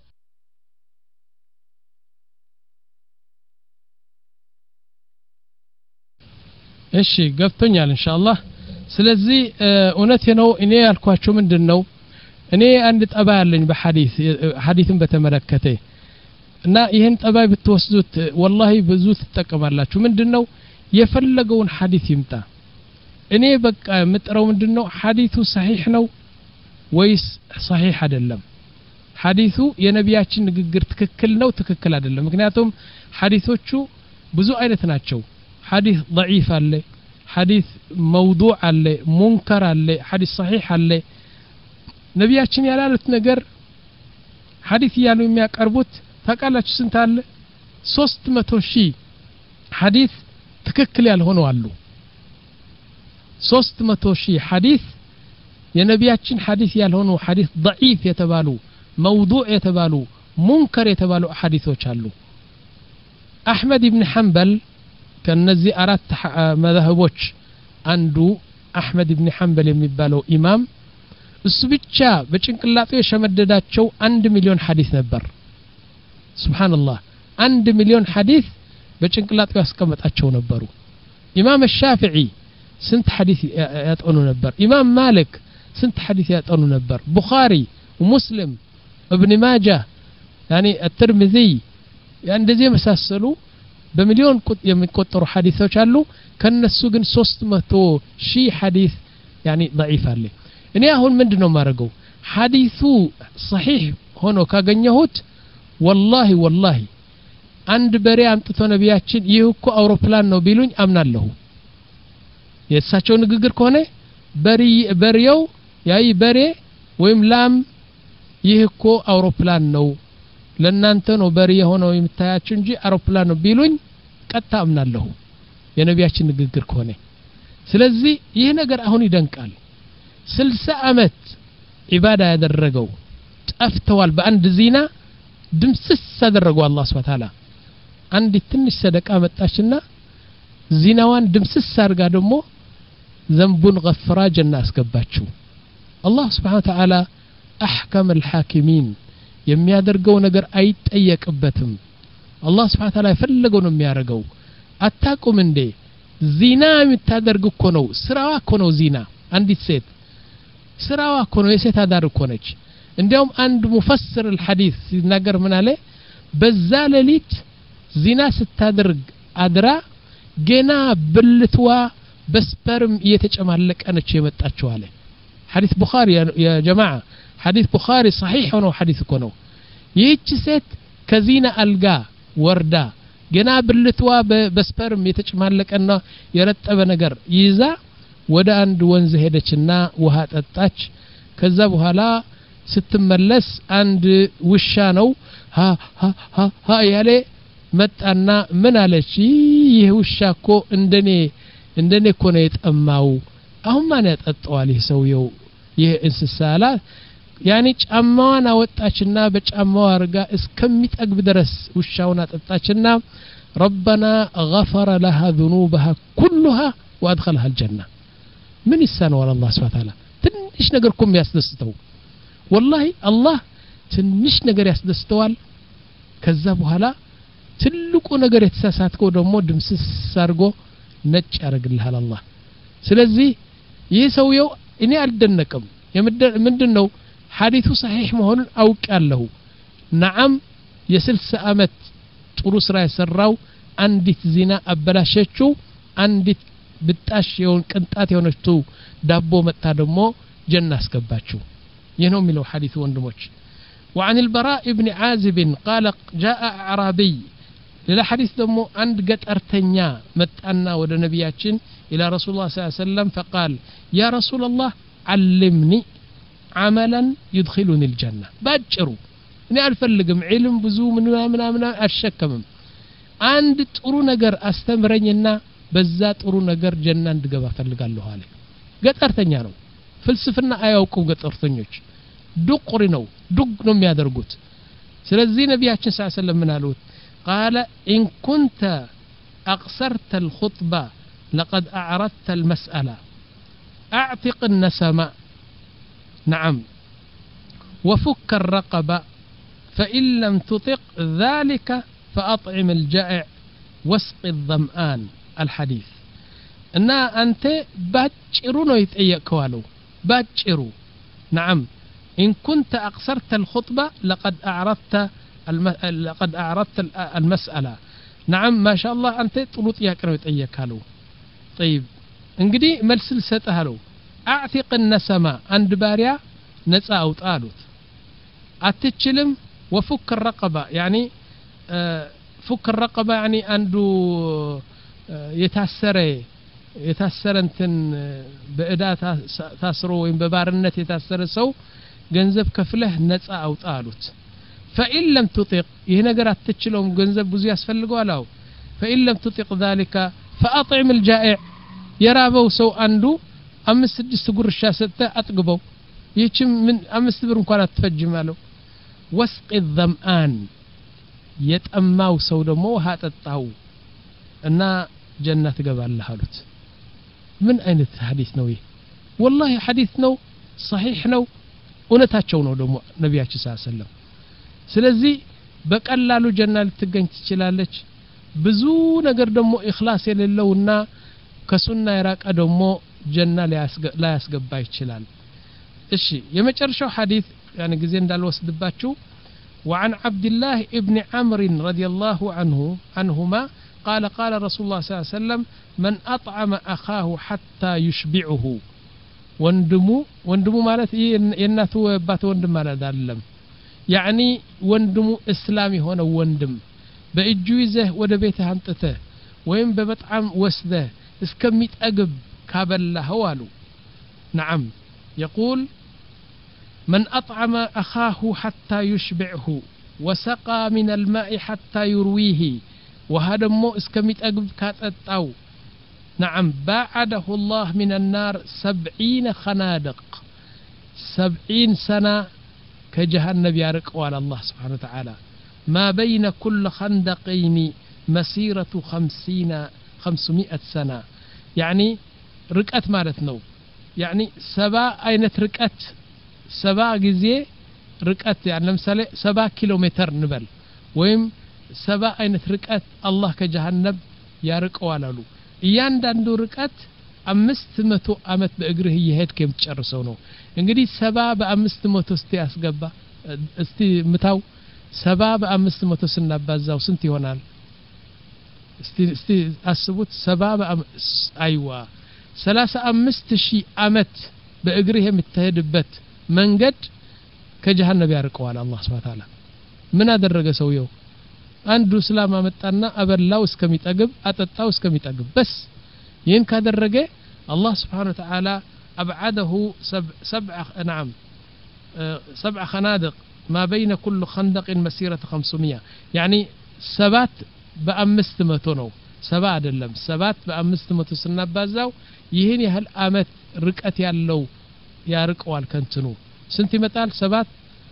እሺ ገብቶኛል ኢንሻአላህ ስለዚህ እውነቴ ነው እኔ ያልኳችሁ ምንድነው እኔ አንድ ጠባይ አለኝ በሐዲስ ሐዲስን በተመለከተ እና ይሄን ጠባይ ብትወስዱት والله ብዙ ትጠቀማላችሁ ምንድነው የፈለገውን ሐዲስ ይምጣ እኔ በቃ ምጥረው ምንድነው ሐዲሱ صحيح ነው ወይስ صحيح አይደለም ሐዲሱ የነቢያችን ንግግር ትክክል ነው ትክክል አይደለም ምክንያቱም ሐዲሶቹ ብዙ አይነት ናቸው حديث ضعيف عليه حديث موضوع عليه منكر عليه حديث صحيح عليه نبياتشن ያላሉት ነገር حديث ያሉ የሚያቀርቡት ታቃላችሁ ስንት አለ ሶስት መቶ ሺህ حديث ትክክል ያልሆነው አሉ ሶስት መቶ ሺህ حديث የነቢያችን حديث ያልሆነው حديث ضعيف የተባሉ موضوع የተባሉ منكر የተባሉ حديثዎች አሉ አህመድ ኢብኑ ሐንበል ከነዚህ አራት መذهቦች አንዱ አህመድ ኢብኑ ሐንበል የሚባለው ኢማም እሱ ብቻ በጭንቅላቱ የሸመደዳቸው አንድ ሚሊዮን ሐዲስ ነበር ሱብሃንአላህ አንድ ሚሊዮን ሐዲስ በጭንቅላቱ ያስቀመጣቸው ነበሩ ኢማም ሻፊዒ ስንት ሐዲስ ያጠኑ ነበር ኢማም ማሊክ ስንት ሐዲስ ያጠኑ ነበር ቡኻሪ ወሙስሊም ابن ماجه يعني الترمذي يعني እንደዚህ መሳሰሉ በሚሊዮን ቁጥ የሚቆጠሩ ሐዲሶች አሉ ከነሱ ግን ሶስት መቶ ሺህ ሐዲስ يعني ضعيف አለ እኔ አሁን ምንድነው ማረገው ሐዲሱ صحيح ሆኖ ካገኘሁት والله والله አንድ በሬ አምጥቶ ነቢያችን ይህ እኮ አውሮፕላን ነው ቢሉኝ አምናለሁ የሳቸው ንግግር ከሆነ በሪ በሪው ያይ በሬ ወይም ላም ይህ እኮ አውሮፕላን ነው ለናንተ ነው በሪ የሆነው የምታያችሁ እንጂ አውሮፕላን ነው ቢሉኝ ቀጥታ አምናለሁ የነቢያችን ንግግር ከሆነ ስለዚህ ይህ ነገር አሁን ይደንቃል ስልሳ አመት ኢባዳ ያደረገው ጠፍተዋል በአንድ ዚና ድምስስ አደረገው አላህ Subhanahu Wa Ta'ala አንድ ትንሽ ሰደቃ መጣችና ዚናዋን ድምስስ አርጋ ደግሞ ዘንቡን ገፍራ ጀና አስገባችው አላህ Subhanahu Wa Ta'ala አህከም الحاكمين የሚያደርገው ነገር አይጠየቅበትም አላህ Subhanahu Wa Ta'ala የፈለገው ነው የሚያደርገው አታቁም እንዴ ዚና የምታደርግ እኮ ነው ስራዋ እኮ ነው ዚና አንዲት ሴት ስራዋ እኮ ነው የሴት አዳር እኮ ነች እንዲያውም አንድ ሙፈስር الحديث ሲናገር ምን አለ በዛ ሌሊት ዚና ስታደርግ አድራ ገና ብልትዋ በስፐርም እየተጨማለቀ ነች የመጣችው አለ حديث بخاري يا جماعه حديث بخاري صحيح ነው حديث እኮ ነው ይህች ሴት ከዚና አልጋ ወርዳ ገና ብልትዋ በስፐርም የተጨማለቀና የረጠበ ነገር ይዛ ወደ አንድ ወንዝ ሄደችና ውሃ ጠጣች ከዛ በኋላ ስትመለስ አንድ ውሻ ነው ها ها ها ها ያለ መጣና ምን አለች ይሄ ውሻ እኮ እንደኔ እንደኔ እኮ ነው የጠማው አሁን ማን ያጠጣዋል ይሄ ሰውየው ይሄ እንስሳላ ያኒ ጫማዋን አወጣችና በጫማዋ አርጋ እስከሚጠግብ ድረስ ውሻውን አጠጣችና ربنا غفر لها ذنوبها كلها وادخلها الجنه من يسانوا على الله سبحانه وتعالى ትንሽ ነገርኩም ያስደስተው والله الله ትንሽ ነገር ያስደስተዋል ከዛ በኋላ ትልቁ ነገር የተሳሳተው ደግሞ ድምስስ አርጎ ነጭ ያረግልሃል አላህ ስለዚህ ይህ ሰውየው እኔ አልደነቀም ምንድነው ሐዲሱ صحيح መሆኑን አውቃለሁ ነዓም የስልሳ አመት ጥሩ ስራ የሰራው አንዲት ዚና አበላሸችው አንዲት ብጣሽ የሆነ ቅንጣት የሆነችው ዳቦ መጣ ደግሞ ጀና አስገባችው ይህ ነው የሚለው ሐዲሱ ወንድሞች وعن البراء ابن عازب قال جاء اعرابي للحديث دمو عند قطرتنيا متانا ود نبياتين الى رسول الله صلى الله عليه وسلم فقال يا رسول الله علمني عملا يدخلني الجنه باجرو እኔ አልፈልግም ዒልም ብዙ ምን ምን ምን አልሸከምም አንድ ጥሩ ነገር አስተምረኝና በዛ ጥሩ ነገር ጀና እንድገባ ፈልጋለሁ አለ ገጠርተኛ ነው ፍልስፍና አያውቁም ገጠርተኞች ዱቅሪ ነው ዱግ ነው የሚያደርጉት ስለዚህ ነብያችን ሰለላሁ ዐለይሂ ወሰለም ምን አሉት قال ان كنت اقصرت الخطبه لقد اعرضت المساله اعتق النسمه نعم وفك الرقبه فإن لم تطق ذلك فأطعم الجائع واسق الظمآن الحديث إن أنت باجرو نو يتأيكوالو باجرو نعم إن كنت أقصرت الخطبة لقد أعرضت الم... لقد أعرضت المسألة نعم ما شاء الله أنت طلوت ياكرو يتأيكالو طيب انقدي ملسل ستهلو أعتق النسمة عند باريا نسا أو طالوت أتتشلم وفك الرقبة يعني آه فك الرقبة يعني عنده آه يتأثر يتأثر انتن بإداء تأثره وين ببارنة يتأثر سو جنزب كفله نتسا أو طالوت فإن لم تطيق هنا قرأت تتشلهم جنزب بزي أسفل قوالو فإن لم تطيق ذلك فأطعم الجائع يرابو سو عنده أمس سدس قرشا ستة أتقبو يتشم من أمس برم كانت تفجمالو وسق الظمآن يتأماو سو دمو هاتتاو እና ጀነት ገባለህ አሉት ምን አይነት ሐዲስ ነው ይሄ والله ሐዲስ ነው صحيح ነው እውነታቸው ነው ደግሞ ነብያችን ሰለላሁ ዐለይሂ ወሰለም ስለዚህ በቀላሉ ጀና ልትገኝ ትችላለች ብዙ ነገር ደግሞ ኢኽላስ የሌለውና ከሱና የራቀ ደግሞ ጀና ላይ ያስገባ ይችላል እሺ የመጨረሻው ሐዲስ يعني ጊዜ እንዳልወስድባችሁ وعن عبد الله ابن عمرو رضي الله عنه عنهما قال قال رسول الله صلى الله عليه وسلم من أطعم أخاه حتى يشبعه وندمو وندمو مالت يناتو بات وندم مالت دالم يعني وندمو إسلامي هنا وندم بإجويزه ودا بيته همتته وين بمطعم وسده اسكميت أقب كابله هوالو نعم يقول من أطعم أخاه حتى يشبعه وسقى من الماء حتى يرويه وهذا مو اسكميت أقب كاتتاو نعم باعده الله من النار سبعين خنادق سبعين سنة كجهنم يارق على الله سبحانه وتعالى ما بين كل خندقين مسيرة خمسين خمسمائة سنة يعني ركعت مالتنا يعني سبع أينت ركعت سبع جزية ركعت يعني لمثال سبع كيلومتر نبل ويم سبع أينت ركعت الله كجهنم يارق على له እያንዳንዱ ርቀት አምስት መቶ አመት በእግርህ ይሄድ ከምትጨርሰው ነው እንግዲህ ሰባ በአምስት መቶ እስቲ ያስገባ እስቲ ምታው ሰባ በአምስት መቶ ስናባዛው ስንት ይሆናል እስቲ እስቲ አስቡት ሰባ አይዋ ሰላሳ አምስት ሺህ አመት በእግርህ የምትሄድበት መንገድ ከጀሃነም ያርቀዋል አላህ Subhanahu Wa Ta'ala ምን አደረገ ሰውየው አንዱ እስላም አመጣና አበላው እስከሚጠግብ አጠጣው እስከሚጠግብ በስ ይህን ካደረገ አላህ Subhanahu Wa Ta'ala أبعده سبع, سبع نعم سبع خنادق ما بين كل خندق مسيرة خمسمائة يعني سبات بأمست متونو سبع دلم سبات بأمست متو سنبازاو يهني هل آمت ركعت يالو يا ركوال كنتنو سنتي متال سبات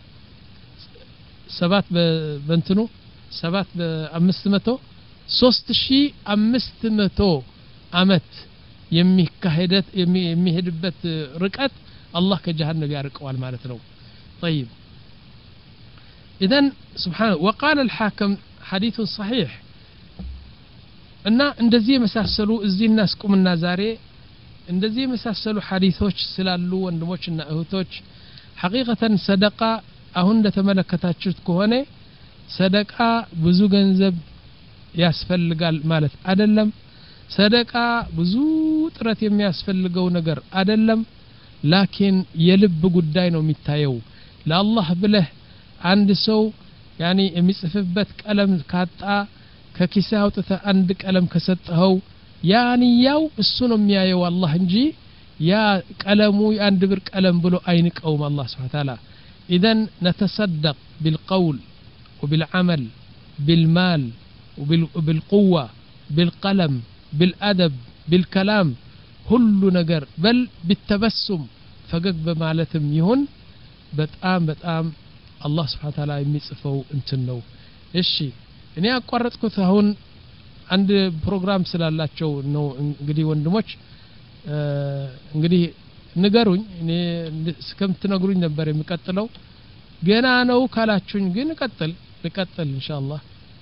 سبات بنتنو سبات بأمست متو ሶስት ሺህ አምስት መቶ አመት የሚካሄደት የሚሄድበት ርቀት አላህ ከጀሃነም ያርቀዋል ማለት ነው طيب اذا سبحان وقال الحاكم حديث صحيح እና እንደዚህ የመሳሰሉ እዚህ እናስቁምና ዛሬ እንደዚህ የመሳሰሉ ሐዲሶች ስላሉ ወንድሞችና እህቶች ሐቂቀተን ሰደቃ አሁን እንደተመለከታችሁት ከሆነ ሰደቃ ብዙ ገንዘብ ያስፈልጋል ማለት አይደለም ሰደቃ ብዙ ጥረት የሚያስፈልገው ነገር አይደለም ላኪን የልብ ጉዳይ ነው የሚታየው ለአላህ ብለህ አንድ ሰው ያኒ የሚጽፍበት ቀለም ካጣ ከኪስህ አውጥተህ አንድ ቀለም ከሰጠኸው ያንያው እሱ ነው የሚያየው አላህ እንጂ ያ ቀለሙ አንድ ብር ቀለም ብሎ አይንቀውም አላህ Subhanahu Wa Ta'ala اذا نتصدق بالقول وبالعمل بالمال وبالقوة بالقلم بالأدب بالكلام كل نجر بل بالتبسم فقق بمعلتم يهون بتقام بتقام الله سبحانه وتعالى يميصفو انتنو እሺ እኔ አቋረጥኩት አሁን አንድ ፕሮግራም ስላላቸው ነው እንግዲህ ወንድሞች እንግዲህ ንገሩኝ እኔ እስከምትነግሩኝ ነበር የሚቀጥለው ገና ነው ካላችሁኝ ግን ቀጥል ልቀጥል ኢንሻአላህ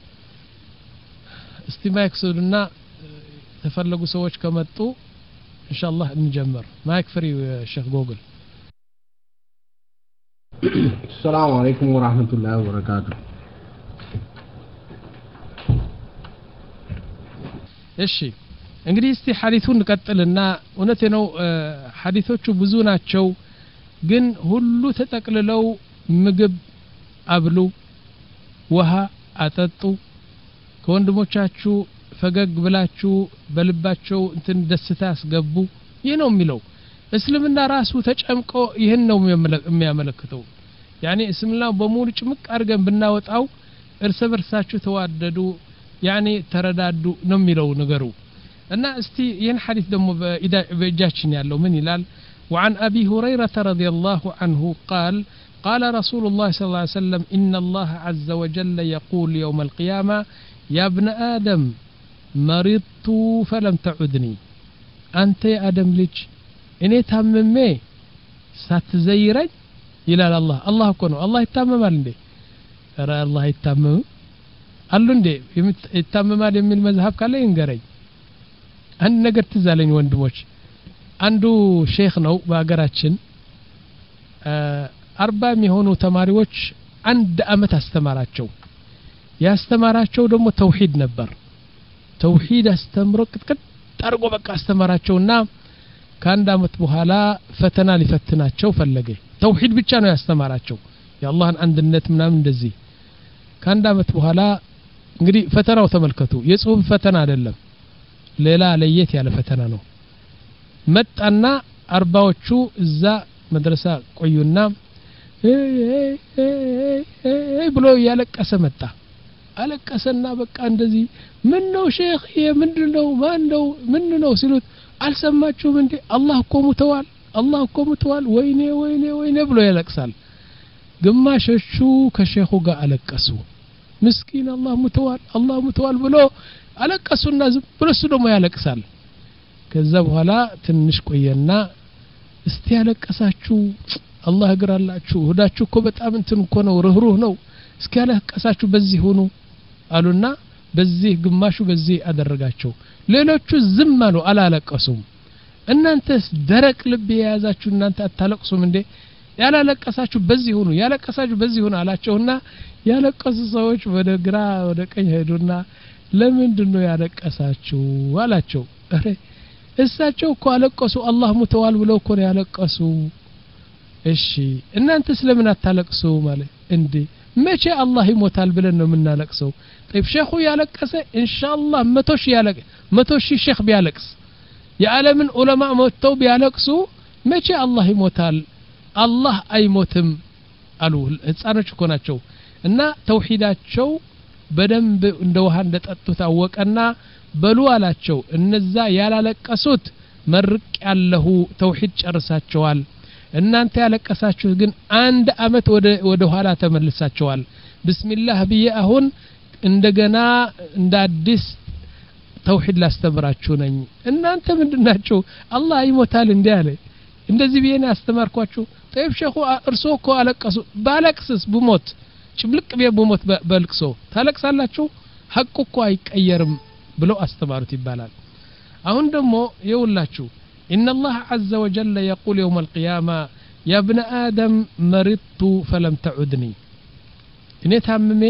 እስቲ ማይክ ሱድና ተፈለጉ ሰዎች ከመጡ ኢንሻአላህ እንጀምር ማይክ ፍሪ ሼክ ጎግል السلام عليكم ورحمة الله وبركاته እሺ እንግዲህ እስቲ ሐዲሱን እንቀጥልና እውነቴ ነው ሐዲሶቹ ብዙ ናቸው ግን ሁሉ ተጠቅልለው ምግብ አብሉ ውሃ አጠጡ ከወንድሞቻችሁ ፈገግ ብላችሁ በልባቸው እንትን ደስታ አስገቡ ይሄ ነው የሚለው እስልምና ራሱ ተጨምቆ ይሄን ነው የሚያመለክተው ያኒ እስልምና በሙሉ ጭምቅ አድርገን ብናወጣው እርስ በርሳችሁ ተዋደዱ ያኒ ተረዳዱ ነው የሚለው ነገሩ እና እስቲ ይሄን ሐዲስ ደግሞ በእጃችን ያለው ምን ይላል وعن أبي هريرة رضي الله عنه قال قال رسول الله صلى الله عليه وسلم إن الله عز وجل يقول يوم القيامة يا ابن آدم مرضت فلم تعدني أنت يا آدم لج إني تممي ساتزيرج إلى الله الله كونه الله يتمم عندي أرى الله يتمم قالوا ندي يتمم على من المذهب كله ينقري أن نقدر تزالين وندموش عنده شيخ نو بأجراتشن أربع مهونو تماريوش عند أمت استماراتشو ያስተማራቸው ደግሞ ተውሂድ ነበር ተውሂድ አስተምሮ ቅጥቅጥ አርጎ በቃ አስተማራቸውና ከአንድ አመት በኋላ ፈተና ሊፈትናቸው ፈለገ ተውሂድ ብቻ ነው ያስተማራቸው የአላህን አንድነት ምናምን እንደዚህ ከአንድ አመት በኋላ እንግዲህ ፈተናው ተመልከቱ የጽሁፍ ፈተና አይደለም ሌላ ለየት ያለ ፈተና ነው መጣና አርባዎቹ እዛ መድረሳ ቆዩና ብሎ ያለቀሰ መጣ አለቀሰና በቃ እንደዚህ ምን ነው ሼክ ይሄ ምንድነው ማን ነው ምን ነው ሲሉት አልሰማችሁም እንዴ አላህ እኮ ሙተዋል አላህ እኮ ሙተዋል ወይኔ ወይኔ ወይኔ ብሎ ያለቅሳል ግማሾቹ ከሼኹ ጋር አለቀሱ ምስኪን አላህ ሙተዋል አላህ ሙተዋል ብሎ አለቀሱና ዝም ብሎ እሱ ደግሞ ያለቅሳል ከዛ በኋላ ትንሽ ቆየና እስቲ ያለቀሳችሁ አላህ ይግራላችሁ ሆዳችሁ እኮ በጣም እንትን እኮ ነው ርህሩህ ነው እስኪ ያለቀሳችሁ በዚህ ሆኑ አሉና በዚህ ግማሹ በዚህ አደረጋቸው ሌሎቹ ዝም አሉ አላለቀሱም እናንተስ ደረቅ ልብ የያዛችሁ እናንተ አታለቅሱም እንዴ ያላለቀሳችሁ በዚህ ሆኑ ያለቀሳችሁ በዚህ ሆኑ አላቸውና ያለቀሱ ሰዎች ወደ ግራ ወደ ቀኝ ሄዱና ለምንድነው ያለቀሳችሁ አላቸው አረ እሳቸው እኮ አለቀሱ አላህ ሙተዋል ብለው እኮ ያለቀሱ እሺ እናንተ ስለምን አታለቅሱ ማለት እንዴ መቼ አላህ ይሞታል ብለን ነው የምናለቅሰው طيب ሼኹ ያለቀሰ ኢንሻአላህ መቶ ሺህ ያለቅ መቶ ሺህ ሼኽ ቢያለቅስ የዓለምን ዑለማ ሞተው ቢያለቅሱ መቼ አላህ ይሞታል አላህ አይሞትም አሉ ህፃኖች እኮ ናቸው እና ተውሂዳቸው በደንብ እንደ ውሃ እንደጠጡ ታወቀና በሉ አላቸው እነዛ ያላለቀሱት መርቅ ያለሁ ተውሂድ ጨርሳቸዋል እናንተ ያለቀሳችሁ ግን አንድ አመት ወደ ወደ ኋላ ተመልሳቸዋል ቢስሚላህ ብዬ አሁን እንደገና እንደ አዲስ ተውሂድ ላስተምራችሁ ነኝ እናንተ ምንድናችሁ አላህ ይሞታል እንዴ አለ እንደዚህ ቢየና አስተማርኳችሁ طيب ሼኹ እርሶ እኮ አለቀሱ ባለቅስስ ብሞት ጭብልቅ ቢየ ብሞት በልቅሶ ታለቅሳላችሁ ሐቁ እኮ አይቀየርም ብለው አስተማሩት ይባላል አሁን ደግሞ ይውላችሁ إن الله عز وجل يقول يوم القيامة يا ابن آدم مرضت فلم تعدني إن تاممي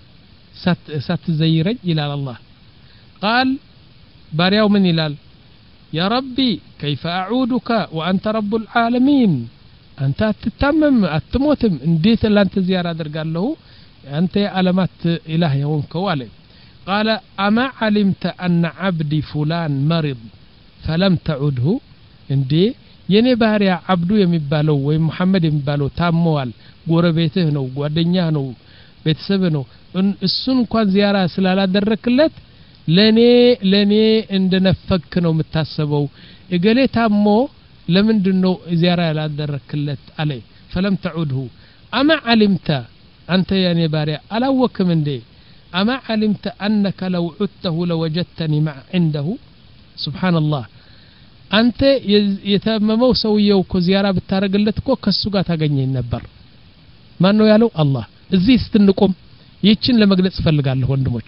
ستزيرج إلى الله قال باريو من إلال يا ربي كيف أعودك وأنت رب العالمين أنت تتمم أتموتم انديت اللي أنت زيارة در قال له أنت علامات إله يوم كوالي قال أما علمت أن عبدي فلان مرض فلم تعده اندي يني باريا عبدو يمبالو وي محمد يمبالو تاموال ጎረቤትህ ነው ጓደኛህ ነው ቤተሰብህ ነው እሱን እንኳን ዚያራ ስላላደረክለት ለኔ ለኔ እንደነፈክ ነው የምታስበው እገሌ ታሞ ለምንድነው ዚያራ ያላደረክለት አለ فلم تعده اما علمت انت يا ني باريا አላወክም እንዴ اما علمت انك لو عدته لوجدتني مع عنده سبحان الله አንተ የተመመው ሰውየው እኮ ዚያራ ብታረግለት እኮ ከሱ ጋር ታገኘኝ ነበር ማን ነው ያለው አላህ እዚህ ስትንቆም ይችን ለመግለጽ ፈልጋለሁ ወንድሞች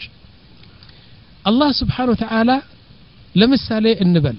አላህ Subhanahu Wa Ta'ala ለምሳሌ እንበል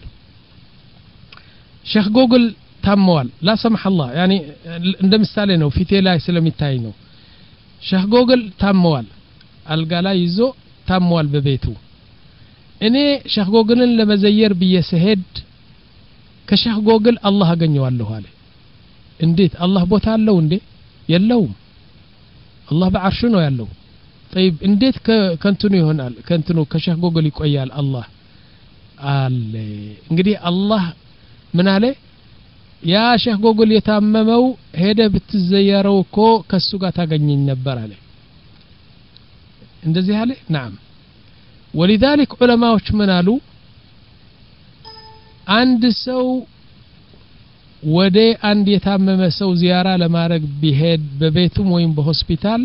ሼኽ ጎግል ታመዋል لا سمح الله يعني እንደ ምሳሌ ነው ፊቴ ላይ ስለሚታይ ነው ሼኽ ጎግል ታመዋል አልጋ ላይ ይዞ ታመዋል በቤቱ እኔ ሼኽ ጎግልን ለመዘየር በየሰሄድ ከሼኽ ጎግል አላህ አገኘዋለሁ አለ እንዴት አላህ ቦታ አለው እንዴ የለውም አላህ በአርሹ ነው ያለው طيب እንዴት ከንቱኑ ይሆናል ከንቱኑ ከሼኽ ጎግል ይቆያል አላህ አለ እንግዲህ አላህ ምን አለ ያ ሼኽ ጎግል የታመመው ሄደ ብትዘየረው እኮ ከሱ ጋር ታገኘኝ ነበር አለ እንደዚህ አለ نعم ولذلك علماءዎች ምን አሉ አንድ ሰው ወደ አንድ የታመመ ሰው ዚያራ ለማድረግ ቢሄድ በቤቱም ወይም በሆስፒታል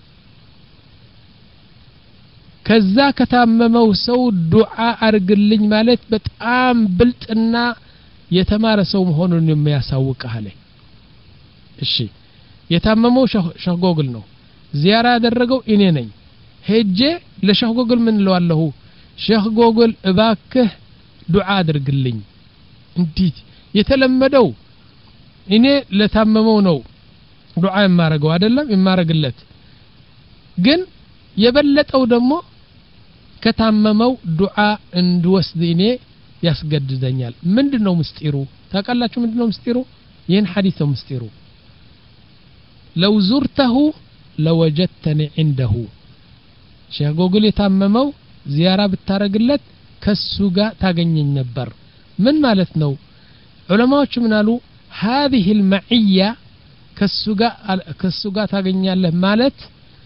ከዛ ከታመመው ሰው ዱዓ አርግልኝ ማለት በጣም ብልጥና የተማረ ሰው መሆኑን የሚያሳውቅ አለ እሺ የታመመው ሼኽ ጎግል ነው ዚያራ ያደረገው እኔ ነኝ ሄጄ ለሼኽ ጎግል ምን ለዋለሁ ሼኽ ጎግል እባክህ ዱዓ አድርግልኝ እንዴት የተለመደው እኔ ለታመመው ነው ዱዓ የማረገው አይደለም የማረግለት ግን የበለጠው ደግሞ ከታመመው ዱዓ እንድወስድ እኔ ያስገድደኛል ምንድነው ምስጢሩ ታውቃላችሁ ምንድነው ምስጢሩ ይሄን ሐዲስ ነው ምስጢሩ لو زرته لوجدتني عنده ሼኽ ጎግል የታመመው ዚያራ ብታረግለት ከሱ ጋር ታገኘኝ ነበር ምን ማለት ነው ዑለማዎች ምን አሉ هذه المعية ከሱ ጋር ከሱ ጋር ታገኛለህ ማለት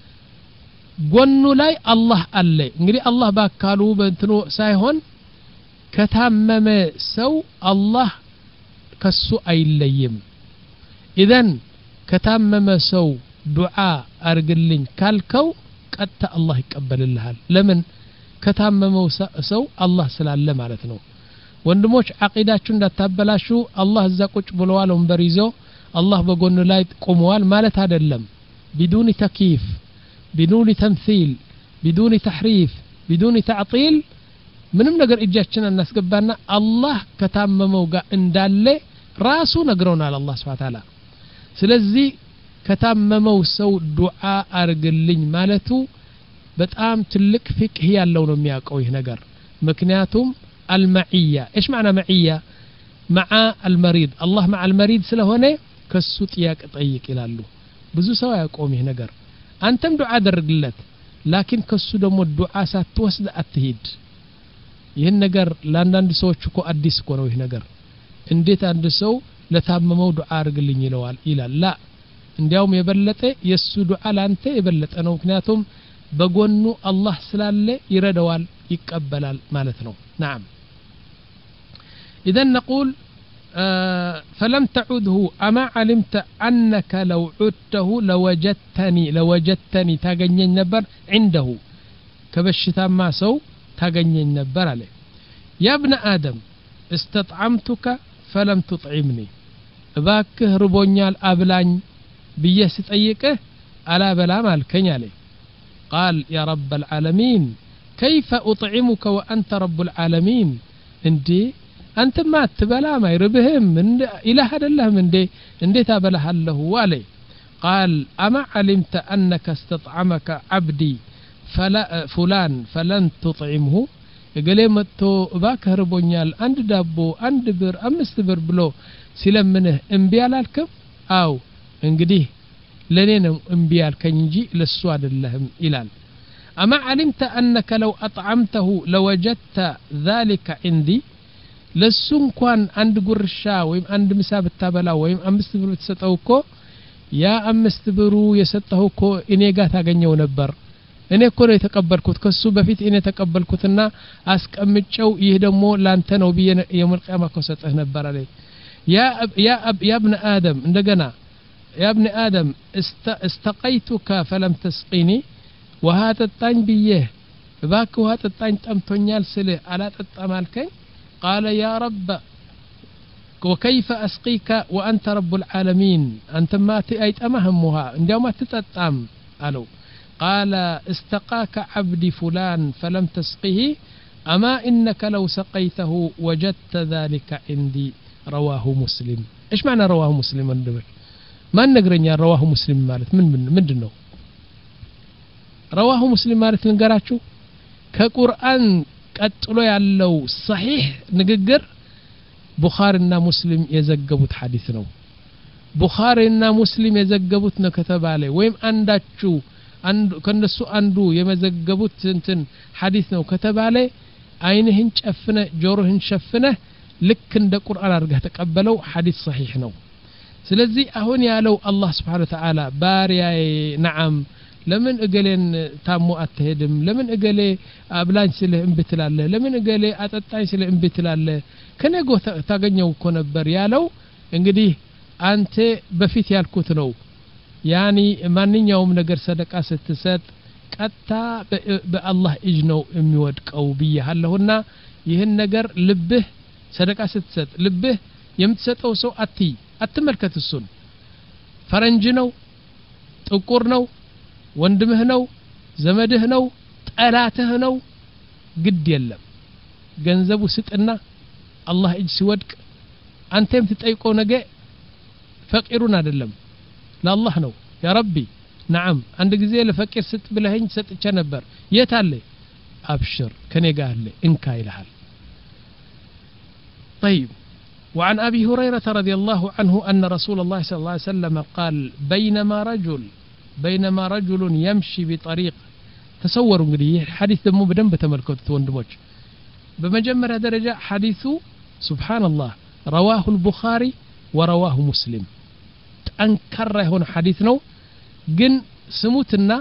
ጎኑ ላይ አላህ አለ እንግዲህ አላህ ባካሉ በእንትኑ ሳይሆን ከታመመ ሰው አላህ ከሱ አይለይም ኢዘን ከታመመ ሰው ዱዓ አርግልኝ ካልከው ቀጥታ አላህ ይቀበልልሃል ለምን ከታመመው ሰው አላህ ስላለ ማለት ነው ወንድሞች አቂዳችሁ እንዳታበላሹ አላህ እዛ ቁጭ ብለዋል ወንበር ይዞ አላህ በጎኑ ላይ ቆመዋል ማለት አይደለም بدون تكييف بدون تمثيل بدون تحريف بدون تعطيل ምንም ነገር እጃችን እናስገባና አላህ ከታመመው ጋር እንዳለ ራሱ ነግሮናል አላህ Subhanahu Wa Ta'ala ስለዚህ ከታመመው ሰው ዱዓ አርግልኝ ማለቱ በጣም ትልቅ ፍቅህ ያለው ነው የሚያውቀው ይህ ነገር ምክንያቱም المعية ايش معنى معية مع المريض الله مع المريض ስለሆነ ከሱ ጥያቄ ጠይቅ ይላሉ ብዙ ሰው ያቆም ይህ ነገር አንተም ዱዓ አድርግለት ላኪን ከሱ ደግሞ ዱዓ ሳትወስድ አትሂድ ይህን ነገር ለአንዳንድ ሰዎች እኮ አዲስ እኮ ነው ይህ ነገር እንዴት አንድ ሰው ለታመመው ዱዓ አርግልኝ ይለዋል ይላል ላ እንዲያውም የበለጠ የሱ ዱዓ ላንተ የበለጠ ነው ምክንያቱም በጎኑ አላህ ስላለ ይረዳዋል ይቀበላል ማለት ነው نعم إذا نقول آه فلم تعده أما علمت أنك لو عدته لوجدتني لوجدتني تاغنين نبر عنده كبشتا ما سو تاغنين نبر عليه يا ابن آدم استطعمتك فلم تطعمني باكه ربونيال أبلان بيه ستأيكه ألا بلا مالكين عليه قال يا رب العالمين كيف أطعمك وأنت رب العالمين اندي أنت ما تبلا ما يربهم من إله هذا الله من دي اندي تبلها الله عليه قال أما علمت أنك استطعمك عبدي فلا فلان فلن تطعمه قال متو باك هربونيال عند دابو عند بر أمست بر بلو سلمنه انبيال الكم أو انقديه لنين انبيال كنجي للسواد اللهم إلال أما علمت أنك لو أطعمته لوجدت ذلك عندي لسون كان عند قرشا ويم عند مساب التابلا ويم أمست برو تستوكو يا أمست برو يستوكو إني قاتا غنيو نبر إني كوري تقبلكوت كسو بفيت إني تقبلكوتنا أسك أمتشو يهدمو لانتنو بي يوم القيامة كوستة نبر عليه يا أب يا أب يا ابن آدم عندنا يا ابن آدم است استقيتك فلم تسقيني وهذا الطعن بيه باك وهذا الطعن تمتونيال سله على تطمالكي قال يا رب وكيف أسقيك وأنت رب العالمين أنت ما تأيت أمهمها عندما تتطعم قالوا قال استقاك عبدي فلان فلم تسقيه أما إنك لو سقيته وجدت ذلك عندي رواه مسلم إيش معنى رواه مسلم ما نقرن يا رواه مسلم مالت من من من دنو رواه مسلم مالت نقراتشو كقرآن قتلو يالو صحيح نققر بخارينا مسلم يزقبوت حديث نو بخارينا مسلم يزقبوت نكتب عليه ويم عنداتشو عند كنسو عندو يمزقبوت انتن حديث نو كتب عليه عينهن شفنه جورهن شفنه لك عند قرآن أرجع تقبلوا حديث صحيح نو سلزي أهون يالو الله سبحانه وتعالى باريا نعم لمن اقلين تامو اتهدم لمن اقلي ابلان سله انبتلاله لمن اقلي اتطاي سله انبتلاله كنغو تاغنيو كنبر يالو እንግዲህ አንተ በፊት ያልኩት ነው ያኒ ማንኛውም ነገር ሰደቃ ስትሰጥ ቀጣ በአላህ እጅ ነው የሚወድቀው ብያለሁና ይህን ነገር ልብህ ሰደቃ ስትሰጥ ልብህ የምትሰጠው ሰው አትይ አትመልከት እሱን ፈረንጅ ነው ጥቁር ነው ወንድምህ ነው ዘመድህ ነው ጠላትህ ነው ግድ የለም ገንዘቡ ስጥና አላህ እጅ ሲወድቅ አንተም ትጠይቀው ነገ ፈቂሩን አይደለም ለአላህ ነው ያ ረቢ نعم عند ጊዜ ለፈቂር ስጥ ብለኸኝ ሰጥቼ ነበር የት አለ አብሽር ከኔ ጋር አለ እንካ ይልሃል طيب وعن أبي هريرة رضي الله عنه أن رسول الله صلى الله عليه وسلم قال بينما رجل بينما رجل يمشي بطريق تصوروا እንግዲህ حديث دمو بدم بتملكت ወንድሞች بمجمرة درجة حديث سبحان الله رواه البخاري ورواه مسلم ጠንካራ የሆነ ሐዲስ ነው ግን ስሙትና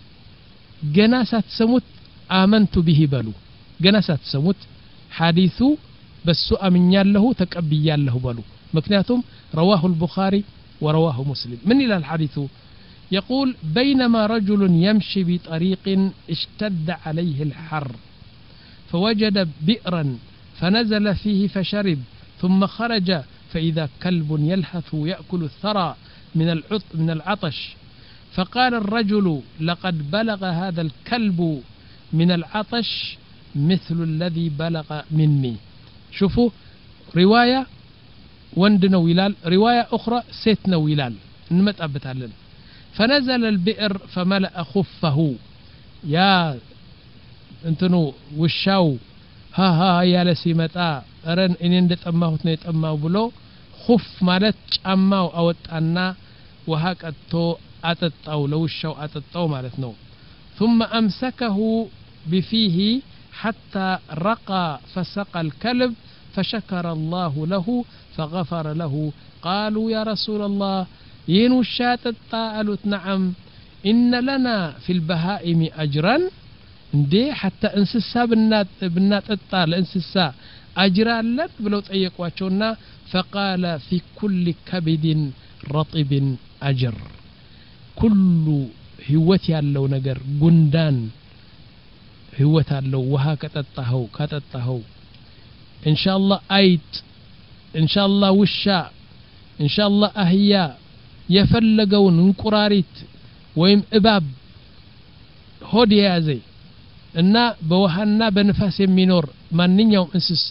ገና ሳትሰሙት አመንቱ ቢሂ በሉ ገና ሳትሰሙት ሐዲሱ በሱ አምኛለሁ ተቀብያለሁ በሉ ምክንያቱም رواه البخاري ورواه مسلم من إلى الحديث يقول بينما رجل يمشي بطريق اشتد عليه الحر فوجد بئرا فنزل فيه فشرب ثم خرج فإذا كلب يلهث يأكل الثرى من من العطش فقال الرجل لقد بلغ هذا الكلب من العطش مثل الذي بلغ مني شوفوا رواية وندنا ويلال رواية أخرى سيتنا ويلال نمتقبتالن فنزل البئر فملأ خفه يا انتنو وشاو ها ها يا لسيمتا ارن ان እንደጠማሁት ነው የጠማው ብሎ خف ማለት ጫማው አወጣና ውሃ ቀጥቶ አጠጣው ለውሻው አጠጣው ማለት ነው ثم امسكه بفيه حتى رقى فسقى الكلب فشكر الله له فغفر له قالوا يا رسول الله ينوشا تطا قالوا نعم ان لنا في البهائم اجرا እንዴ حتى እንስሳ ብናጥ ብናጠጣ ለእንስሳ አጅር አለት ብለው ጠየቋቸውና فقال في كل كبد رطب اجر كل ህይወት ያለው ነገር ጉንዳን ህይወት አለው ውሃ ከጠጣኸው ከጠጣኸው ኢንሻአላህ አይጥ ኢንሻአላህ ውሻ ኢንሻአላህ አህያ የፈለገውን እንቁራሪት ወይም እባብ ሆድ የያዘ እና በውሃና በንፋስ የሚኖር ማንኛውም እንስሳ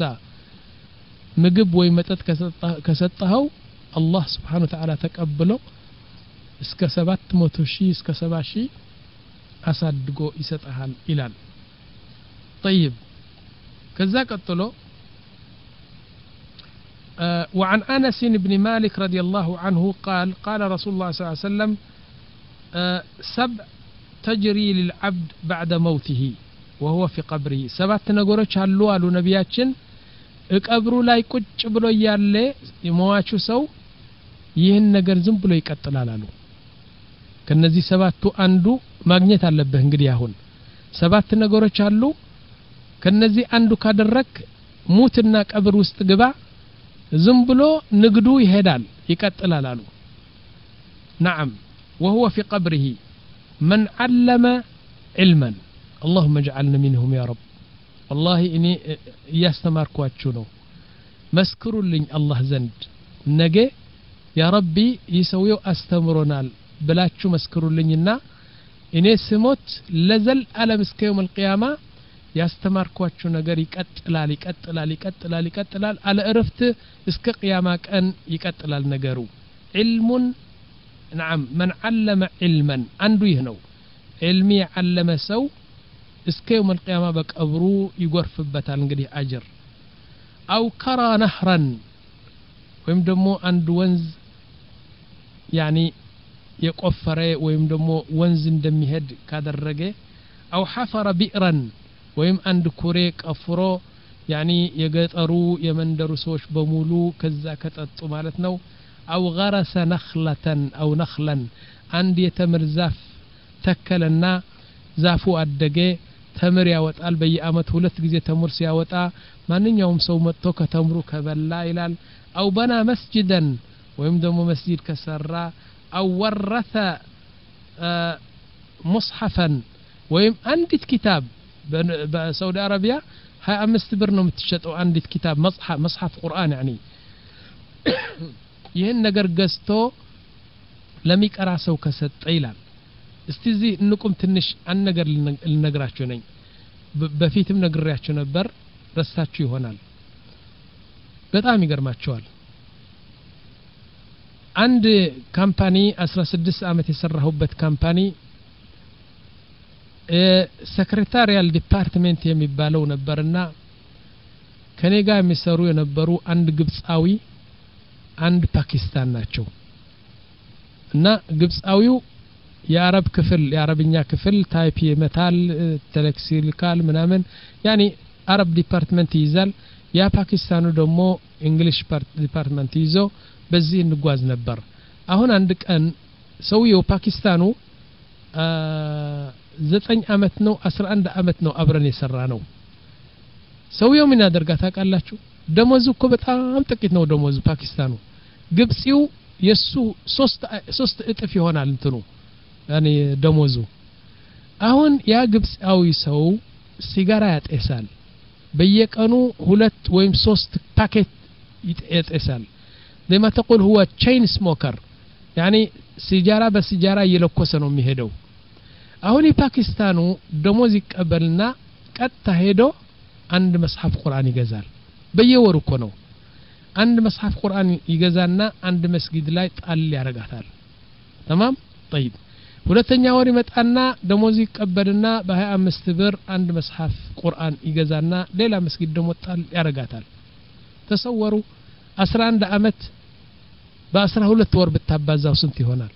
ምግብ ወይ መጠጥ ከሰጠኸው አላህ Subhanahu Wa Ta'ala ተቀብለው እስከ ሰባት መቶ ሺህ እስከ ሰባ ሺህ አሳድጎ ይሰጣል ይላል طيب كذا قتلوا آه وعن أنس بن مالك رضي الله عنه قال قال رسول الله صلى الله عليه وسلم آه سبع تجري للعبد بعد موته وهو في قبره سبعة نغورች አሉ አሉ ነብያችን እቀብሩ ላይ ቁጭ ብሎ ያለ የሟቹ ሰው ይህን ነገር ዝም ብሎ ይቀጥላል አሉ ከነዚህ ሰባቱ አንዱ ማግኘት አለበት እንግዲህ አሁን ሰባት ነገሮች አሉ ከነዚህ አንዱ ካደረክ ሙትና ቀብር ውስጥ ግባ ዝም ብሎ ንግዱ ይሄዳል ይቀጥላል አሉ نعم وهو في قبره من علم علما اللهم اجعلنا منهم يا رب والله اني يستمركواچو ነው መስክሩልኝ አላህ ዘንድ ነገ ያ ረቢ ይሰውየው አስተምሮናል ብላችሁ መስክሩልኝና እኔ ስሞት ለዘል ዓለም እስከ يوم القيامه ያስተማርኳችሁ ነገር ይቀጥላል ይቀጥላል ይቀጥላል ይቀጥላል አለ እረፍት እስከ ቅያማ ቀን ይቀጥላል ነገሩ علم نعم من علم علما አንዱ ይህ ነው علم يعلم ሰው እስከ يوم القيامه በቀብሩ ይጎርፍበታል እንግዲህ አጅር او كرى نهرا ወይም ደግሞ አንድ ወንዝ يعني የቆፈረ ወይም ደግሞ ወንዝ እንደሚሄድ ካደረገ او حفر بئرا ወይም አንድ ኩሬ ቀፍሮ يعني የገጠሩ የመንደሩ ሰዎች በሙሉ ከዛ ከጠጡ ማለት ነው او غرس نخلة او نخلا አንድ የተምር ዛፍ ተከለና ዛፉ አደገ ተምር ያወጣል በየአመት ሁለት ጊዜ ተምር ሲያወጣ ማንኛውም ሰው መጥቶ ከተምሩ ከበላ ይላል او بنى مسجدا ወይም ደግሞ መስጂድ ከሰራ او ورث مصحفا ወይም አንዲት ኪታብ በሳውዲ አረቢያ ሀያ አምስት ብር ነው የምትሸጠው አንዲት ኪታብ መጽሐፍ መጽሐፍ ቁርአን يعني ይሄን ነገር ገዝቶ ለሚቀራ ሰው ከሰጠ ይላል እስቲ እዚህ እንቁም ትንሽ አንድ ነገር ልነግራችሁ ነኝ በፊትም ነግሬያችሁ ነበር ረስታችሁ ይሆናል በጣም ይገርማችኋል አንድ ካምፓኒ አስራ ስድስት አመት የሰራሁበት ካምፓኒ ሴክሬታሪያል ዲፓርትመንት የሚባለው ነበርና ከኔ ጋር የሚሰሩ የነበሩ አንድ ግብጻዊ አንድ ፓኪስታን ናቸው እና ግብጻዊው የአረብ ክፍል የአረብኛ ክፍል ታይፕ ይመታል ቴሌክሲልካል ምናምን يعني አረብ ዲፓርትመንት ይዛል ያ ፓኪስታኑ ደግሞ እንግሊሽ ዲፓርትመንት ይዞ በዚህ እንጓዝ ነበር አሁን አንድ ቀን ሰውየው ፓኪስታኑ ዘጠኝ አመት ነው አስራ አንድ አመት ነው አብረን የሰራ ነው ሰውየው ምን ያደርጋታ ታውቃላችሁ ደሞዙ እኮ በጣም ጥቂት ነው ደሞዙ ፓኪስታኑ ግብጽው የሱ ሶስት ሶስት እጥፍ ይሆናል እንትኑ ያኔ ደሞዙ አሁን ያ ግብጻዊ ሰው ሲጋራ ያጤሳል በየቀኑ ሁለት ወይም ሶስት ፓኬት ያጤሳል لما تقول هو chain smoker يعني ሲጃራ በሲጃራ እየለኮሰ ነው የሚሄደው አሁን የፓኪስታኑ ደሞዝ ይቀበልና ቀጥታ ሄዶ አንድ መጽሐፍ ቁርአን ይገዛል በየወሩ እኮ ነው አንድ መጽሐፍ ቁርአን ይገዛና አንድ መስጊድ ላይ ጣል ያረጋታል تمام طيب ሁለተኛ ወር ይመጣና ደሞዝ ይቀበልና በ25 ብር አንድ መጽሐፍ ቁርአን ይገዛና ሌላ መስጊድ ደሞ ጣል ያረጋታል ተሰወሩ አስራ አንድ አመት በ12 ወር ብታባዛው ስንት ይሆናል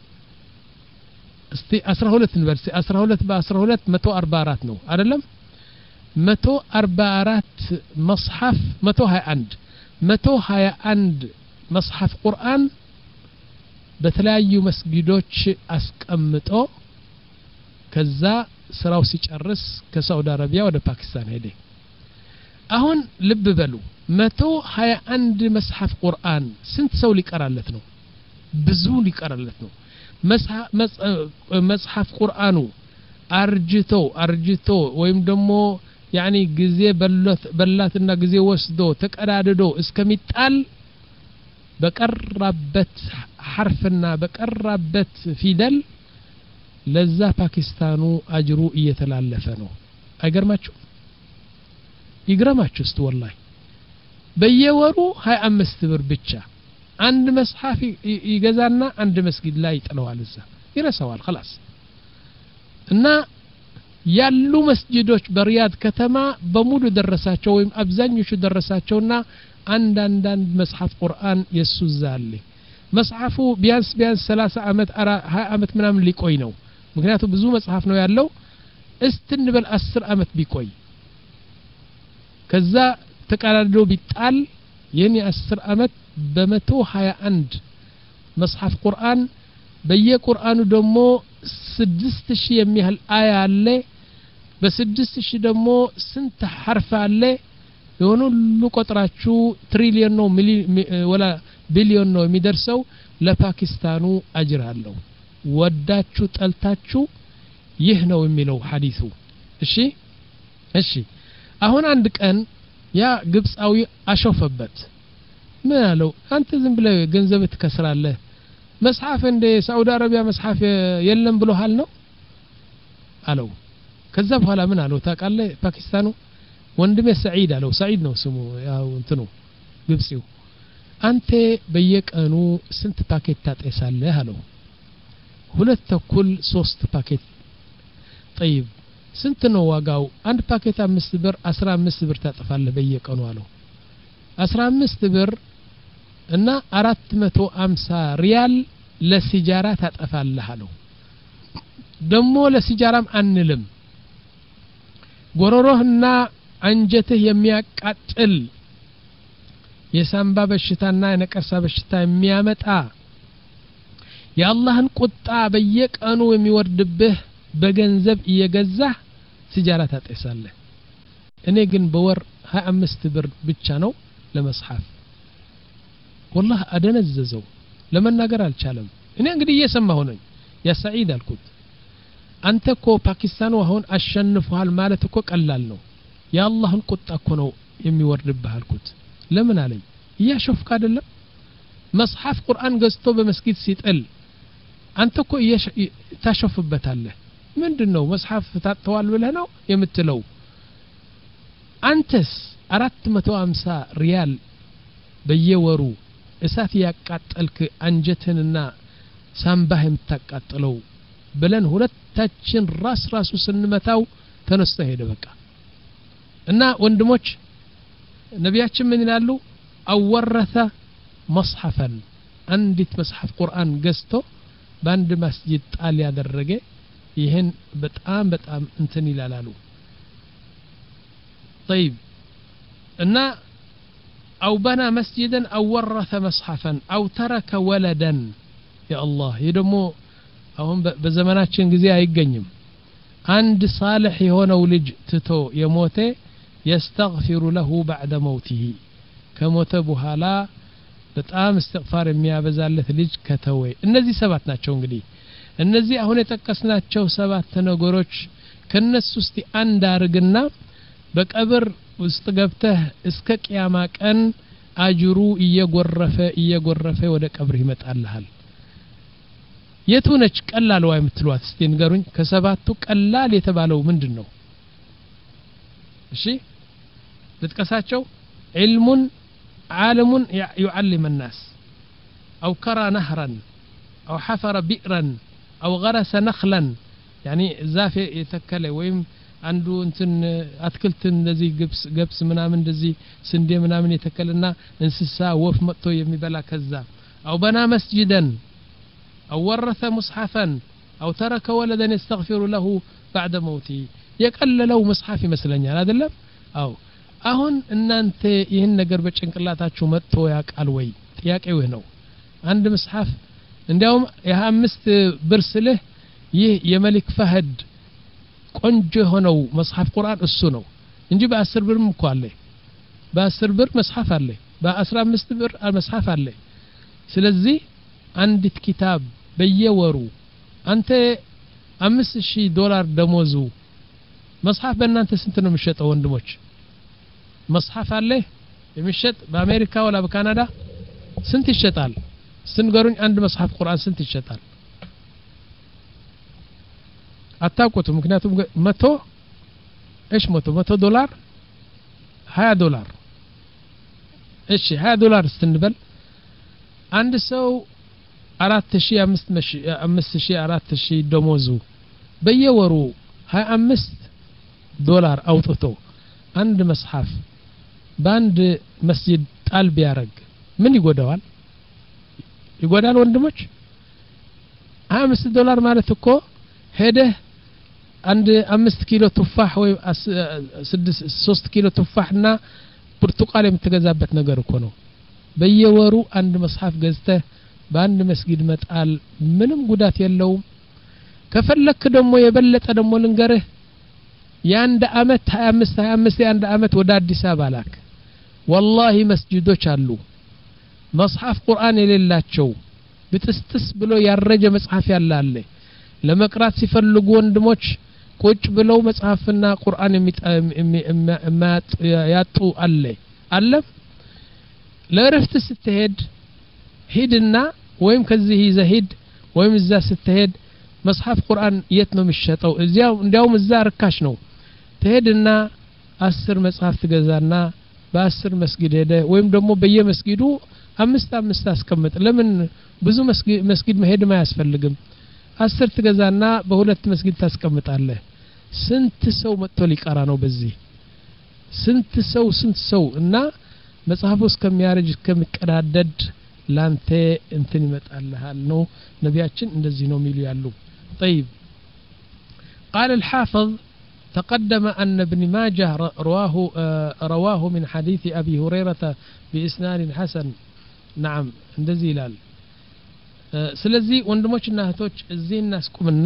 እስቲ አስራ ሁለት ዩኒቨርሲቲ አስራ ሁለት በ12 መቶ አርባ አራት ነው አይደለም መቶ አርባ አራት መጽሐፍ መቶ ሃያ አንድ መቶ ሃያ አንድ መጽሐፍ ቁርአን በተለያዩ መስጊዶች አስቀምጦ ከዛ ስራው ሲጨርስ ከሳውዲ አረቢያ ወደ ፓኪስታን ሄደ አሁን ልብ በሉ መቶ ሃያ አንድ መጽሐፍ ቁርአን ስንት ሰው ሊቀራለት ነው ብዙ ሊቀራለት ነው መጽሐፍ ቁርአኑ አርጅቶ አርጅቶ ወይም ደግሞ ያኒ ጊዜ በላት በላትና ጊዜ ወስዶ ተቀዳድዶ እስከሚጣል በቀራበት حرفና በቀራበት ፊደል ለዛ ፓኪስታኑ አጅሩ እየተላለፈ ነው አይገርማችሁ ይግረማችሁ እስቲ ወላሂ በየወሩ ሃያ አምስት ብር ብቻ አንድ መጽሐፍ ይገዛና አንድ መስጊድ ላይ ይጥለዋል እዛ ይረሳዋል خلاص እና ያሉ መስጊዶች በሪያድ ከተማ በሙሉ ደረሳቸው ወይም አብዛኞቹ ደረሳቸውና አንድ አንድ አንድ መጽሐፍ ቁርአን የሱዛለ መጽሐፉ ቢያንስ ቢያንስ ሰላሳ አመት ሃያ አመት ምናምን ሊቆይ ነው ምክንያቱም ብዙ መጽሐፍ ነው ያለው እስትንበል አስር አመት ቢቆይ ከዛ ተቀራርዶ ቢጣል የኔ አስር አመት በመቶ ሃያ አንድ መጽሐፍ ቁርአን በየቁርአኑ ደግሞ ስድስት ሺህ የሚያህል አያ አለ በስድስት ሺህ ደግሞ ስንት ሐርፍ አለ የሆነ ሁሉ ቆጥራችሁ ትሪሊዮን ነው ወላ ቢሊዮን ነው የሚደርሰው ለፓኪስታኑ አጅር አለው ወዳችሁ ጠልታችሁ ይህ ነው የሚለው ሐዲሱ እሺ እሺ አሁን አንድ ቀን ያ ግብጻዊ አሾፈበት ምን አለው አንተ ዝም ብለህ ገንዘብ ትከስራለህ መጽሐፍ እንደ ሳውዲ አረቢያ መጽሐፍ የለም ብሎሃል ነው አለው ከዛ በኋላ ምን አለው ታውቃለህ ፓኪስታኑ ወንድሜ ሰዒድ አለው ሰዒድ ነው ስሙ ያው እንትኑ ግብጽው አንተ በየቀኑ ስንት ፓኬት ታጤሳለህ አለው ሁለት ተኩል ሶስት ፓኬት طيب ስንት ነው ዋጋው አንድ ፓኬት አምስት ብር አስራ አምስት ብር ታጠፋለህ በየቀኑ አለው አስራ አምስት ብር እና አራት መቶ ሃምሳ ሪያል ለሲጃራ ታጠፋለህ አለው ደሞ ለሲጃራም አንልም ጎሮሮህና አንጀትህ የሚያቃጥል የሳምባ በሽታና የነቀርሳ በሽታ የሚያመጣ የአላህን ቁጣ በየቀኑ የሚወርድብህ በገንዘብ እየገዛህ ሲጃራ ታጤሳለህ እኔ ግን በወር ሃያ አምስት ብር ብቻ ነው ለመስሐፍ والله አደነዘዘው ለመናገር አልቻለም እኔ እንግዲህ እየሰማሁ ነኝ ያ ሰዒድ አልኩት አንተ እኮ ፓኪስታኑ አሁን አሸንፈዋል ማለት እኮ ቀላል ነው የአላህን ቁጣ እኮ ነው የሚወርድብህ አልኩት ለምን አለኝ እያሾፍክ አይደለም መጽሐፍ ቁርአን ገዝቶ በመስጊድ ሲጥል አንተ እኮ ታሾፍበታለህ ምንድነው መጽሐፍ ታጥተዋል ብለህ ነው የምትለው አንተስ አራት መቶ ሃምሳ ሪያል በየወሩ እሳት ያቃጠልክ አንጀትንና ሳምባህ የምታቃጥለው ብለን ሁለታችን ራስ ራሱ ስንመታው ተነስተ ሄደ በቃ እና ወንድሞች ነቢያችን ምን ይላሉ አወረተ መጽሐፈን አንዲት መጽሐፍ ቁርአን ገዝቶ በአንድ መስጂድ ጣል ያደረገ ይሄን በጣም በጣም እንትን ይላላሉ طيب እና أو بنى مسجدا أو ورث مصحفا أو ترك ولدا ያ አላህ ይሄ ደግሞ አሁን በዘመናችን ጊዜ አይገኝም አንድ صالح የሆነው ልጅ ትቶ የሞተ يستغفر له بعد موته ከሞተ በኋላ በጣም استغفار የሚያበዛለት ልጅ ከተወ እነዚህ ሰባት ናቸው እንግዲህ እነዚህ አሁን የተጠቀስናቸው ሰባት ነገሮች ከነሱ ውስጥ አንድ አርግና በቀብር ውስጥ ገብተህ እስከ ቂያማ ቀን አጅሩ እየጎረፈ እየጎረፈ ወደ ቀብር ይመጣልሃል የቱ ነች ቀላል ወይ የምትሏት እስቲ ንገሩኝ ከሰባቱ ቀላል የተባለው ምንድነው እሺ ልጥቀሳቸው علم عالم يعلم الناس أو كرى نهرا أو حفر بئرا أو غرس نخلا يعني زاف يتكل ويم عنده انتن أتكلت እንደዚህ ግብስ ግብስ ምናምን እንደዚህ ስንዴ ምናምን የተከለና እንስሳ ወፍ መጥቶ የሚበላ ከዛ أو بنى مسجدا أو ورث مصحفا أو ترك ولدا يستغفر له بعد موته يقللو مصحف ይመስለኛል አይደለም አው አሁን እናንተ ይሄን ነገር በጭንቅላታችሁ መጥቶ ያቃል ወይ ጥያቄው ይሄ ነው አንድ መጽሐፍ እንዲያውም የአምስት ብር ስልህ ይህ የመልክ ፈህድ ቆንጆ ሆነው መጽሐፍ ቁርአን እሱ ነው እንጂ በ10 ብርም እኮ አለ በ10 ብር መጽሐፍ አለ በ15 ብር መጽሐፍ አለ ስለዚህ አንዲት ኪታብ በየወሩ አንተ አምስት ሺህ ዶላር ደሞዙ መጽሐፍ በእናንተ ስንት ነው የሚሸጠው ወንድሞች መጽሐፍ አለ የሚሸጥ በአሜሪካ ወላ በካናዳ ስንት ይሸጣል ስንገሩኝ አንድ መጽሐፍ ቁርአን ስንት ይሸጣል አታውቁት ምክንያቱም መቶ እሺ መቶ መቶ ዶላር ሀያ ዶላር እሺ ሀያ ዶላር ስትንበል አንድ ሰው አራት ሺህ አምስት ሺህ አራት ሺህ ደሞዙ በየወሩ ሀያ አምስት ዶላር አውጥቶ አንድ መጽሐፍ በአንድ መስጂድ ጣል ቢያረግ ምን ይጎዳዋል ይጎዳል ወንድሞች ሀያ አምስት ዶላር ማለት እኮ ሄደህ አንድ አምስት ኪሎ ቱፋህ ወይ ስድስት ሶስት ኪሎ ቱፋህና ብርቱቃል የምትገዛበት ነገር እኮ ነው በየወሩ አንድ መጽሐፍ ገዝተህ በአንድ መስጊድ መጣል ምንም ጉዳት የለውም ከፈለክ ደግሞ የበለጠ ደግሞ ልንገርህ ያንድ አመት ሀያ አምስት ሀያ አምስት ያንድ አመት ወደ አዲስ አበባ ላክ والله መስጂዶች አሉ መጽሐፍ ቁርአን የሌላቸው ብጥስጥስ ብሎ ያረጀ መጽሐፍ ያላለ ለመቅራት ሲፈልጉ ወንድሞች ቁጭ ብለው መጽሐፍና ቁርአን ያጡ አለ አለ ለረፍት ስትሄድ ሂድና ወይም ከዚህ ይዘሂድ ወይም እዛ ስትሄድ መጽሐፍ ቁርአን የት ነው የሚሸጠው እዚያው እንዲያውም እዛ ርካሽ ነው ትሄድና አስር መጽሐፍ ትገዛና በአስር መስጊድ ሄደ ወይም ደግሞ በየመስጊዱ አምስት አምስት አስቀምጥ ለምን ብዙ መስጊድ መሄድ ማያስፈልግም አስር ትገዛና በሁለት መስጊድ ታስቀምጣለህ ስንት ሰው መጥቶ ሊቀራ ነው በዚህ ስንት ሰው ስንት ሰው እና መጽሐፉ እስከሚያረጅ እስከሚቀዳደድ ላንተ እንትን ይመጣልሃል ነው ነቢያችን እንደዚህ ነው የሚሉ ያሉ طيب قال الحافظ تقدم أن ابن ماجه رواه رواه من حديث أبي هريرة بإسناد حسن نعم እንደዚህ ይላል ስለዚህ ወንድሞችና እህቶች እዚህ እናስቁምና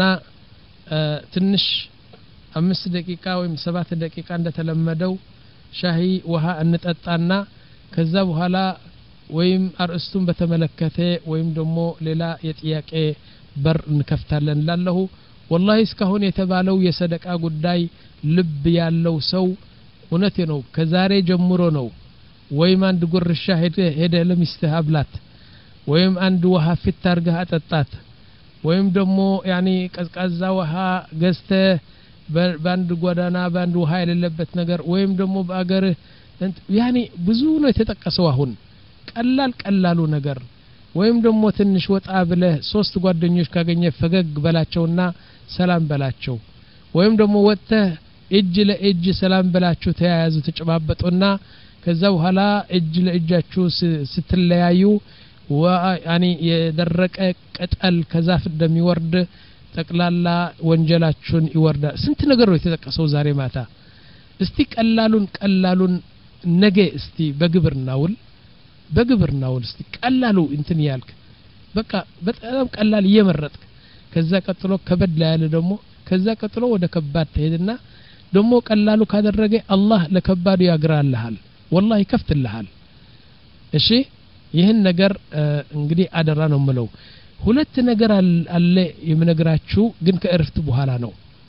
ትንሽ አምስት ደቂቃ ወይም ሰባት ደቂቃ እንደተለመደው ሻሂ ውሃ እንጠጣና ከዛ በኋላ ወይም አርእስቱን በተመለከተ ወይም ደግሞ ሌላ የጥያቄ በር እንከፍታለን ላለሁ والله እስካሁን የተባለው የሰደቃ ጉዳይ ልብ ያለው ሰው እውነቴ ነው ከዛሬ ጀምሮ ነው ወይም አንድ ጉርሻ ሄደ ሄደ ለሚስትህ አብላት ወይም አንድ ውሃ ፍት አርገህ አጠጣት ወይም ደግሞ ያኒ ቀዝቃዛ ውሃ ገዝተ ባንድ ጎዳና ባንድ ውሃ የሌለበት ነገር ወይም ደግሞ በአገር ያኒ ብዙ ነው የተጠቀሰው አሁን ቀላል ቀላሉ ነገር ወይም ደግሞ ትንሽ ወጣ ብለህ ሶስት ጓደኞች ካገኘ ፈገግ በላቸውና ሰላም በላቸው ወይም ደግሞ ወጥተህ እጅ ለእጅ ሰላም በላችሁ ተያያዙ ተጨባበጡና ከዛ በኋላ እጅ ለእጃችሁ ስትለያዩ ወያኒ የደረቀ ቅጠል ከዛፍ እንደሚወርድ ጠቅላላ ወንጀላችሁን ይወርዳል ስንት ነገር ነው የተጠቀሰው ዛሬ ማታ እስቲ ቀላሉን ቀላሉን ነገ እስቲ በግብርናውል በግብርናውል እስቲ ቀላሉ እንትን ያልክ በቃ በጣም ቀላል እየመረጥክ ከዛ ቀጥሎ ከበድ ላይ ያለ ደግሞ ከዛ ቀጥሎ ወደ ከባድ ትሄድና ደግሞ ቀላሉ ካደረገ አላህ ለከባዱ ያግራልሃል والله ይከፍትልሃል እሺ ይህን ነገር እንግዲህ አደራ ነው ምለው ሁለት ነገር አለ የምነግራችሁ ግን ከእርፍት በኋላ ነው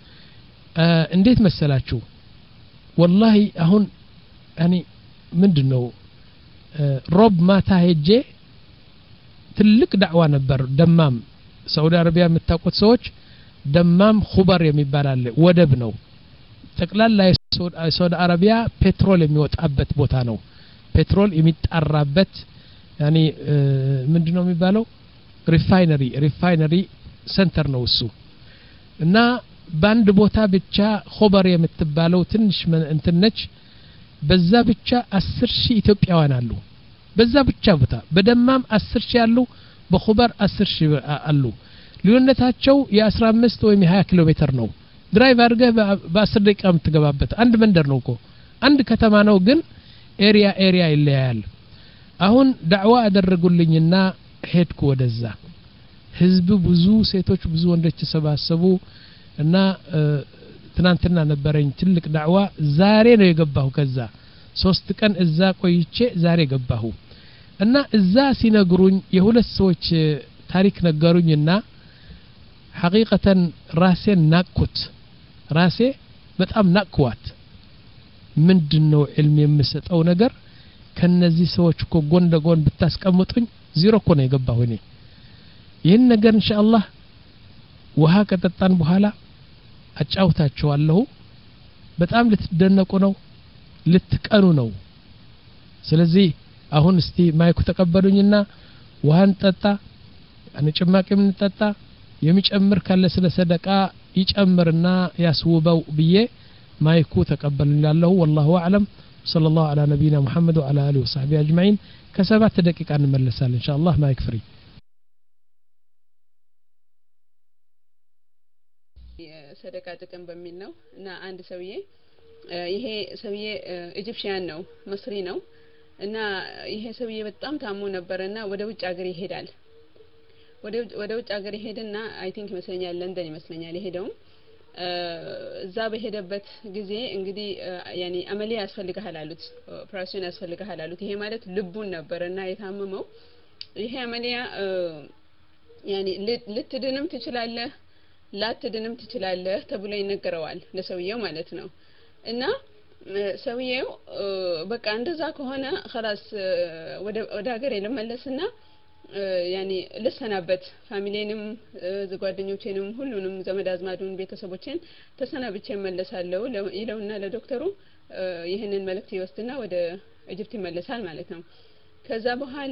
እንዴት መሰላችሁ والله አሁን እኔ ምንድነው ሮብ ማታ ሄጄ ትልቅ ዳዕዋ ነበር ደማም ሳውዲ አረቢያ የምታውቁት ሰዎች ደማም ኹበር የሚባል አለ ወደብ ነው ጠቅላላ ሳውዲ አረቢያ ፔትሮል የሚወጣበት ቦታ ነው ፔትሮል የሚጣራበት ያኒ ምንድነው የሚባለው ሪፋይነሪ ሪፋይነሪ ሴንተር ነው እሱ እና ባንድ ቦታ ብቻ ኹበር የምትባለው ትንሽ እንትነች በዛ ብቻ አስር ሺህ ኢትዮጵያውያን አሉ በዛ ብቻ ቦታ በደማም አስር ሺህ አሉ በኹበር አስር ሺህ አሉ ልዩነታቸው የ15 ወይም የ20 ኪሎ ሜትር ነው ድራይቭ አድርገህ በ10 ደቂቃ የምትገባበት አንድ መንደር ነው እኮ አንድ ከተማ ነው ግን ኤሪያ ኤሪያ ይለያያል አሁን ዳዕዋ አደረጉልኝና ሄድኩ ወደዛ ህዝብ ብዙ ሴቶች ብዙ ወንዶች ተሰባሰቡ እና ትናንትና ነበረኝ ትልቅ ዳዕዋ ዛሬ ነው የገባሁ ከዛ ሶስት ቀን እዛ ቆይቼ ዛሬ ገባሁ እና እዛ ሲነግሩኝ የሁለት ሰዎች ታሪክ ነገሩኝና ሐቂቀተን ራሴን ናቅኩት ራሴ በጣም ናቅኳት ምንድነው ዕልም የምሰጠው ነገር ከነዚህ ሰዎች እኮ ጎን ለጎን ብታስቀምጡኝ ዜሮ እኮ ነው የገባሁ እኔ ይህን ነገር ኢንሻአላህ ውሃ ከጠጣን በኋላ አጫውታቸዋለሁ በጣም ልትደነቁ ነው ልትቀኑ ነው ስለዚህ አሁን እስቲ ማይኩ ተቀበሉኝና ውሃን ጠጣ አነ ጭማቂም እንጠጣ የሚጨምር ካለ ስለ ሰደቃ ይጨምርና ያስውበው ብዬ ማይኩ ተቀበሉኛለሁ والله اعلم صلى الله على نبينا محمد وعلى اله وصحبه اجمعين ከሰባት ደቂቃ እንመለሳለን ኢንሻአላህ ማይክ ፍሪ ሰደቃ ጥቅም በሚል ነው እና አንድ ሰውዬ ይሄ ሰውዬ ኢጂፕሽያን ነው መስሪ ነው እና ይሄ ሰውዬ በጣም ታሞ ነበርና ወደ ውጭ ሀገር ይሄዳል ወደ ወደ ውጭ ሀገር ይሄድና አይ ቲንክ ይመስለኛል ለንደን ይመስለኛል ይሄደው እዛ በሄደበት ጊዜ እንግዲህ ያኒ አመሊያ ያስፈልጋል አሉት ኦፕሬሽን ያስፈልጋል አሉት ይሄ ማለት ልቡን ነበርና የታመመው ይሄ አመሊያ ያኒ ልትድንም ትችላለህ ላትድንም ትችላለህ ተብሎ ይነገረዋል ለሰውየው ማለት ነው እና ሰውየው በቃ እንደዛ ከሆነ خلاص ወደ ወደ ሀገር ይለመለስና ያኒ ለሰናበት ፋሚሊንም ዘጓደኞቼንም ሁሉንም ዘመድ አዝማዱን ቤተሰቦቼን ተሰናብቼ መለሳለሁ ይለውና ለዶክተሩ ይሄንን መልእክት ይወስድና ወደ ኢጅፕት ይመለሳል ማለት ነው ከዛ በኋላ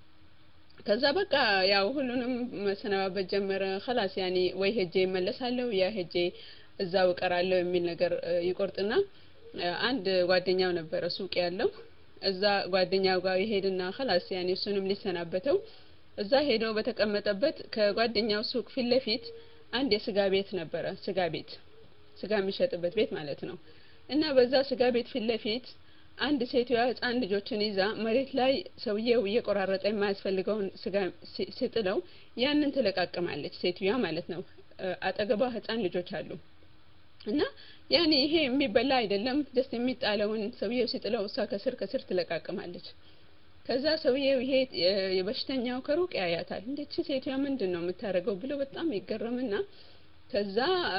ከዛ በቃ ያው ሁሉንም መሰናበት ጀመረ خلاص ያኒ ወይ ሄጄ መለሳለሁ ያ ሄጄ እዛው ቀራለሁ የሚል ነገር ይቆርጥና አንድ ጓደኛው ነበር ሱቅ ያለው እዛ ጓደኛው ጋር ይሄድና خلاص ያኒ እሱንም ሊሰናበተው እዛ ሄዶ በተቀመጠበት ከጓደኛው ሱቅ ፊት ለፊት አንድ የስጋ ቤት ነበረ ስጋ ቤት ስጋ የሚሸጥበት ቤት ማለት ነው እና በዛ ስጋ ቤት ፊት ለፊት አንድ ሴትዋ ህፃን ልጆችን ይዛ መሬት ላይ ሰውየው እየቆራረጠ የማያስፈልገውን ስጋ ሲጥለው ያንን ትለቃቀማለች ሴትዋ ማለት ነው አጠገቧ ህፃን ልጆች አሉ እና ያኔ ይሄ የሚበላ አይደለም just የሚጣለውን ሰውየው ሲጥለው እሷ ከስር ከስር ትለቃቀማለች ከዛ ሰውየው ይሄ የበሽተኛው ከሩቅ ያያታል እንዴት ሴትዋ ምንድነው የምታረገው ብሎ በጣም ይገረምና ከዛ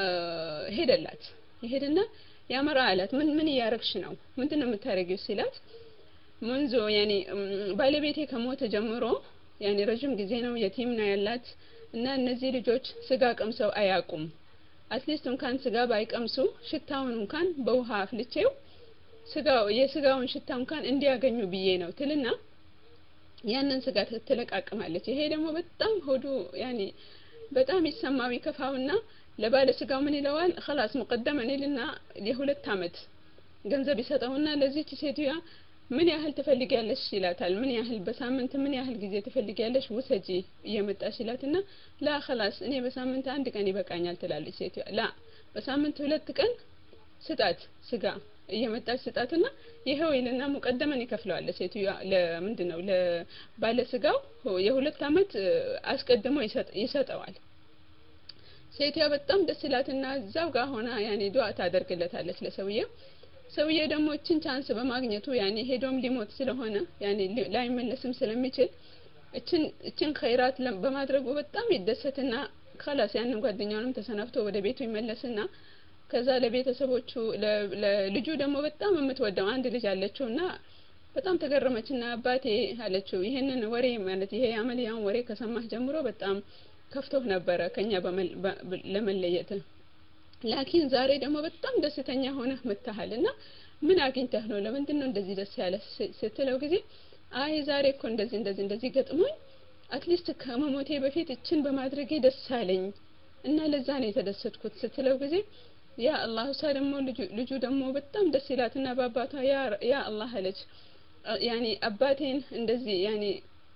ሄደላት ይሄድና ያመራ አላት ምን ምን ያረክሽ ነው ምንድነው የምታረጊው ሲላት منذ يعني ባለቤቴ ከሞተ ጀምሮ يعني ረጅም ጊዜ ነው የቲም ነው ያላት እና እነዚህ ልጆች ስጋ ቀምሰው አያቁም አትሊስት እንኳን ስጋ ባይቀምሱ ሽታውን እንኳን በውሃ አፍልቼው ስጋው የስጋውን ሽታ እንኳን እንዲያገኙ ብዬ ነው ትልና ያንን ስጋ ትለቃቀማለች ይሄ ደግሞ በጣም ሆዱ يعني በጣም ይሰማው ይከፋውና ለባለ ስጋው ምን ይለዋል خلاص مقدما ይልና ለሁለት አመት ገንዘብ ይሰጠውና ለዚህች ሴትዋ ምን ያህል ትፈልጊያለሽ ይላታል ምን ያህል በሳምንት ምን ያህል ጊዜ ትፈልጊያለሽ ወሰጂ እየመጣሽ ይላትና ላ خلاص እኔ በሳምንት አንድ ቀን ይበቃኛል ትላለች ሴትዋ ላ በሳምንት ሁለት ቀን ስጣት ስጋ እየመጣች ስጣትና ይሄው ይልና ሙቀደመን ይከፍለዋል ለሴትዮ ለምንድነው ለባለስጋው የሁለት አመት አስቀድሞ ይሰጠዋል ሴትያ በጣም ደስ ይላትና እዛው ጋር ሆና ያኔ ዱዓ ታደርግለታለች ለሰውየው ሰውየው ደግሞ እቺን ቻንስ በማግኘቱ ያኔ ሄዶም ሊሞት ስለሆነ ያኔ ላይመለስም ስለሚችል እቺን እቺን ኸይራት በማድረጉ በጣም ይደሰትና خلاص ያንን ጓደኛውንም ተሰናፍቶ ወደ ቤቱ ይመለስና ከዛ ለቤተሰቦቹ ለልጁ ደግሞ በጣም የምትወደው አንድ ልጅ አለችውና በጣም ተገረመችና አባቴ አለችው ይሄንን ወሬ ማለት ይሄ አመሊያውን ወሬ ከሰማህ ጀምሮ በጣም ከፍቶህ ነበር ከኛ ለመለየት ላኪን ዛሬ ደግሞ በጣም ደስተኛ ሆነህ መጣሃልና ምን አግኝተህ ነው ለምንድን ነው እንደዚህ ደስ ያለ ስትለው ጊዜ አይ ዛሬ እኮ እንደዚህ እንደዚህ እንደዚህ ገጥሞኝ አትሊስት ከመሞቴ በፊት እችን በማድረጌ ደስ አለኝ እና ለዛ ነው የተደሰትኩት ስትለው ጊዜ ያ አላህ ሰለሞ ልጁ ደግሞ በጣም ደስ ይላትና ባባቷ ያ ያ አላህ አለች ያኒ አባቴን እንደዚህ ያኒ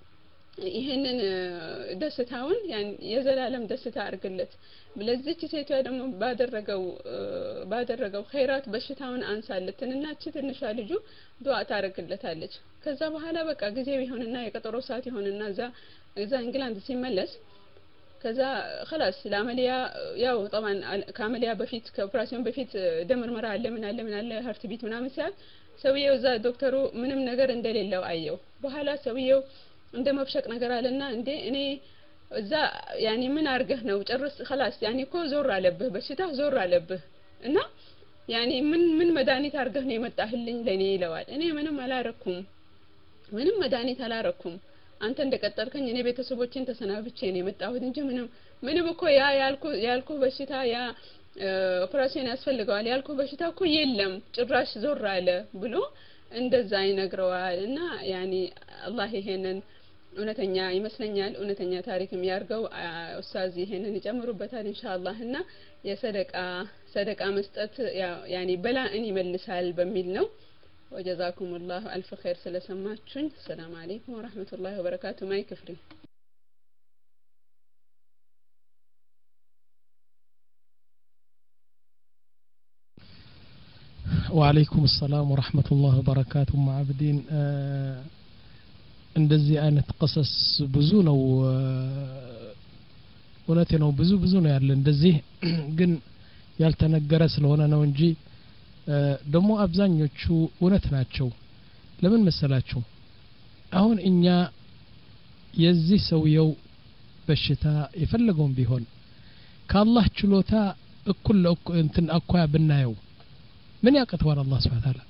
ይሄንን ደስታውን ያን የዘላለም ደስታ አርግለት ለዚህች ሴቷ ደግሞ ባደረገው ባደረገው ኸይራት በሽታውን አንሳለትንና እቺ ትንሿ ልጁ ዱዓ ታረግለታለች ከዛ በኋላ በቃ ጊዜው ይሆንና የቀጠሮ ሰዓት ይሆንና እዛ እዛ እንግላንድ ሲመለስ ከዛ خلاص ለአመሊያ ያው طبعا ከአመሊያ በፊት ከኦፕራሲዮን በፊት ደም ምርመራ አለ ምን አለ ምን አለ ሀርት ቢት ምናምን ሲያል ሰውየው እዛ ዶክተሩ ምንም ነገር እንደሌለው አየው በኋላ ሰውየው እንደ መብሸቅ ነገር አለና እንዴ እኔ እዛ ያኒ ምን አርገህ ነው ጨርስ خلاص ያኒ እኮ ዞር አለብህ በሽታ ዞር አለብህ እና ያኒ ምን ምን መድኃኒት አርገህ ነው የመጣህልኝ ለኔ ይለዋል እኔ ምንም አላረኩም ምንም መድኃኒት አላረኩም አንተ እንደቀጠርከኝ እኔ ቤተሰቦችን ተሰናብቼ ነው የመጣሁት እንጂ ምንም ምንም እኮ ያ ያልኩ ያልኩ በሽታ ያ ኦፕራሲዮን ያስፈልገዋል ያልኩ በሽታ እኮ የለም ጭራሽ ዞር አለ ብሎ እንደዛ ይነግረዋል እና ያኒ አላህ ይሄንን እውነተኛ ይመስለኛል እውነተኛ ታሪክም ያርገው ኡስታዝ ይሄንን ይጨምሩበታል ኢንሻአላህ እና የሰደቃ ሰደቃ መስጠት ያኒ በላእን ይመልሳል በሚል ነው وجزاكم الله الف خير ስለሰማችሁኝ ሰላም አለይኩም ወራህመቱላሂ ወበረካቱ ማይ ክፍሪ وعليكم السلام ورحمة الله وبركاته مع عبدين እንደዚህ አይነት قصص ብዙ ነው እውነቴ ነው ብዙ ብዙ ነው ያለ እንደዚህ ግን ያልተነገረ ስለሆነ ነው እንጂ ደሞ አብዛኞቹ እውነት ናቸው ለምን መሰላችሁ አሁን እኛ የዚህ ሰውየው በሽታ የፈለገውን ቢሆን ከአላህ ችሎታ እኩል እንትን አኳያ ብናየው ምን ያቀተዋል አላህ Subhanahu Wa Ta'ala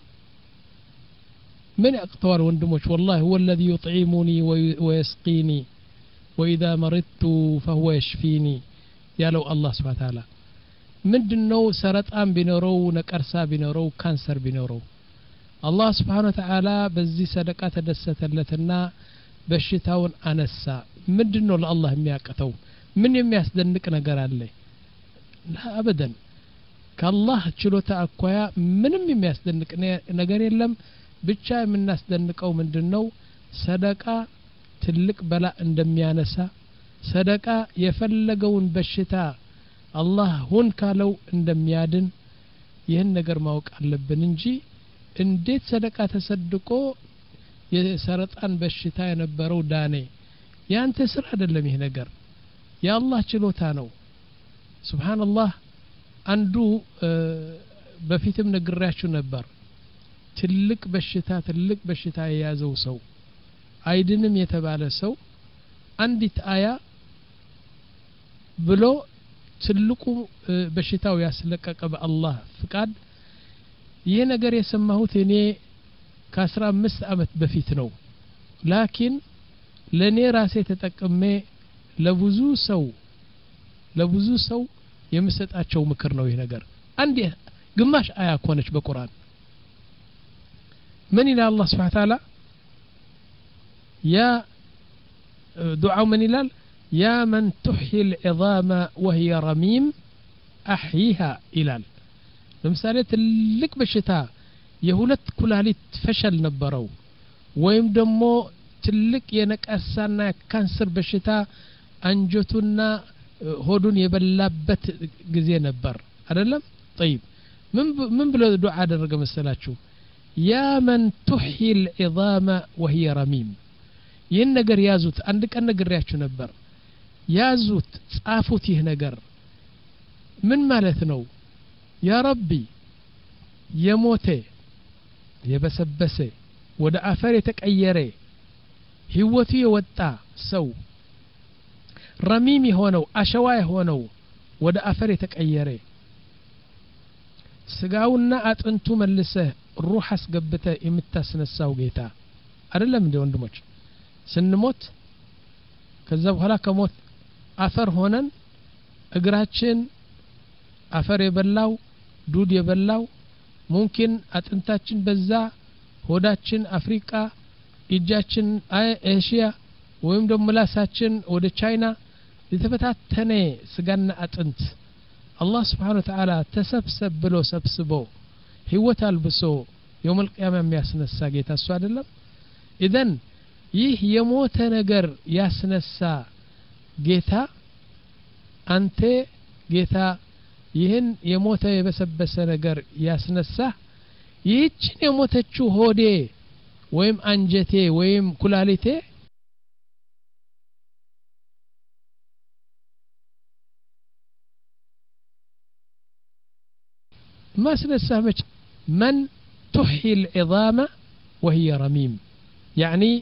من أقطار وندموش والله هو الذي يطعمني ويسقيني وإذا مرضت فهو يشفيني يا لو الله سبحانه وتعالى ምንድነው ሰረጣን ቢኖረው ነቀርሳ ቢኖረው ካንሰር ቢኖረው አላህ Subhanahu Wa Ta'ala በዚህ ሰደቃ ተደሰተለትና በሽታውን አነሳ ምንድነው ለአላህ የሚያቀተው ምን የሚያስደንቅ ነገር አለ አበደን ከአላህ ችሎታ አኳያ ምንም የሚያስደንቅ ነገር የለም ብቻ የምናስደንቀው ምንድነው ሰደቃ ትልቅ በላ እንደሚያነሳ ሰደቃ የፈለገውን በሽታ አላህ ሁን ካለው እንደሚያድን ይህን ነገር ማወቅ አለብን እንጂ እንዴት ሰደቃ ተሰድቆ የሰረጣን በሽታ የነበረው ዳኔ ያንተ ስራ አይደለም ይሄ ነገር የአላህ ችሎታ ነው ሱብሃንአላህ አንዱ በፊትም ነግራችሁ ነበር ትልቅ በሽታ ትልቅ በሽታ የያዘው ሰው አይድንም የተባለ ሰው አንዲት አያ ብሎ ትልቁ በሽታው ያስለቀቀ በአላህ ፍቃድ ይሄ ነገር የሰማሁት እኔ ከ15 አመት በፊት ነው ላኪን ለኔ ራሴ ተጠቅሜ ለብዙ ሰው ለብዙ ሰው የምሰጣቸው ምክር ነው ይሄ ነገር አንድ ግማሽ አያ ኮነች በቁርአን من إلى الله سبحانه وتعالى يا دعاء من إلى يا من تحيي العظام وهي رميم أحييها إلى لمثالة لك بشتاء يهولت كلالي فشل نبرو ويم دمو تلك ينك أسانا كانسر بشتاء أنجتنا هودون يبلابت جزي نبر أدلم طيب من من ብሎ ዱዓ አደረገ መሰላችሁ يا من تحيي العظام وهي رميم ይህን ነገር ያዙት አንድ ቀን ነግሬያችሁ ነበር ያዙት ጻፉት ይህ ነገር ምን ማለት ነው ያ ረቢ የሞተ የበሰበሰ ወደ አፈር የተቀየረ ህይወቱ የወጣ ሰው ረሚም የሆነው አሸዋ የሆነው ወደ አፈር የተቀየረ ስጋውና አጥንቱ መልሰህ ሩህ አስገብተ የምታስነሳው ጌታ አይደለም እንደ ወንድሞች ስንሞት ከዛ በኋላ ከሞት አፈር ሆነን እግራችን አፈር የበላው ዱድ የበላው ሙምኪን አጥንታችን በዛ ሆዳችን አፍሪካ እጃችን ኤሽያ ወይም ደግሞ ምላሳችን ወደ ቻይና የተፈታተነ ስጋና አጥንት አላህ Subhanahu Wa Ta'ala ተሰብሰብ ብሎ ሰብስቦ ህይወት አልብሶ يوم القيامه የሚያስነሳ ጌታ እሱ አይደለም ኢዘን ይህ የሞተ ነገር ያስነሳ ጌታ አንተ ጌታ ይህን የሞተ የበሰበሰ ነገር ያስነሳ ይህችን የሞተችው ሆዴ ወይም አንጀቴ ወይም ኩላሊቴ ما سنسامج من تحيي العظام وهي رميم يعني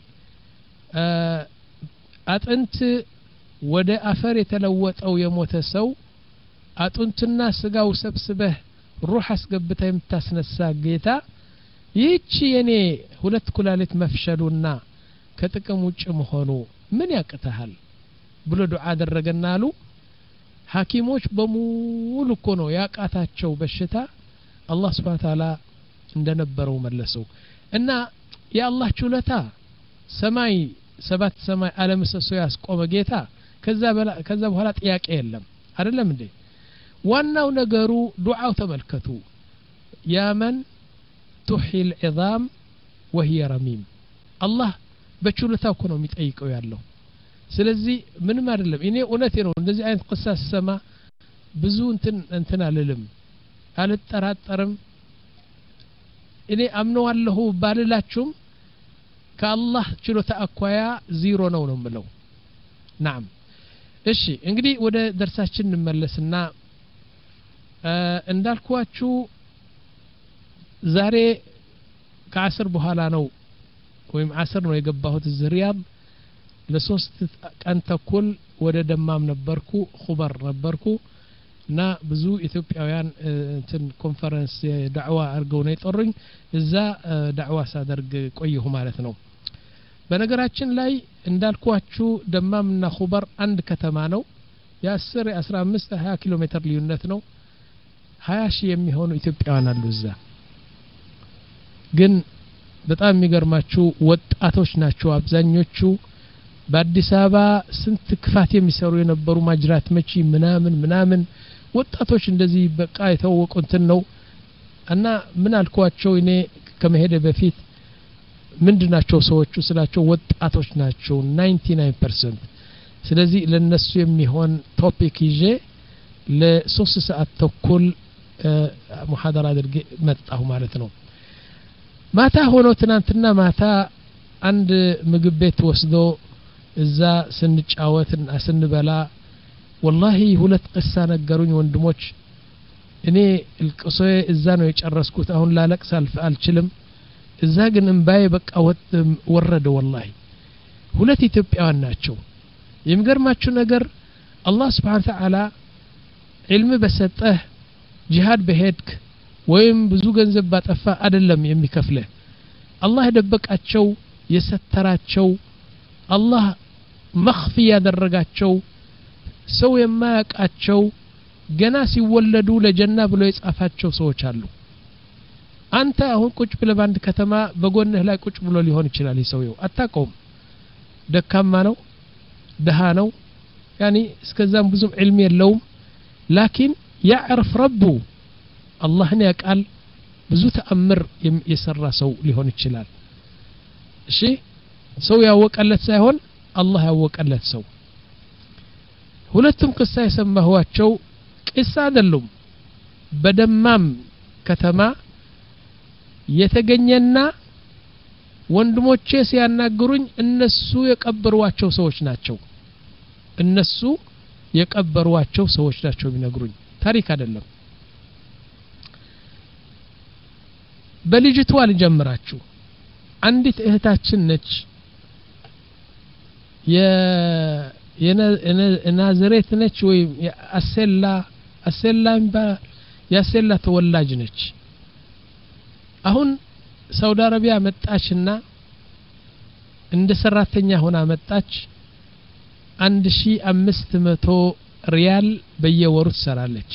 أنت ودا أفر يتلوت أو يموت سو أنت الناس سقاو سبسبه روح اسقبتها يمتاسنا الساقيتا يتشي يعني هلت كلالت مفشلونا كتكم وجه مخونو من يقتهل بلو دعاء درقنا له حكيموش بمول كونو يقاتاتشو بشتا الله سبحانه وتعالى እንደነበረው መለሰው እና ያ አላህ ችሎታ ሰማይ ሰባት ሰማይ ዓለም ሰሶ ያስቆመ ጌታ ከዛ ከዛ በኋላ ጥያቄ የለም አይደለም እንዴ ዋናው ነገሩ ዱዓው ተመልከቱ ያ መን تحيي العظام وهي رميم الله በችሎታው እኮ ነው የሚጠይቀው ያለው ስለዚህ ምንም አይደለም እኔ እውነቴ ነው እንደዚህ አይነት ቅሳስ ሰማ ብዙ እንትን እንትን አልልም አልጠራጠርም እኔ አምነዋለሁ ባልላችሁም ከአላህ ችሎታ አኳያ ዜሮ ነው ነው የምለው نعم እሺ እንግዲህ ወደ ደርሳችን እንመለስና እንዳልኳችሁ ዛሬ ከአስር በኋላ ነው ወይም አስር ነው የገባሁት ዝሪያብ ለሶስት ቀን ተኩል ወደ ደማም ነበርኩ ኹበር ነበርኩ እና ብዙ ኢትዮጵያውያን እንትን ኮንፈረንስ ዳዕዋ አርገው ነው የጠሩኝ እዛ ዳዕዋ ሳደርግ ቆየሁ ማለት ነው በነገራችን ላይ እንዳልኳችሁ ደማምና ኹበር አንድ ከተማ ነው የ10 የ15 20 ኪሎ ሜትር ልዩነት ነው ሃያ ሺህ የሚሆኑ ኢትዮጵያውያን አሉ እዛ ግን በጣም የሚገርማችሁ ወጣቶች ናቸው አብዛኞቹ በአዲስ አበባ ስንት ክፋት የሚሰሩ የነበሩ ማጅራት መቺ ምናምን ምናምን ወጣቶች እንደዚህ በቃ የተወቁንትን ነው እና ምን አልኳቸው እኔ ከመሄደ በፊት ምንድናቸው ሰዎቹ ስላቸው ወጣቶች ናቸው ninety nine percent ስለዚህ ለነሱ የሚሆን ቶፒክ ይዤ ለሶስት ሰዓት ተኩል ሙሐደራ አድርጌ መጣሁ ማለት ነው ማታ ሆኖ ትናንትና ማታ አንድ ምግብ ቤት ወስዶ እዛ ስንጫወትና ስንበላ والله ሁለት ቅሳ ነገሩኝ ወንድሞች እኔ القصه እዛ ነው የጨረስኩት አሁን ላለቅስ አልችልም እዛ ግን እንባዬ በቃ ወረደ والله ሁለት ኢትዮጵያውያን ናቸው የሚገርማችሁ ነገር አላህ Subhanahu Wa Ta'ala علم በሰጠህ ጂሃድ በሄድክ ወይም ብዙ ገንዘብ ባጠፋ አይደለም የሚከፍልህ አላህ ደበቃቸው የሰተራቸው አላህ መخፊ ያደረጋቸው ሰው የማያቃቸው ገና ሲወለዱ ለጀና ብሎ የጻፋቸው ሰዎች አሉ አንተ አሁን ቁጭ ብለህ ባንድ ከተማ በጎንህ ላይ ቁጭ ብሎ ሊሆን ይችላል ይሰውየው አታቆም ደካማ ነው ደሃ ነው يعني እስከዛም ብዙም علم የለውም لكن يعرف ربه አላህን ያቃል ብዙ ተአምር የሰራ ሰው ሊሆን ይችላል እሺ ሰው ያወቀለት ሳይሆን አላህ ያወቀለት ሰው ሁለቱም ቅሳ የሰማኋቸው ቅሳ አይደሉም በደማም ከተማ የተገኘና ወንድሞቼ ሲያናግሩኝ እነሱ የቀበሯቸው ሰዎች ናቸው እነሱ የቀበሯቸው ሰዎች ናቸው ቢነግሩኝ ታሪክ አይደለም በልጅቷ ልጀምራችሁ አንዲት እህታችን ነች የ የናዝሬት ነች ወይ አሰላ አሰላምባ ያሰላ ተወላጅ ነች አሁን ሳውዲ አረቢያ መጣችና እንደ ሰራተኛ ሆና መጣች አንድ ሺህ አምስት መቶ ሪያል በየወሩ ትሰራለች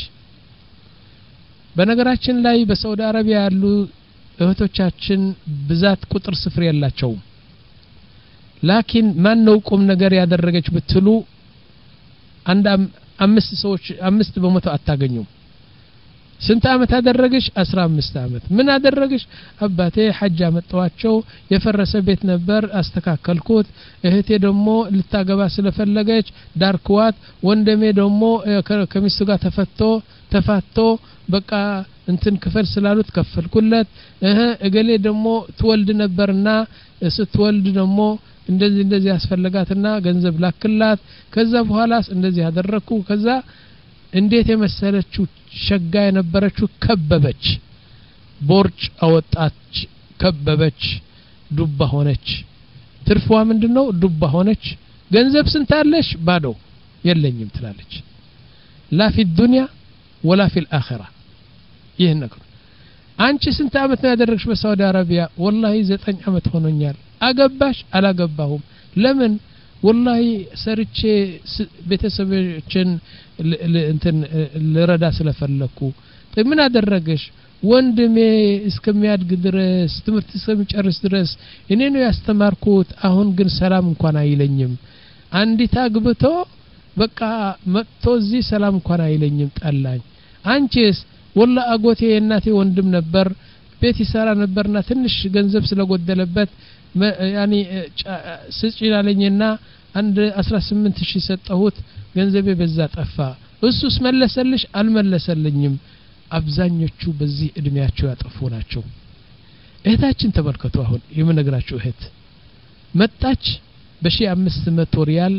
በነገራችን ላይ በሳውዲ አረቢያ ያሉ እህቶቻችን ብዛት ቁጥር ስፍር ያላቸው ላኪን ማን ነው ቁም ነገር ያደረገች ብትሉ አንድ አምስት ሰዎች አምስት በመቶ አታገኙም ስንት አመት አደረገሽ አስራ አምስት አመት ምን አደረገሽ አባቴ ሐጅ አመጣዋቸው የፈረሰ ቤት ነበር አስተካከልኩት እህቴ ደግሞ ልታገባ ስለፈለገች ዳርኩዋት ወንደሜ ደግሞ ከሚስቱ ጋር ተፈቶ ተፋቶ በቃ እንትን ክፈል ስላሉት ከፈልኩለት እህ እገሌ ደግሞ ትወልድ ነበርና ስትወልድ ደግሞ እንደዚህ እንደዚህ ያስፈልጋትና ገንዘብ ላክላት ከዛ በኋላስ እንደዚህ ያደረኩ ከዛ እንዴት የመሰለችው ሸጋ የነበረችው ከበበች ቦርጭ አወጣች ከበበች ዱባ ሆነች ትርፏ ምንድነው ዱባ ሆነች ገንዘብ ስንታለሽ ባዶ የለኝም ትላለች لا في الدنيا ولا في الآخرة ይህ ነገር አንቺ ስንት አመት ነው ያደረግሽ በሳውዲ አረቢያ والله ዘጠኝ አመት ሆኖኛል አገባሽ አላገባሁም ለምን والله ሰርቼ ቤተሰቦችን እንትን ለረዳ ስለፈለኩ ምን አደረገሽ ወንድሜ እስከሚያድግ ድረስ ትምህርት እስከሚጨርስ ድረስ እኔ ነው ያስተማርኩት አሁን ግን ሰላም እንኳን አይለኝም አንዲት አግብቶ በቃ መጥቶ እዚህ ሰላም እንኳን አይለኝም ጠላኝ አንቺስ والله አጎቴ የእናቴ ወንድም ነበር ቤት ይሰራ ነበርና ትንሽ ገንዘብ ስለጎደለበት ያኒ ስጭላለኝና አንድ አስራ ስምንት ሺህ ሰጠሁት ገንዘቤ በዛ ጠፋ እሱስ መለሰልሽ አልመለሰልኝም አብዛኞቹ በዚህ እድሜያቸው ያጠፉ ናቸው እህታችን ተመልከቱ አሁን የምነግራችሁ እህት መጣች በሺህ አምስት መቶ ሪያል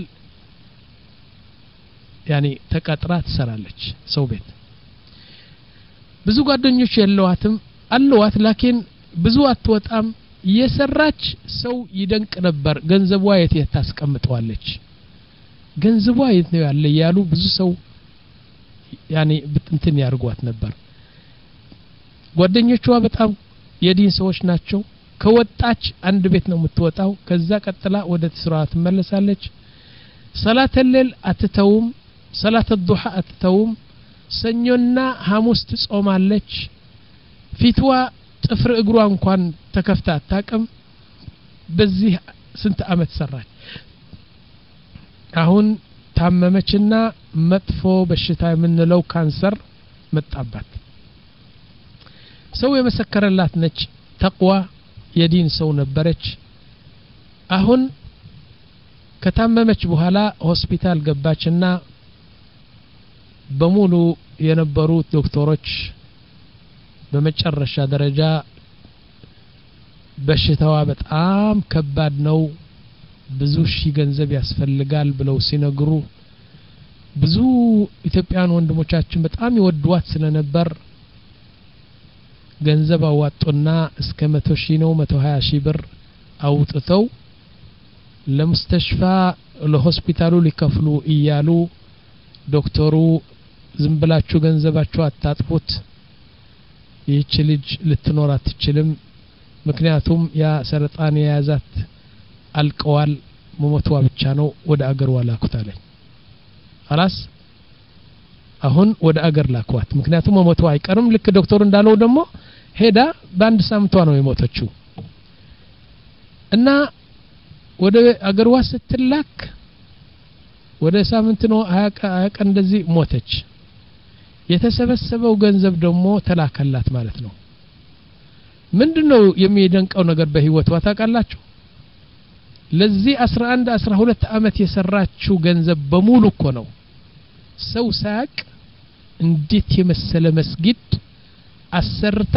ያኒ ተቀጥራ ትሰራለች ሰው ቤት ብዙ ጓደኞች የለዋትም አለዋት ላኪን ብዙ አትወጣም የሰራች ሰው ይደንቅ ነበር ገንዘቧ የት ታስቀምጠዋለች ገንዘቧ የት ነው ያለ ያሉ ብዙ ሰው ያኒ እንትን ያርጓት ነበር ጓደኞቿ በጣም የዲን ሰዎች ናቸው ከወጣች አንድ ቤት ነው የምትወጣው ከዛ ቀጥላ ወደ ስራዋ ትመለሳለች ሰላተ ሌል አትተውም ሰላተ ዱሃ አትተውም ሰኞና ሐሙስ ትጾማለች ፊትዋ ጥፍር እግሯ እንኳን ተከፍታ አታቀም በዚህ ስንት አመት ሰራች አሁን ታመመችና መጥፎ በሽታ የምንለው ካንሰር መጣባት ሰው የመሰከረላት ነች ተቅዋ የዲን ሰው ነበረች አሁን ከታመመች በኋላ ሆስፒታል ገባችና በሙሉ የነበሩት ዶክተሮች በመጨረሻ ደረጃ በሽታዋ በጣም ከባድ ነው ብዙ ሺህ ገንዘብ ያስፈልጋል ብለው ሲነግሩ ብዙ ኢትዮጵያውያን ወንድሞቻችን በጣም ይወዷት ስለነበር ገንዘብ አዋጡና እስከ መቶ ሺህ ነው መቶ ሀያ ሺህ ብር አውጥተው ለሙስተሽፋ ለሆስፒታሉ ሊከፍሉ እያሉ ዶክተሩ ዝም ብላችሁ ገንዘባችሁ አታጥፉት ይህች ልጅ ልትኖር አትችልም ምክንያቱም ያ ሰረጣን የያዛት አልቀዋል መሞቷ ብቻ ነው ወደ አገር ዋላኩታለኝ خلاص አሁን ወደ አገር ላኳት ምክንያቱም መሞቷ አይቀርም ልክ ዶክተሩ እንዳለው ደግሞ ሄዳ በአንድ ሳምንቷ ነው የሞተችው እና ወደ አገርዋ ስትላክ ወደ ሳምንት ነው ሀያ ቀን እንደዚህ ሞተች የተሰበሰበው ገንዘብ ደግሞ ተላከላት ማለት ነው ምንድነው የሚደንቀው ነገር በህይወቷ ታውቃላችሁ ለዚህ አስራ አንድ አስራ ሁለት አመት የሰራችው ገንዘብ በሙሉ እኮ ነው ሰው ሳቅ እንዴት የመሰለ መስጊድ አሰርታ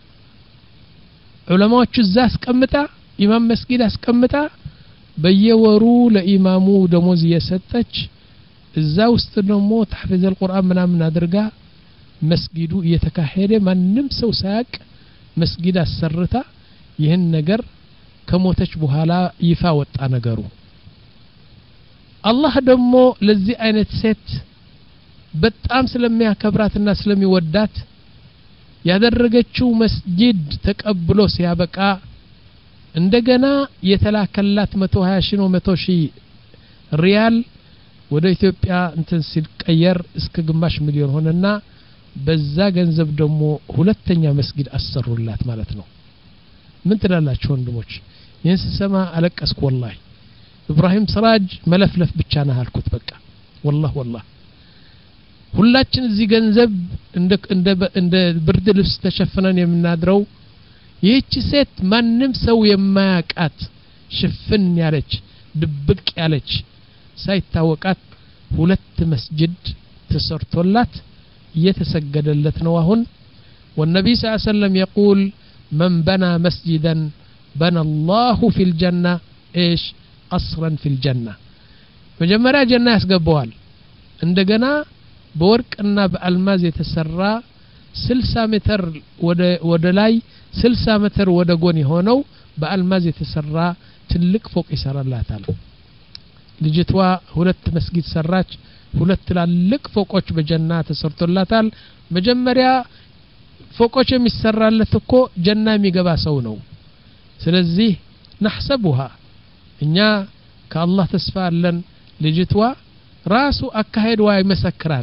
ዑለማዎቹ እዛ አስቀምጣ ኢማም መስጊድ አስቀምጣ በየወሩ ለኢማሙ ደሞዝ እየሰጠች እዛ ውስጥ ደግሞ ተሕፊዝ አልቁርአን ምናምን አድርጋ መስጊዱ እየተካሄደ ማንም ሰው ሳያቅ መስጊድ አሰርታ ይህን ነገር ከሞተች በኋላ ይፋ ወጣ ነገሩ አላህ ደግሞ ለዚህ አይነት ሴት በጣም ስለሚያከብራትና ስለሚወዳት ያደረገችው መስጊድ ተቀብሎ ሲያበቃ እንደገና የተላከላት መቶ ሀያ ሺህ ነው መቶ ሺህ ሪያል ወደ ኢትዮጵያ እንትን ሲቀየር እስከ ግማሽ ሚሊዮን ሆነና በዛ ገንዘብ ደግሞ ሁለተኛ መስጊድ አሰሩላት ማለት ነው ምን ትላላችሁ ወንድሞች ይህን ስሰማ አለቀስኩ ወላሂ ኢብራሂም ስራጅ መለፍለፍ ብቻ ነው አልኩት በቃ والله والله ሁላችን እዚህ ገንዘብ እንደ እንደ እንደ ብርድ ልብስ ተሸፍነን የምናድረው ይህች ሴት ማንም ሰው የማያቃት ሽፍን ያለች ድብቅ ያለች ሳይታወቃት ሁለት መስጊድ ተሰርቶላት እየተሰገደለት ነው አሁን والنبي صلى الله عليه وسلم يقول من بنى مسجدا بنى الله في الجنة ايش قصرا في الجنة مجمرا جنة ያስገባዋል እንደገና በወርቅና በአልማዝ የተሰራ ስልሳ ሜትር ወደ ወደ ላይ ስልሳ ሜትር ወደ ጎን የሆነው በአልማዝ የተሰራ ትልቅ ፎቅ ይሰራላታል ልጅቷ ሁለት መስጊድ ሰራች ሁለት ትላልቅ ፎቆች በጀና ተሰርቶላታል መጀመሪያ ፎቆች የሚሰራለት እኮ ጀና የሚገባ ሰው ነው ስለዚህ نحسبها እኛ ከአላህ ተስፋ አለን ልጅቷ ራሱ አካሄድዋ ይመሰክራል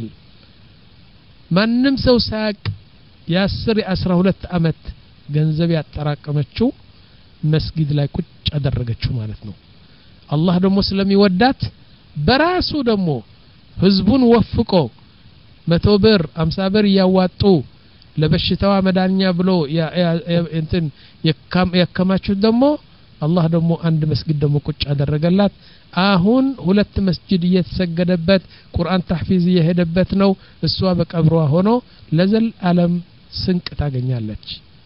ማንም ሰው ሳያቅ የ10 የ12 ሁለት አመት ገንዘብ ያጠራቀመችው መስጊድ ላይ ቁጭ አደረገችው ማለት ነው አላህ ደግሞ ስለሚወዳት በራሱ ደግሞ ህዝቡን ወፍቆ መቶ ብር ሃምሳ ብር ያዋጡ ለበሽታዋ መዳኛ ብሎ እንትን ያከማቹ ደግሞ አላህ ደግሞ አንድ መስጊድ ደግሞ ቁጭ አደረገላት አሁን ሁለት መስጊድ እየተሰገደበት ቁርአን ተሕፊዝ እየሄደበት ነው እሷ በቀብሯ ሆኖ ለዘል ዓለም ስንቅ ታገኛለች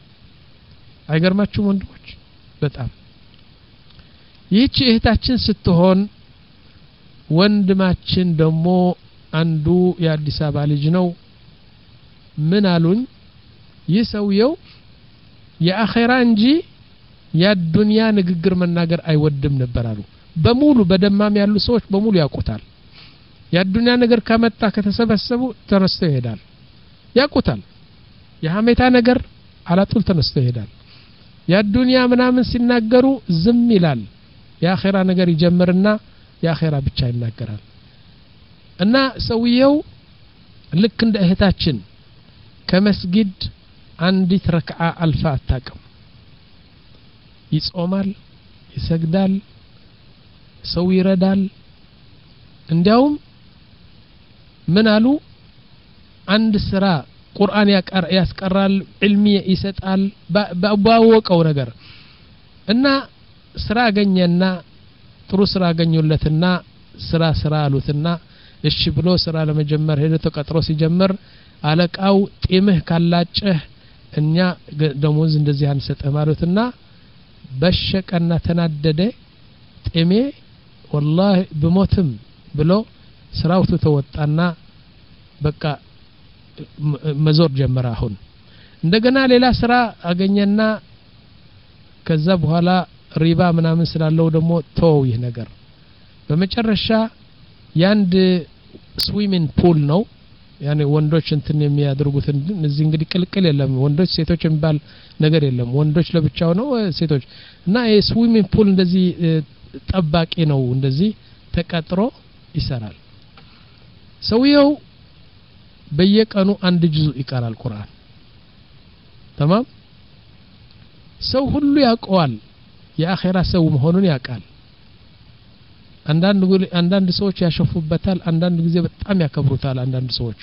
አይገርማችሁም ወንድሞች በጣም ይህች እህታችን ስትሆን ወንድማችን ደግሞ አንዱ የአዲስ አበባ ልጅ ነው ምን አሉን ይሰውየው የአኺራ እንጂ የዱንያ ንግግር መናገር አይወድም ነበር አሉ በሙሉ በደማም ያሉ ሰዎች በሙሉ ያውቁታል የዱንያ ነገር ከመጣ ከተሰበሰቡ ተነስተው ይሄዳል ያውቁታል የሐሜታ ነገር አላጡል ተነስተው ይሄዳል የዱንያ ምናምን ሲናገሩ ዝም ይላል የአኺራ ነገር ይጀምርና የአኺራ ብቻ ይናገራል እና ሰውየው ልክ እንደ እህታችን ከመስጊድ አንዲት ረክዓ አልፋ አታቀም ይጾማል ይሰግዳል ሰው ይረዳል እንዲያውም ምን አሉ አንድ ስራ ቁርአን ያስቀራል ዕልሚ ይሰጣል ባወቀው ነገር እና ስራ አገኘና ጥሩ ስራ አገኙለትና ስራ ስራ አሉትና እሺ ብሎ ስራ ለመጀመር ሄደ ተቀጥሮ ሲጀምር አለቃው ጢምህ ካላጨህ እኛ ደሞዝ እንደዚህ አንሰጥህ ማለትና በሸቀና ተናደደ ጢሜ والله በሞትም ብሎ ስራው ተወጣና በቃ መዞር ጀመረ አሁን እንደገና ሌላ ስራ አገኘና ከዛ በኋላ ሪባ ምናምን ስላለው ደግሞ ተው ይህ ነገር በመጨረሻ ያንድ ስዊሚንግ ፑል ነው ያኔ ወንዶች እንትን የሚያደርጉት እዚህ እንግዲህ ቅልቅል የለም ወንዶች ሴቶች የሚባል ነገር የለም ወንዶች ለብቻው ነው ሴቶች እና የስዊሚንግ ፑል እንደዚህ ጠባቂ ነው እንደዚህ ተቀጥሮ ይሰራል ሰውየው በየቀኑ አንድ ጁዝ ይቀራል ቁርአን تمام ሰው ሁሉ ያውቀዋል የአኺራ ሰው መሆኑን ያውቃል አንዳንድ አንዳንድ ሰዎች ያሸፉበታል አንዳንድ ጊዜ በጣም ያከብሩታል አንዳንድ ሰዎቹ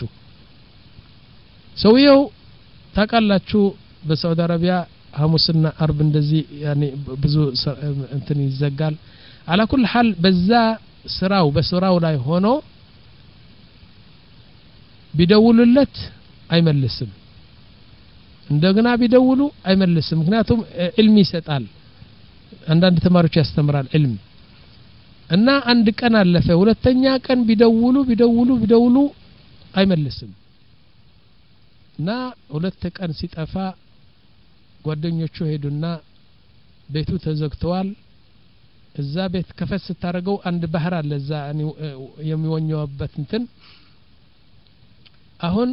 ሰውየው ታቃላችሁ በሳውዲ አረቢያ ሐሙስና አርብ እንደዚህ ያኔ ብዙ እንትን ይዘጋል على كل حال በዛ ስራው በስራው ላይ ሆኖ ቢደውልለት አይመልስም እንደገና ቢደውሉ አይመልስም ምክንያቱም ዕልም ይሰጣል አንዳንድ ተማሪዎች ያስተምራል ዕልም እና አንድ ቀን አለፈ ሁለተኛ ቀን ቢደውሉ ቢደውሉ ቢደውሉ አይመልስም እና ሁለት ቀን ሲጠፋ ጓደኞቹ ሄዱና ቤቱ ተዘግቷል እዛ ቤት ከፈስ ታረገው አንድ ባህር አለ እዛ የሚወኘውበት እንትን አሁን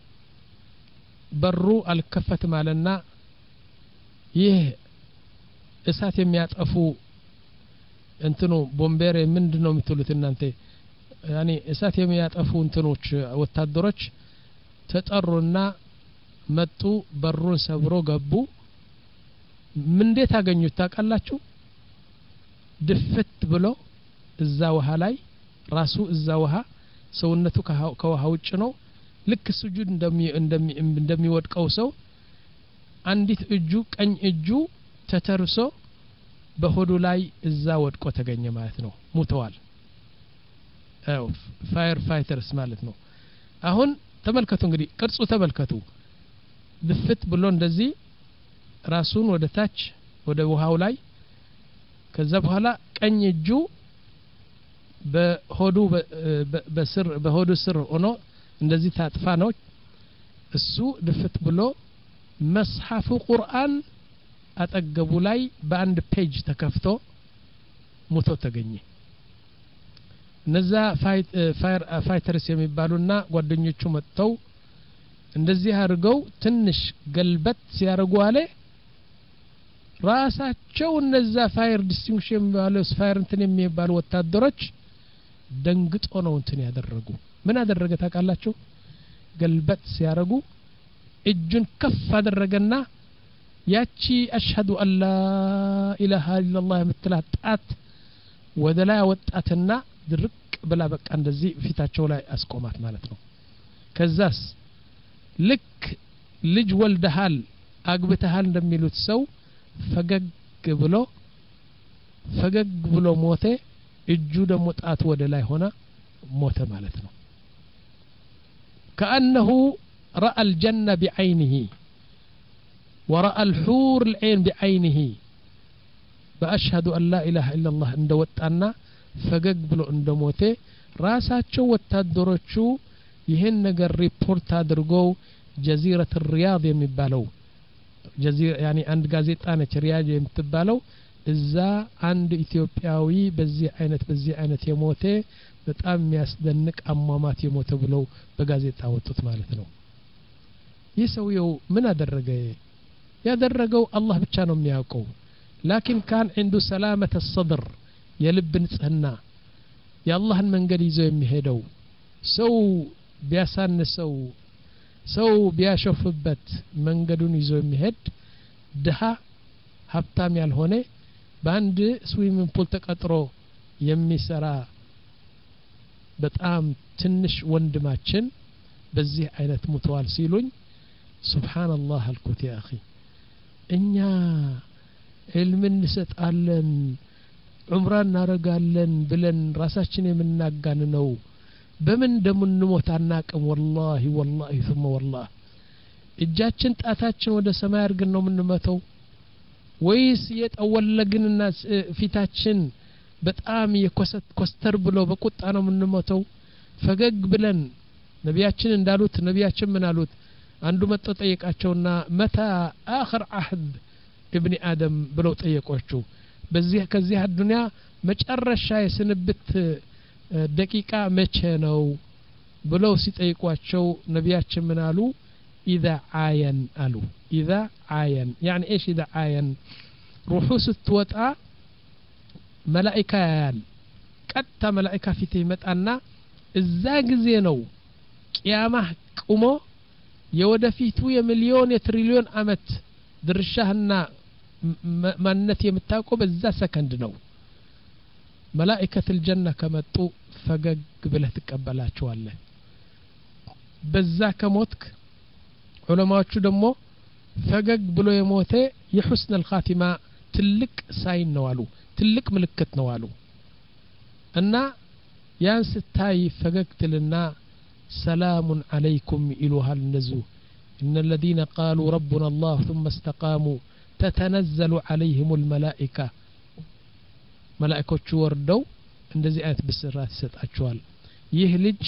በሩ አልከፈትም አለና ይህ እሳት የሚያጠፉ እንትኑ ቦምቤር ምንድነው የምትሉት እናንተ ያኒ እሳት የሚያጠፉ እንትኖች ወታደሮች ተጠሩና መጡ በሩን ሰብሮ ገቡ ምን እንዴት አገኙት ታውቃላችሁ ድፍት ብሎ እዛ ውሃ ላይ ራሱ እዛ ውሃ ሰውነቱ ከውሃ ውጭ ነው ልክ ስጁድ እንደሚ እንደሚ እንደሚወድቀው ሰው አንዲት እጁ ቀኝ እጁ ተተርሶ በሆዱ ላይ እዛ ወድቆ ተገኘ ማለት ነው ሙተዋል አው ፋየር ፋይተርስ ማለት ነው አሁን ተመልከቱ እንግዲህ ቅርጹ ተመልከቱ ድፍት ብሎ እንደዚህ ራሱን ወደ ታች ወደ ውሃው ላይ ከዛ በኋላ ቀኝ እጁ በሆዱ በስር በሆዱ ስር ሆኖ እንደዚህ ታጥፋ ነው እሱ ድፍት ብሎ መስሐፉ ቁርአን አጠገቡ ላይ በአንድ ፔጅ ተከፍቶ ሞቶ ተገኘ እነዛ ፋየር ፋይተርስ የሚባሉና ጓደኞቹ መጥተው እንደዚህ አድርገው ትንሽ ገልበት ሲያርጉ አለ ራሳቸው እነዛ ፋየር ዲስቲንክሽን የሚባሉ ፋየር እንትን የሚባሉ ወታደሮች ደንግጦ ነው እንትን ያደረጉ ምን አደረገ ታውቃላችሁ ገልበት ሲያረጉ እጁን ከፍ አደረገና ያቺ አሽሀዱ አላ ኢላሃ ኢላላህ የምትላጣት ወደ ላይ ወጣትና ድርቅ ብላ በቃ እንደዚህ ፊታቸው ላይ አስቆማት ማለት ነው ከዛስ ልክ ልጅ ወልደሃል አግብተሃል እንደሚሉት ሰው ፈገግ ብሎ ፈገግ ብሎ ሞተ እጁ ደግሞ ጣት ወደ ላይ ሆና ሞተ ማለት ነው كأنه رأى الجنة بعينه ورأى الحور العين بعينه بأشهد أن لا إله إلا الله عند وطانا فقق بلو عند موته راساتشو وتادرچو ይሄን ነገር ሪፖርት አድርገው ጀዚረት الرياض የሚባለው ጀዚራ ያኒ አንድ ጋዜጣ ነች ሪያድ የምትባለው እዛ አንድ ኢትዮጵያዊ በዚህ አይነት በዚህ አይነት የሞተ በጣም የሚያስደንቅ አሟሟት የሞተ ብለው በጋዜጣ ወጡት ማለት ነው ይሰውየው ምን አደረገ ያደረገው አላህ ብቻ ነው የሚያውቀው ላኪን ካን عنده سلامة الصدر የልብ ንጽህና የአላህን መንገድ ይዞ የሚሄደው ሰው ቢያሳንሰው ሰው ቢያሸፍበት መንገዱን ይዞ የሚሄድ ድሃ ሀብታም ያልሆነ በአንድ ስዊሚንግ ፑል ተቀጥሮ የሚሰራ በጣም ትንሽ ወንድማችን በዚህ አይነት ሙተዋል ሲሉኝ ሱብሃንአላህ አልኩት ያ اخي እኛ ዕልም እንሰጣለን ዑምራ እናረጋለን ብለን ራሳችን የምናጋን ነው በምን እንደምንሞት አናቅም والله والله ثم والله እጃችን ጣታችን ወደ ሰማይ አርገን ነው የምንመተው ወይስ የጠወለግንና ፊታችን በጣም የኮሰት ኮስተር ብሎ በቁጣ ነው የምንሞተው ፈገግ ብለን ነቢያችን እንዳሉት ነቢያችን ምን አሉት አንዱ መጥቶ ጠየቃቸውና መታ አخر عهد ابن ادم ብለው ጠየቋቸው በዚህ ከዚህ አዱንያ መጨረሻ የስንብት ደቂቃ መቼ ነው ብለው ሲጠይቋቸው ነቢያችን ምን አሉ اذا عاين አሉ اذا عاين يعني ايش اذا عاين روحه ስትወጣ መላእክት ያያል ቀጥታ መላእክት ፊት ይመጣና እዛ ጊዜ ነው ቂያማ ቆሞ የወደፊቱ የሚሊዮን የትሪሊዮን አመት ድርሻህና ማንነት የምታውቀው በዛ ሰከንድ ነው መላእክት الجنة ከመጡ ፈገግ ብለህ ተቀበላቸዋለህ በዛ ከሞትክ ዑለማዎቹ ደግሞ ፈገግ ብሎ የሞተ የሁስን الخاتمة ትልቅ ሳይን ነው አሉ ትልቅ ምልክት ነው አሉ እና ያን ስታይ ፈገግትልና ሰላሙን አለይኩም ኢሉሃል ነዙ إن الذين قالوا ربنا الله ثم استقاموا تتنزل عليهم الملائكة ملائكة وردوا እንደዚህ አይነት ብስራት ይሰጣቸዋል ይህ ልጅ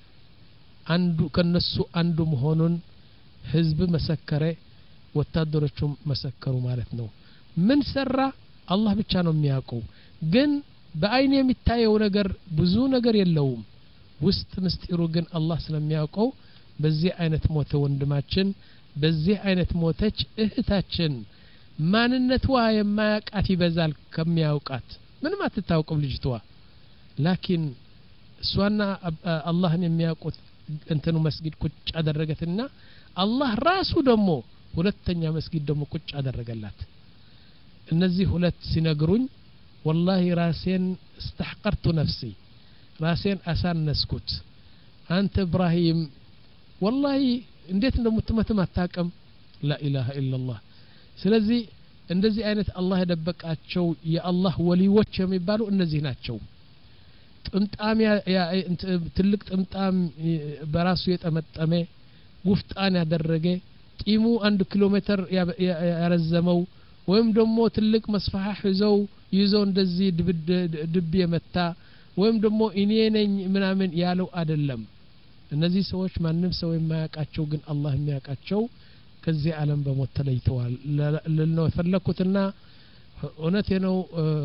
አንዱ ከነሱ አንዱ መሆኑን ህዝብ መሰከረ ወታደሮቹም መሰከሩ ማለት ነው ምን ሰራ አላህ ብቻ ነው የሚያውቀው ግን በአይን የሚታየው ነገር ብዙ ነገር የለውም ውስጥ ምስጢሩ ግን አላህ ስለሚያውቀው በዚህ አይነት ሞተ ወንድማችን በዚህ አይነት ሞተች እህታችን ማንነቷ የማያውቃት ይበዛል ከሚያውቃት ምንም አትታወቅም ልጅቷ ላኪን እሷና አላህን የሚያውቁት እንትኑ መስጊድ ቁጭ አደረገትና አላህ ራሱ ደግሞ ሁለተኛ መስጊድ ደግሞ ቁጭ አደረገላት እነዚህ ሁለት ሲነግሩኝ والله ራሴን استحقرت نفسي ራሴን አሳነስኩት አንተ ኢብራሂም والله እንዴት እንደምትመተም አታውቅም لا اله الا الله ስለዚህ እንደዚህ አይነት አላህ የደበቃቸው የአላህ ወሊዎች የሚባሉ እነዚህ ናቸው ጥምጣም ትልቅ ጥምጣም በራሱ የጠመጠመ ጉፍጣን ያደረገ ጢሙ አንድ ኪሎ ሜትር ያረዘመው ወይም ደግሞ ትልቅ መስፋህ ይዘው ይዘው እንደዚህ ድብ የመታ ወይም ደግሞ እኔ ነኝ ምናምን ያለው አይደለም እነዚህ ሰዎች ማንንም ሰው የማያውቃቸው ግን አላህ የሚያውቃቸው ከዚህ ዓለም በሞት ተለይተዋል ለለው ፈለኩትና እውነቴ ነው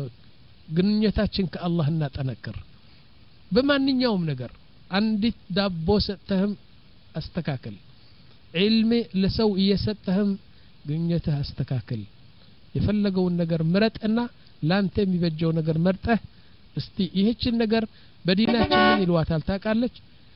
ግንኙነታችን ከአላህ እናጠነክር በማንኛውም ነገር አንዲት ዳቦ ሰጥተህም አስተካክል ዒልም ለሰው እየሰጠህም ግንኙነትህ አስተካክል የፈለገውን ነገር ምረጥና ላንተ የሚበጀው ነገር መርጠህ እስቲ ይህችን ነገር በዲናችን ምን ይሏታል ታውቃለች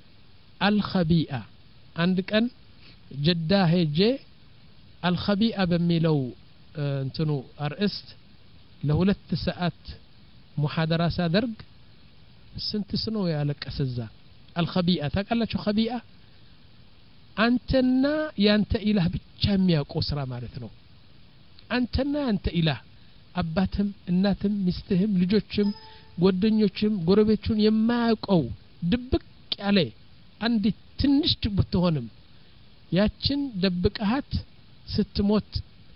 አልኸቢአ አንድ ቀን ጀዳ ሄጄ አልኸቢአ በሚለው እንትኑ አርእስት ለሁለት ሰዓት ሙሐደራ ሳደርግ ስንት ስኖ ያለቀሰዛ አልኸቢአ ታውቃላችሁ ኸቢአ አንተና ያንተ ኢላህ ብቻ የሚያውቀው ስራ ማለት ነው አንተና ያንተ ኢላህ አባትም እናትም ሚስትህም ልጆችም ጓደኞችም ጎረቤቱን የማያውቀው ድብቅ ያለ አንድ ትንሽ ብትሆንም ያችን ደብቀሃት ስትሞት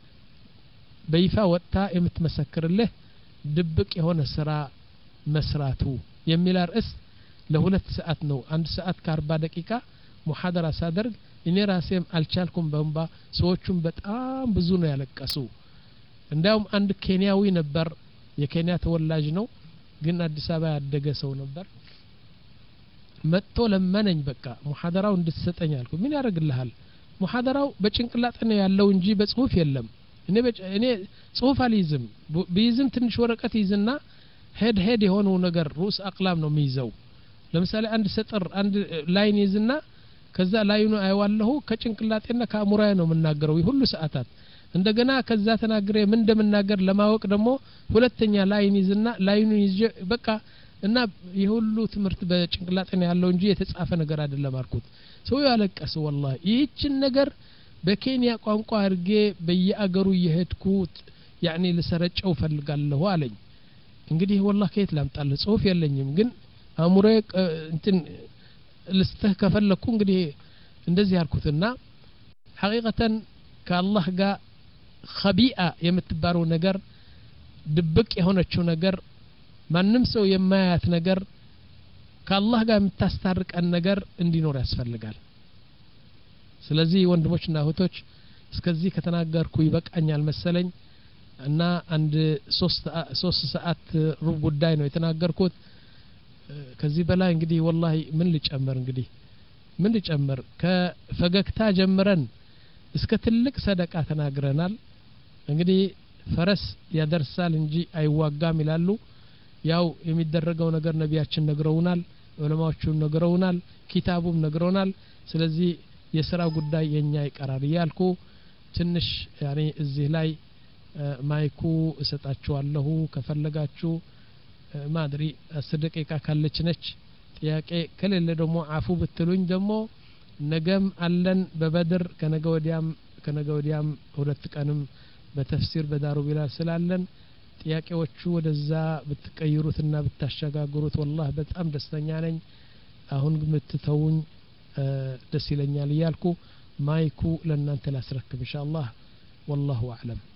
በይፋ ወጣ የምትመሰክርልህ ድብቅ የሆነ ስራ መስራቱ የሚል ርዕስ ለሁለት ሰዓት ነው አንድ ሰዓት ከ40 ደቂቃ ሙሐደራ ሳደርግ እኔ ራሴም አልቻልኩም በእንባ ሰዎቹም በጣም ብዙ ነው ያለቀሱ እንዳውም አንድ ኬንያዊ ነበር የኬንያ ተወላጅ ነው ግን አዲስ አበባ ያደገ ሰው ነበር መጥቶ ለመነኝ በቃ ሙሐደራው እንድትሰጠኝ አልኩ ምን ያደርግልሃል ሙሐደራው በጭንቅላት ነው ያለው እንጂ በጽሁፍ የለም እኔ እኔ ጽሁፍ አልይዝም ቢይዝም ትንሽ ወረቀት ይዝና ሄድ ሄድ የሆነው ነገር ሩስ አቅላም ነው የሚይዘው ለምሳሌ አንድ ሰጥር አንድ ላይን ይዝና ከዛ ላይኑ አይዋለሁ ከጭንቅላቴና ከአሙራዬ ነው የምናገረው ይሁሉ ሰዓታት እንደገና ከዛ ተናግሬ ምን እንደምናገር ለማወቅ ደግሞ ሁለተኛ ላይን ይዝና ላይኑ ይዤ በቃ እና ይሁሉ ትምርት በጭንቅላቴ ነው ያለው እንጂ የተጻፈ ነገር አይደለም አልኩት ሰው ያለቀሰ والله ይህችን ነገር በኬንያ ቋንቋ አርጌ በየአገሩ የሄድኩት ያኒ ለሰረጨው ፈልጋለሁ አለኝ እንግዲህ والله ከየት ላምጣለ ጽሁፍ የለኝም ግን አሙሬ እንትን ልስተህ ከፈለኩ እንግዲህ እንደዚህ ያልኩትና ሐቂቀተን ከአላህ ጋር ኸቢአ የምትባረው ነገር ድብቅ የሆነችው ነገር ማንንም ሰው የማያት ነገር ከአላህ ጋር የምታስታርቀን ነገር እንዲኖር ያስፈልጋል ስለዚህ ወንድሞችና እህቶች እስከዚህ ከተናገርኩ ይበቃኛል መሰለኝ እና አንድ ሶስት ሰዓት ሩብ ጉዳይ ነው የተናገርኩት ከዚህ በላይ እንግዲህ والله ምን ልጨምር እንግዲህ ምን ልጨምር ከፈገግታ ጀምረን እስከ ትልቅ ሰደቃ ተናግረናል እንግዲህ ፈረስ ያደርሳል እንጂ አይዋጋም ይላሉ ያው የሚደረገው ነገር ነቢያችን ነግረውናል ዑለማዎቹ ነግረውናል ኪታቡም ነግረውናል ስለዚህ የሥራ ጉዳይ የኛ ይቀራል ያልኩ ትንሽ ያኔ እዚህ ላይ ማይኩ እሰጣችኋለሁ ከፈለጋችሁ ማድሪ አስር ደቂቃ ካለች ነች ጥያቄ ከሌለ ደግሞ አፉ ብትሉኝ ደግሞ ነገም አለን በበድር ከነገ ወዲያም ከነገ ወዲያም ሁለት ቀንም በተፍሲር በዳሩ ቢላል ስላለን ጥያቄዎቹ ወደዛ ብትቀይሩትና ብታሸጋግሩት والله በጣም ደስተኛ ነኝ አሁን ምትተውኝ ደስ ይለኛል ይያልኩ مايكو لن انت لاسركب ان شاء الله والله اعلم